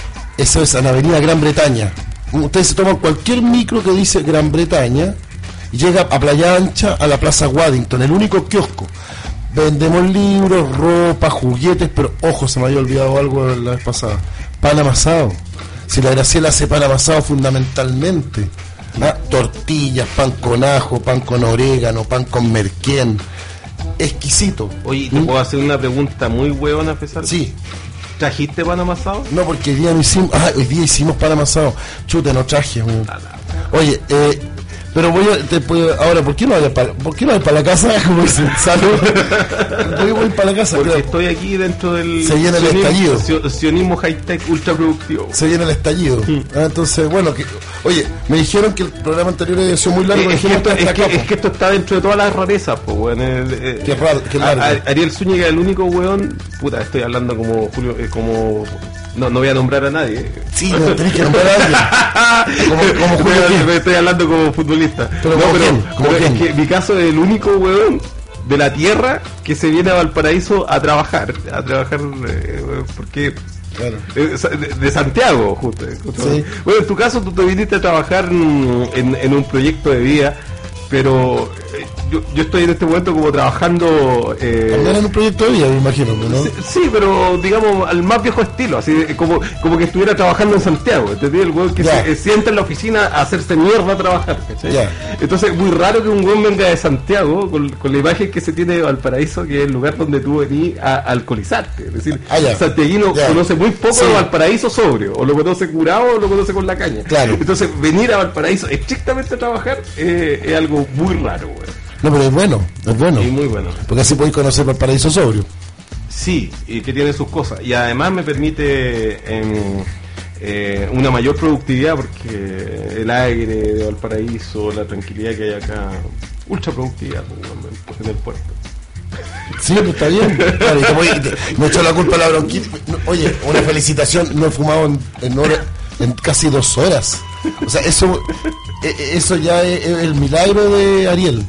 Eso es en Avenida Gran Bretaña. Ustedes se toman cualquier micro que dice Gran Bretaña y llega a Playa Ancha a la Plaza Waddington, el único kiosco. Vendemos libros, ropa, juguetes, pero ojo, se me había olvidado algo la vez pasada. Pan amasado. Si la Graciela hace pan amasado fundamentalmente, ¿ah? Tortillas, pan con ajo, pan con orégano, pan con merquén, exquisito.
Oye, ¿te
¿Mm?
puedo hacer una pregunta muy huevona, Pesar?
Sí.
¿Trajiste pan amasado?
No, porque hoy día no hicimos, ah, hoy día hicimos pan amasado. Chute, no traje. Mm. Oye, eh, pero voy a, te puedo, ahora, ¿por qué no vayas para, ¿por qué no vayas para la casa? Como dicen, salud. Voy, voy para la casa.
Porque
creo.
estoy aquí dentro del
Se viene el
sionismo,
estallido.
sio- sionismo high-tech ultra productivo.
Se viene el estallido. Ah, entonces, bueno, que, oye, me dijeron que el programa anterior había sido muy largo.
Eh, es, que
dijimos
esto,
hasta
es,
acá,
que, es
po.
que esto está dentro de todas las rarezas, pues, weón. El, eh,
Qué raro, qué largo.
A- a- Ariel Zúñiga es el único weón. Puta, estoy hablando como Julio, eh, como. No, no voy a nombrar a nadie.
Sí, no tenés que nombrar a alguien. Como, como Julio
Estoy-
Quién.
estoy hablando como futbolista.
Pero
no,
¿como
pero,
quién? ¿Como
pero es
quién?
que mi caso es el único weón de la tierra que se viene a Valparaíso a trabajar. A trabajar eh, porque.
Claro.
Eh, De, de Santiago, justo. justo.
Sí.
Bueno, en tu caso tú te viniste a trabajar en, en- en un proyecto de vida, pero eh, yo, yo estoy en este momento como trabajando... eh,
También en un proyecto de vida, me imagino, ¿no?
Sí, sí, pero digamos al más viejo estilo, así eh, como, como que estuviera trabajando en Santiago, ¿entendí? El weón que
Ya.
se eh, sienta en la oficina a hacerse mierda a trabajar, ¿cachai?
Ya.
Entonces muy raro que un weón venga de Santiago con, con la imagen que se tiene de Valparaíso, que es el lugar donde tú venís a, a alcoholizarte. Es decir,
Ah, ya.
santiaguino
Ya.
conoce muy poco
Sí.
de Valparaíso sobrio, o lo conoce curado o lo conoce con la caña.
Claro.
Entonces venir a Valparaíso estrictamente a trabajar eh, es algo muy raro, weón.
No, pero es bueno, es bueno.
Y muy bueno.
Porque así podéis conocer Valparaíso sobrio.
Sí, y que tiene sus cosas. Y además me permite em, eh, una mayor productividad porque el aire de Valparaíso, la tranquilidad que hay acá, ultra productividad pues, en el puerto.
Sí, pues está bien. Claro, y como- y te- me echó la culpa a la bronquitis. No, oye, una felicitación, no he fumado en, en, hora- en casi dos horas. O sea, eso eh, eso ya es, es el milagro de Ariel.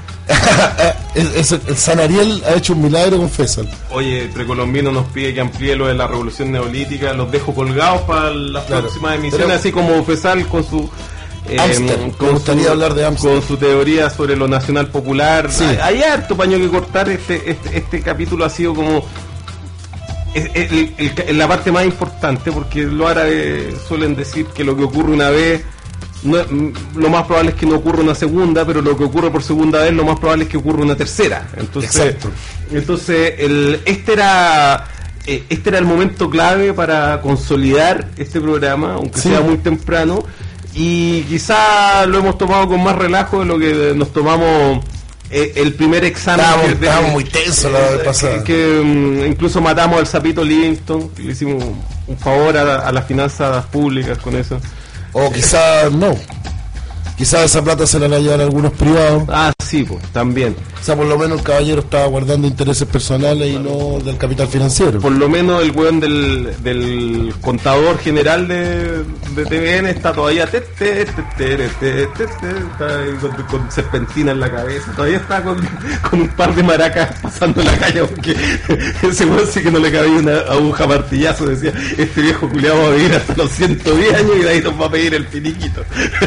Es- es- el San Ariel ha hecho un milagro con Fesal.
Oye, el Precolombino nos pide que amplíe lo de la revolución neolítica, los dejo colgados para las
Claro.
próximas emisiones,
Pero-
así como Fesal con su... eh,
Amster, me gustaría hablar de Amster.
con su teoría sobre lo nacional popular.
Sí.
Hay, hay harto paño que cortar. Este, este, este capítulo ha sido como es- es el- el- el- la parte más importante, porque los árabes suelen decir que lo que ocurre una vez, no, mm, lo más probable es que no ocurra una segunda, pero lo que ocurre por segunda vez, lo más probable es que ocurra una tercera. Entonces,
Exacto.
entonces el, este era eh, este era el momento clave para consolidar este programa, aunque
Sí.
sea muy temprano, y quizá lo hemos tomado con más relajo de lo que nos tomamos eh, el primer examen.
Estábamos,
que- de-
estábamos muy tensos la vez
eh,
pasada.
que, que, mm, incluso matamos al sapito Livingston, le hicimos un favor a, a las finanzas públicas con eso.
O quizás no. Quizás esa plata se la van a llevar algunos privados.
Ah, sí, pues, también.
O sea, por lo menos el caballero estaba guardando intereses personales y no del capital financiero.
Por lo menos el weón del, del contador general de, de T V N está todavía te, te, te, te, te, te, te, está ahí con, con serpentina en la cabeza, todavía está con, con un par de maracas pasando en la calle, porque ese weón sí que no le cabía una aguja martillazo, decía, este viejo culiado va a vivir hasta los ciento diez años y de ahí nos va a pedir el finiquito.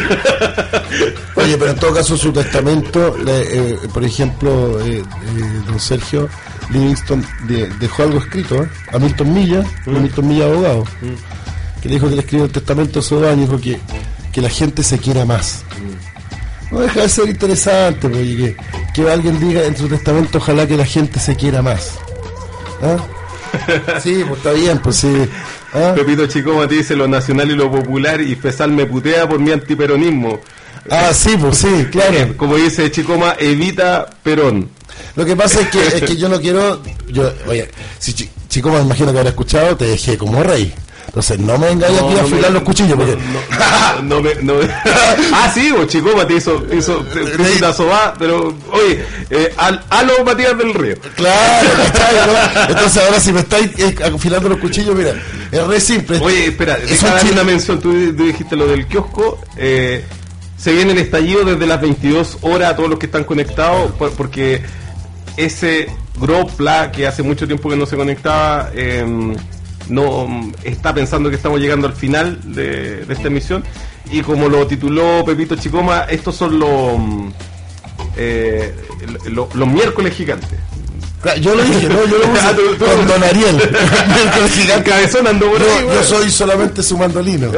Oye, pero en todo caso su testamento, le- eh, por ejemplo, eh, eh, don Sergio Livingston de- dejó algo escrito ¿eh? a Milton Milla, a Milton Milla abogado, que le dijo que le escribió el testamento hace dos años, dijo que, que la gente se quiera más. No deja de ser interesante, pues, oye, que, que alguien diga en su testamento ojalá que la gente se quiera más. ¿Ah? Sí, pues está bien, pues sí. ¿Ah?
Pepito Chicoma te dice lo nacional y lo popular y Fesal me putea por mi antiperonismo.
Ah, sí, pues sí, claro.
Como dice Chicoma, evita Perón.
Lo que pasa es que, es que yo no quiero. Yo, oye, si Chi- Chico me imagino que habrá escuchado, te dejé como rey. Entonces no me vengáis aquí a afilar
me-
los cuchillos, porque.
no, no, no me- no me- ah, sí, vos, Chicoma te hizo, te hizo, te, te hizo una sobá, pero, oye, eh, al, halo Matías del Río.
Claro, ¿cachai, no? Entonces ahora si me estáis eh, afilando los cuchillos, mira, es re simple.
Oye, espera,
Es
deja
un
darle
chi-
una mención, tú, tú dijiste lo del kiosco, eh, se viene el estallido desde las veintidós horas a todos los que están conectados, por- porque ese Gropla, que hace mucho tiempo que no se conectaba, eh, no mm, está pensando que estamos llegando al final de, de esta emisión, y como lo tituló Pepito Chicoma, estos son los mm, eh, lo- los miércoles gigantes.
Yo lo dije, no, yo lo puse
Ah, tú- tú-
con Don Ariel. Miércoles
El
gigante.
cabezón andó por
No,
ahí,
yo
weón.
soy solamente su mandolino.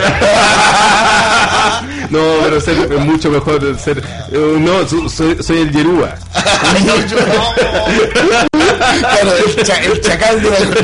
No, pero ser, es mucho mejor ser. eh, no, su- soy, soy el Yerúa.
Claro, el, cha- el chacal de la
Los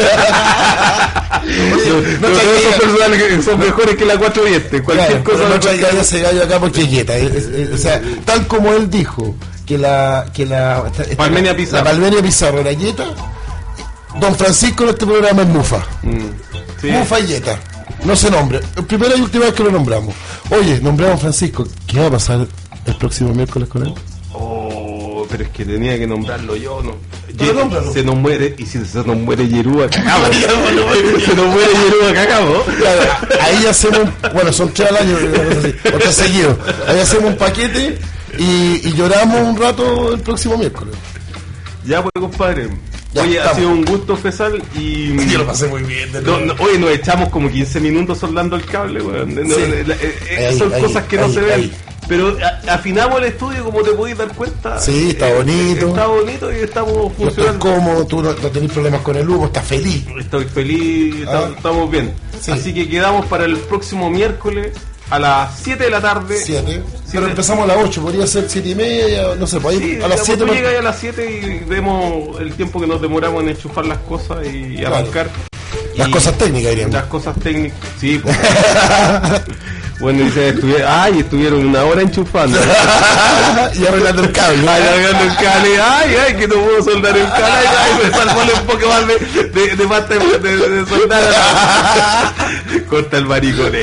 no
los
traiga-
otros personajes que son mejores que la cuatro dientes. Cualquier
Claro,
cosa.
pero no
mejor que-
traigáis ese gallo acá porque es quieta. Es- es- es- o sea, tal como él dijo que la que la esta- esta-
Palmenia Pizarro.
la Palmenia Pizarro era yeta, Don Francisco en este programa es Mufa.
Mm, sí.
Mufa y yeta. No se nombre. Primera y última vez que lo nombramos. Oye, nombramos a Francisco. ¿Qué va a pasar el próximo miércoles con él?
Oh, pero es que tenía que nombrarlo yo, ¿no?
Pero
Ye-
nómbralo.
Se nos muere, y si se nos muere Yerúa, cagamos. Se nos muere Yerúa, cagamos.
Claro, ahí hacemos un, bueno, son tres al año, una cosa así, o tres seguidos. Ahí hacemos un paquete y, y lloramos un rato el próximo miércoles.
Ya, pues, compadre.
Ya,
Oye, ha
estamos.
sido un gusto, Fesal, y...
pasé muy bien. De
No, no, oye, nos echamos como quince minutos soldando el cable, weón. No,
Sí.
eh, eh, eh,
Ahí,
son
ahí,
cosas que no
ahí,
se ven.
ahí.
Pero a- afinamos el estudio, como te podéis dar cuenta.
Sí, está
Eh,
bonito.
Está bonito y estamos
No estás
funcionando.
cómodo, tú no, no tenés problemas con el humo, estás feliz.
Estoy feliz,
Ah.
está- estamos bien.
Sí.
Así que quedamos para el próximo miércoles a las siete de la tarde.
Siete. Pero
Siete.
empezamos a las ocho, podría ser siete y media, no sé, pues ahí
Sí,
a las
ya,
siete.
tú llegas a las siete y vemos el tiempo que nos demoramos en enchufar las cosas y
Claro.
arrancar.
Las
Y-
cosas técnicas, diríamos.
Las cosas técnicas, sí. Pues. Bueno, dice, estuvi- ay, estuvieron una hora enchufando.
Y arreglando el cable.
Ay, largando el cable, ay, ay, que no puedo soldar el cable, ay, ay, me salvóle un poco más de, de, de pasta de, de, de soldar. Corta el maricone.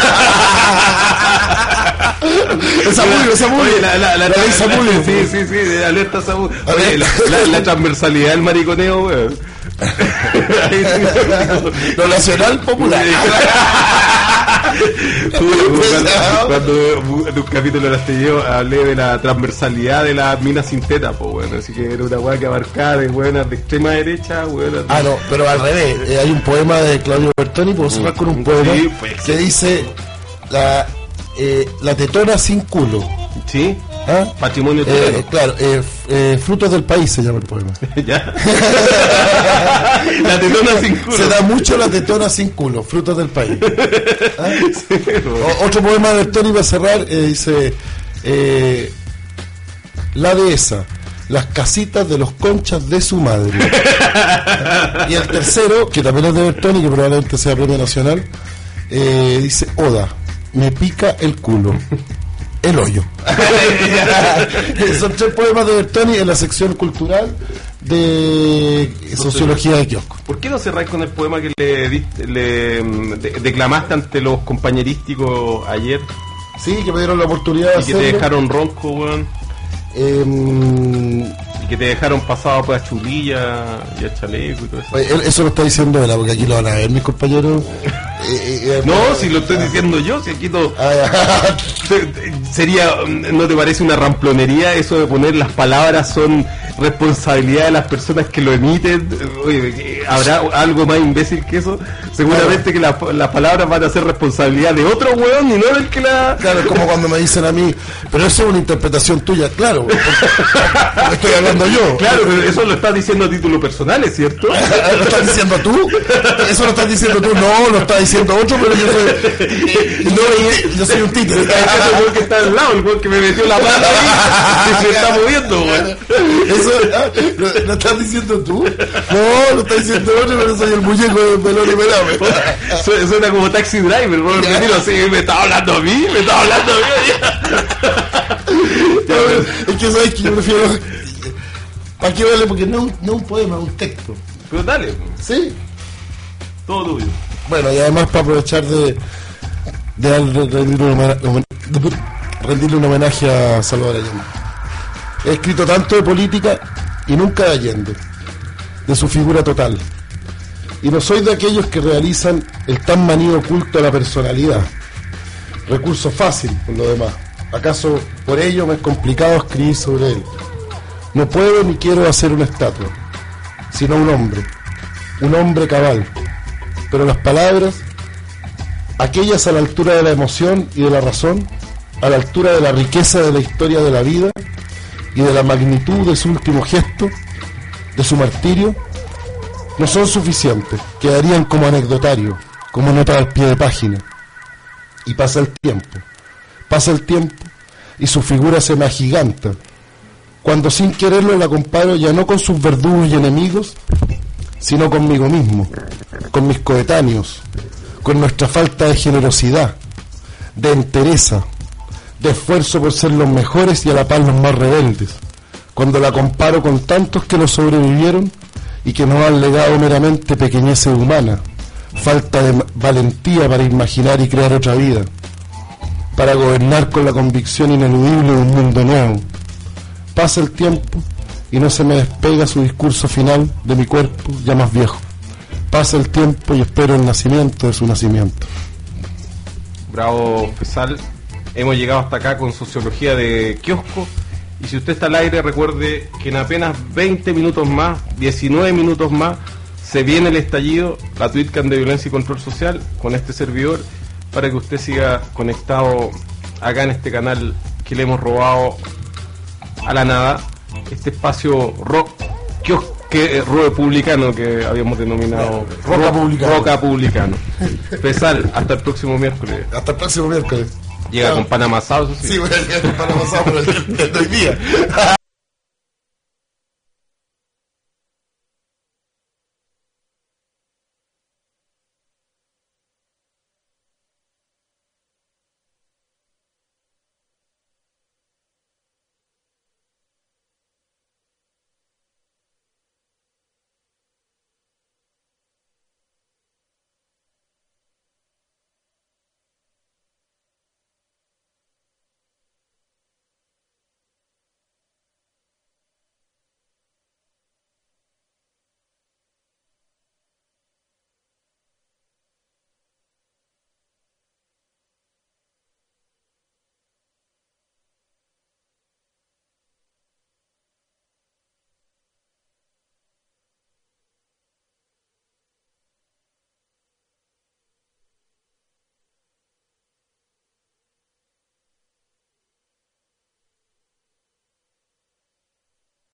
Esa Samulio, Samulio.
Oye, la, la, la,
La ley Samulio.
Sí, sí, sí, de alerta Samulio. Oye, la, la, la transversalidad del mariconeo, weón.
Lo nacional popular.
cuando, cuando en un capítulo de las te yo hablé de la transversalidad de las minas sin teta, pues bueno, así que era una weá que abarcaba de buenas de extrema derecha, buenas de...
Ah, no, pero al revés. Eh, hay un poema de Claudio Bertoni, puedo cerrar con un poema
Sí, pues,
que dice la, eh, la tetona sin culo.
¿Sí?
¿Ah?
Patrimonio
Eh,
chileno.
claro, eh, f- eh, frutos del país se llama el poema.
¿Ya? La tetona sin culo.
Se da mucho la tetona sin culo, frutos del país. ¿Ah?
Sí,
O- otro poema de Bertoni para cerrar, eh, dice eh, la dehesa, las casitas de los conchas de su madre. Y el tercero, que también es de Bertoni, que probablemente sea premio nacional, eh, dice Oda, me pica el culo. El hoyo. Son tres poemas de Bertoni en la sección cultural de Sociología de Kiosco.
¿Por qué no cerráis con el poema que le, diste- le mm, de- declamaste ante los compañerísticos ayer
Sí, que me dieron la oportunidad de
y que te
hacerlo.
dejaron ronco, weón?
Em,
Y que te dejaron pasado pues, a chulilla y a chaleco y todo eso.
Oye, él- eso lo está diciendo él, porque aquí lo van a ver mis compañeros. Eh, eh,
No, si lo estoy diciendo yo, si aquí todo...
Ah, ya.
Te- te- Sería, ¿no te parece una ramplonería eso de poner las palabras son responsabilidad de las personas que lo emiten? Oye, ¿habrá algo más imbécil que eso? Seguramente que las, las palabras van a ser responsabilidad de otro weón y no del que la...
Claro, es como cuando me dicen a mí, pero eso es una interpretación tuya, claro, porque, porque estoy hablando yo.
Claro, pero eso lo estás diciendo a título personal, ¿es cierto?
¿Lo estás diciendo tú? Eso lo estás diciendo tú, no, lo está diciendo otro, pero yo soy, no, yo soy un títere.
Ese weón que está al lado, el weón que me metió la mano ahí, que se está moviendo, weón.
Eso, ah, ¿lo, lo estás diciendo tú? No, lo está diciendo otro, pero soy el muñeco de pelón y pelame.
Su- Suena como Taxi Driver, weón. Me miro así, me está hablando a mí, me está hablando a mí. Ya, pero-
Es que sabes que yo prefiero. ¿Para qué vale? Porque no es un, no es un poema, es un texto.
Pero dale,
¿Sí?
todo tuyo.
Bueno, y además para aprovechar de, de dar- de rendirle, un homena- homen- de rendirle un homenaje a Salvador Allende. He escrito tanto de política y nunca de Allende, de su figura total. Y no soy de aquellos que realizan el tan manido culto a la personalidad. Recurso fácil, por lo demás. ¿Acaso por ello me es complicado escribir sobre él? No puedo ni quiero hacer una estatua, sino un hombre, un hombre cabal. Pero las palabras, aquellas a la altura de la emoción y de la razón, a la altura de la riqueza de la historia de la vida y de la magnitud de su último gesto, de su martirio no son suficientes, quedarían como anecdotario, como nota al pie de página. Y pasa el tiempo, pasa el tiempo y su figura se me agiganta, cuando sin quererlo la comparo ya no con sus verdugos y enemigos, sino conmigo mismo, con mis coetáneos, con nuestra falta de generosidad, de entereza, de esfuerzo por ser los mejores y a la par los más rebeldes, cuando la comparo con tantos que lo sobrevivieron y que nos han legado meramente pequeñeces humanas, falta de valentía para imaginar y crear otra vida, para gobernar con la convicción ineludible de un mundo nuevo. Pasa el tiempo y no se me despega su discurso final de mi cuerpo ya más viejo. Pasa el tiempo y espero el nacimiento de su nacimiento.
Bravo, Fesal. Hemos llegado hasta acá con Sociología de Kiosco. Y si usted está al aire, recuerde que en apenas veinte minutos más, diecinueve minutos más, se viene el estallido, la TweetCam de Violencia y Control Social, con este servidor, para que usted siga conectado acá en este canal que le hemos robado a la nada, este espacio rock, que eh, republicano que habíamos denominado
Roca
rock,
Publicano.
Roca Publicano. Pesal, hasta el próximo miércoles.
Hasta el próximo miércoles.
Llega
Chao.
con pan amasado, eso sí.
Sí, voy a llegar con pan amasado por el, el de hoy día.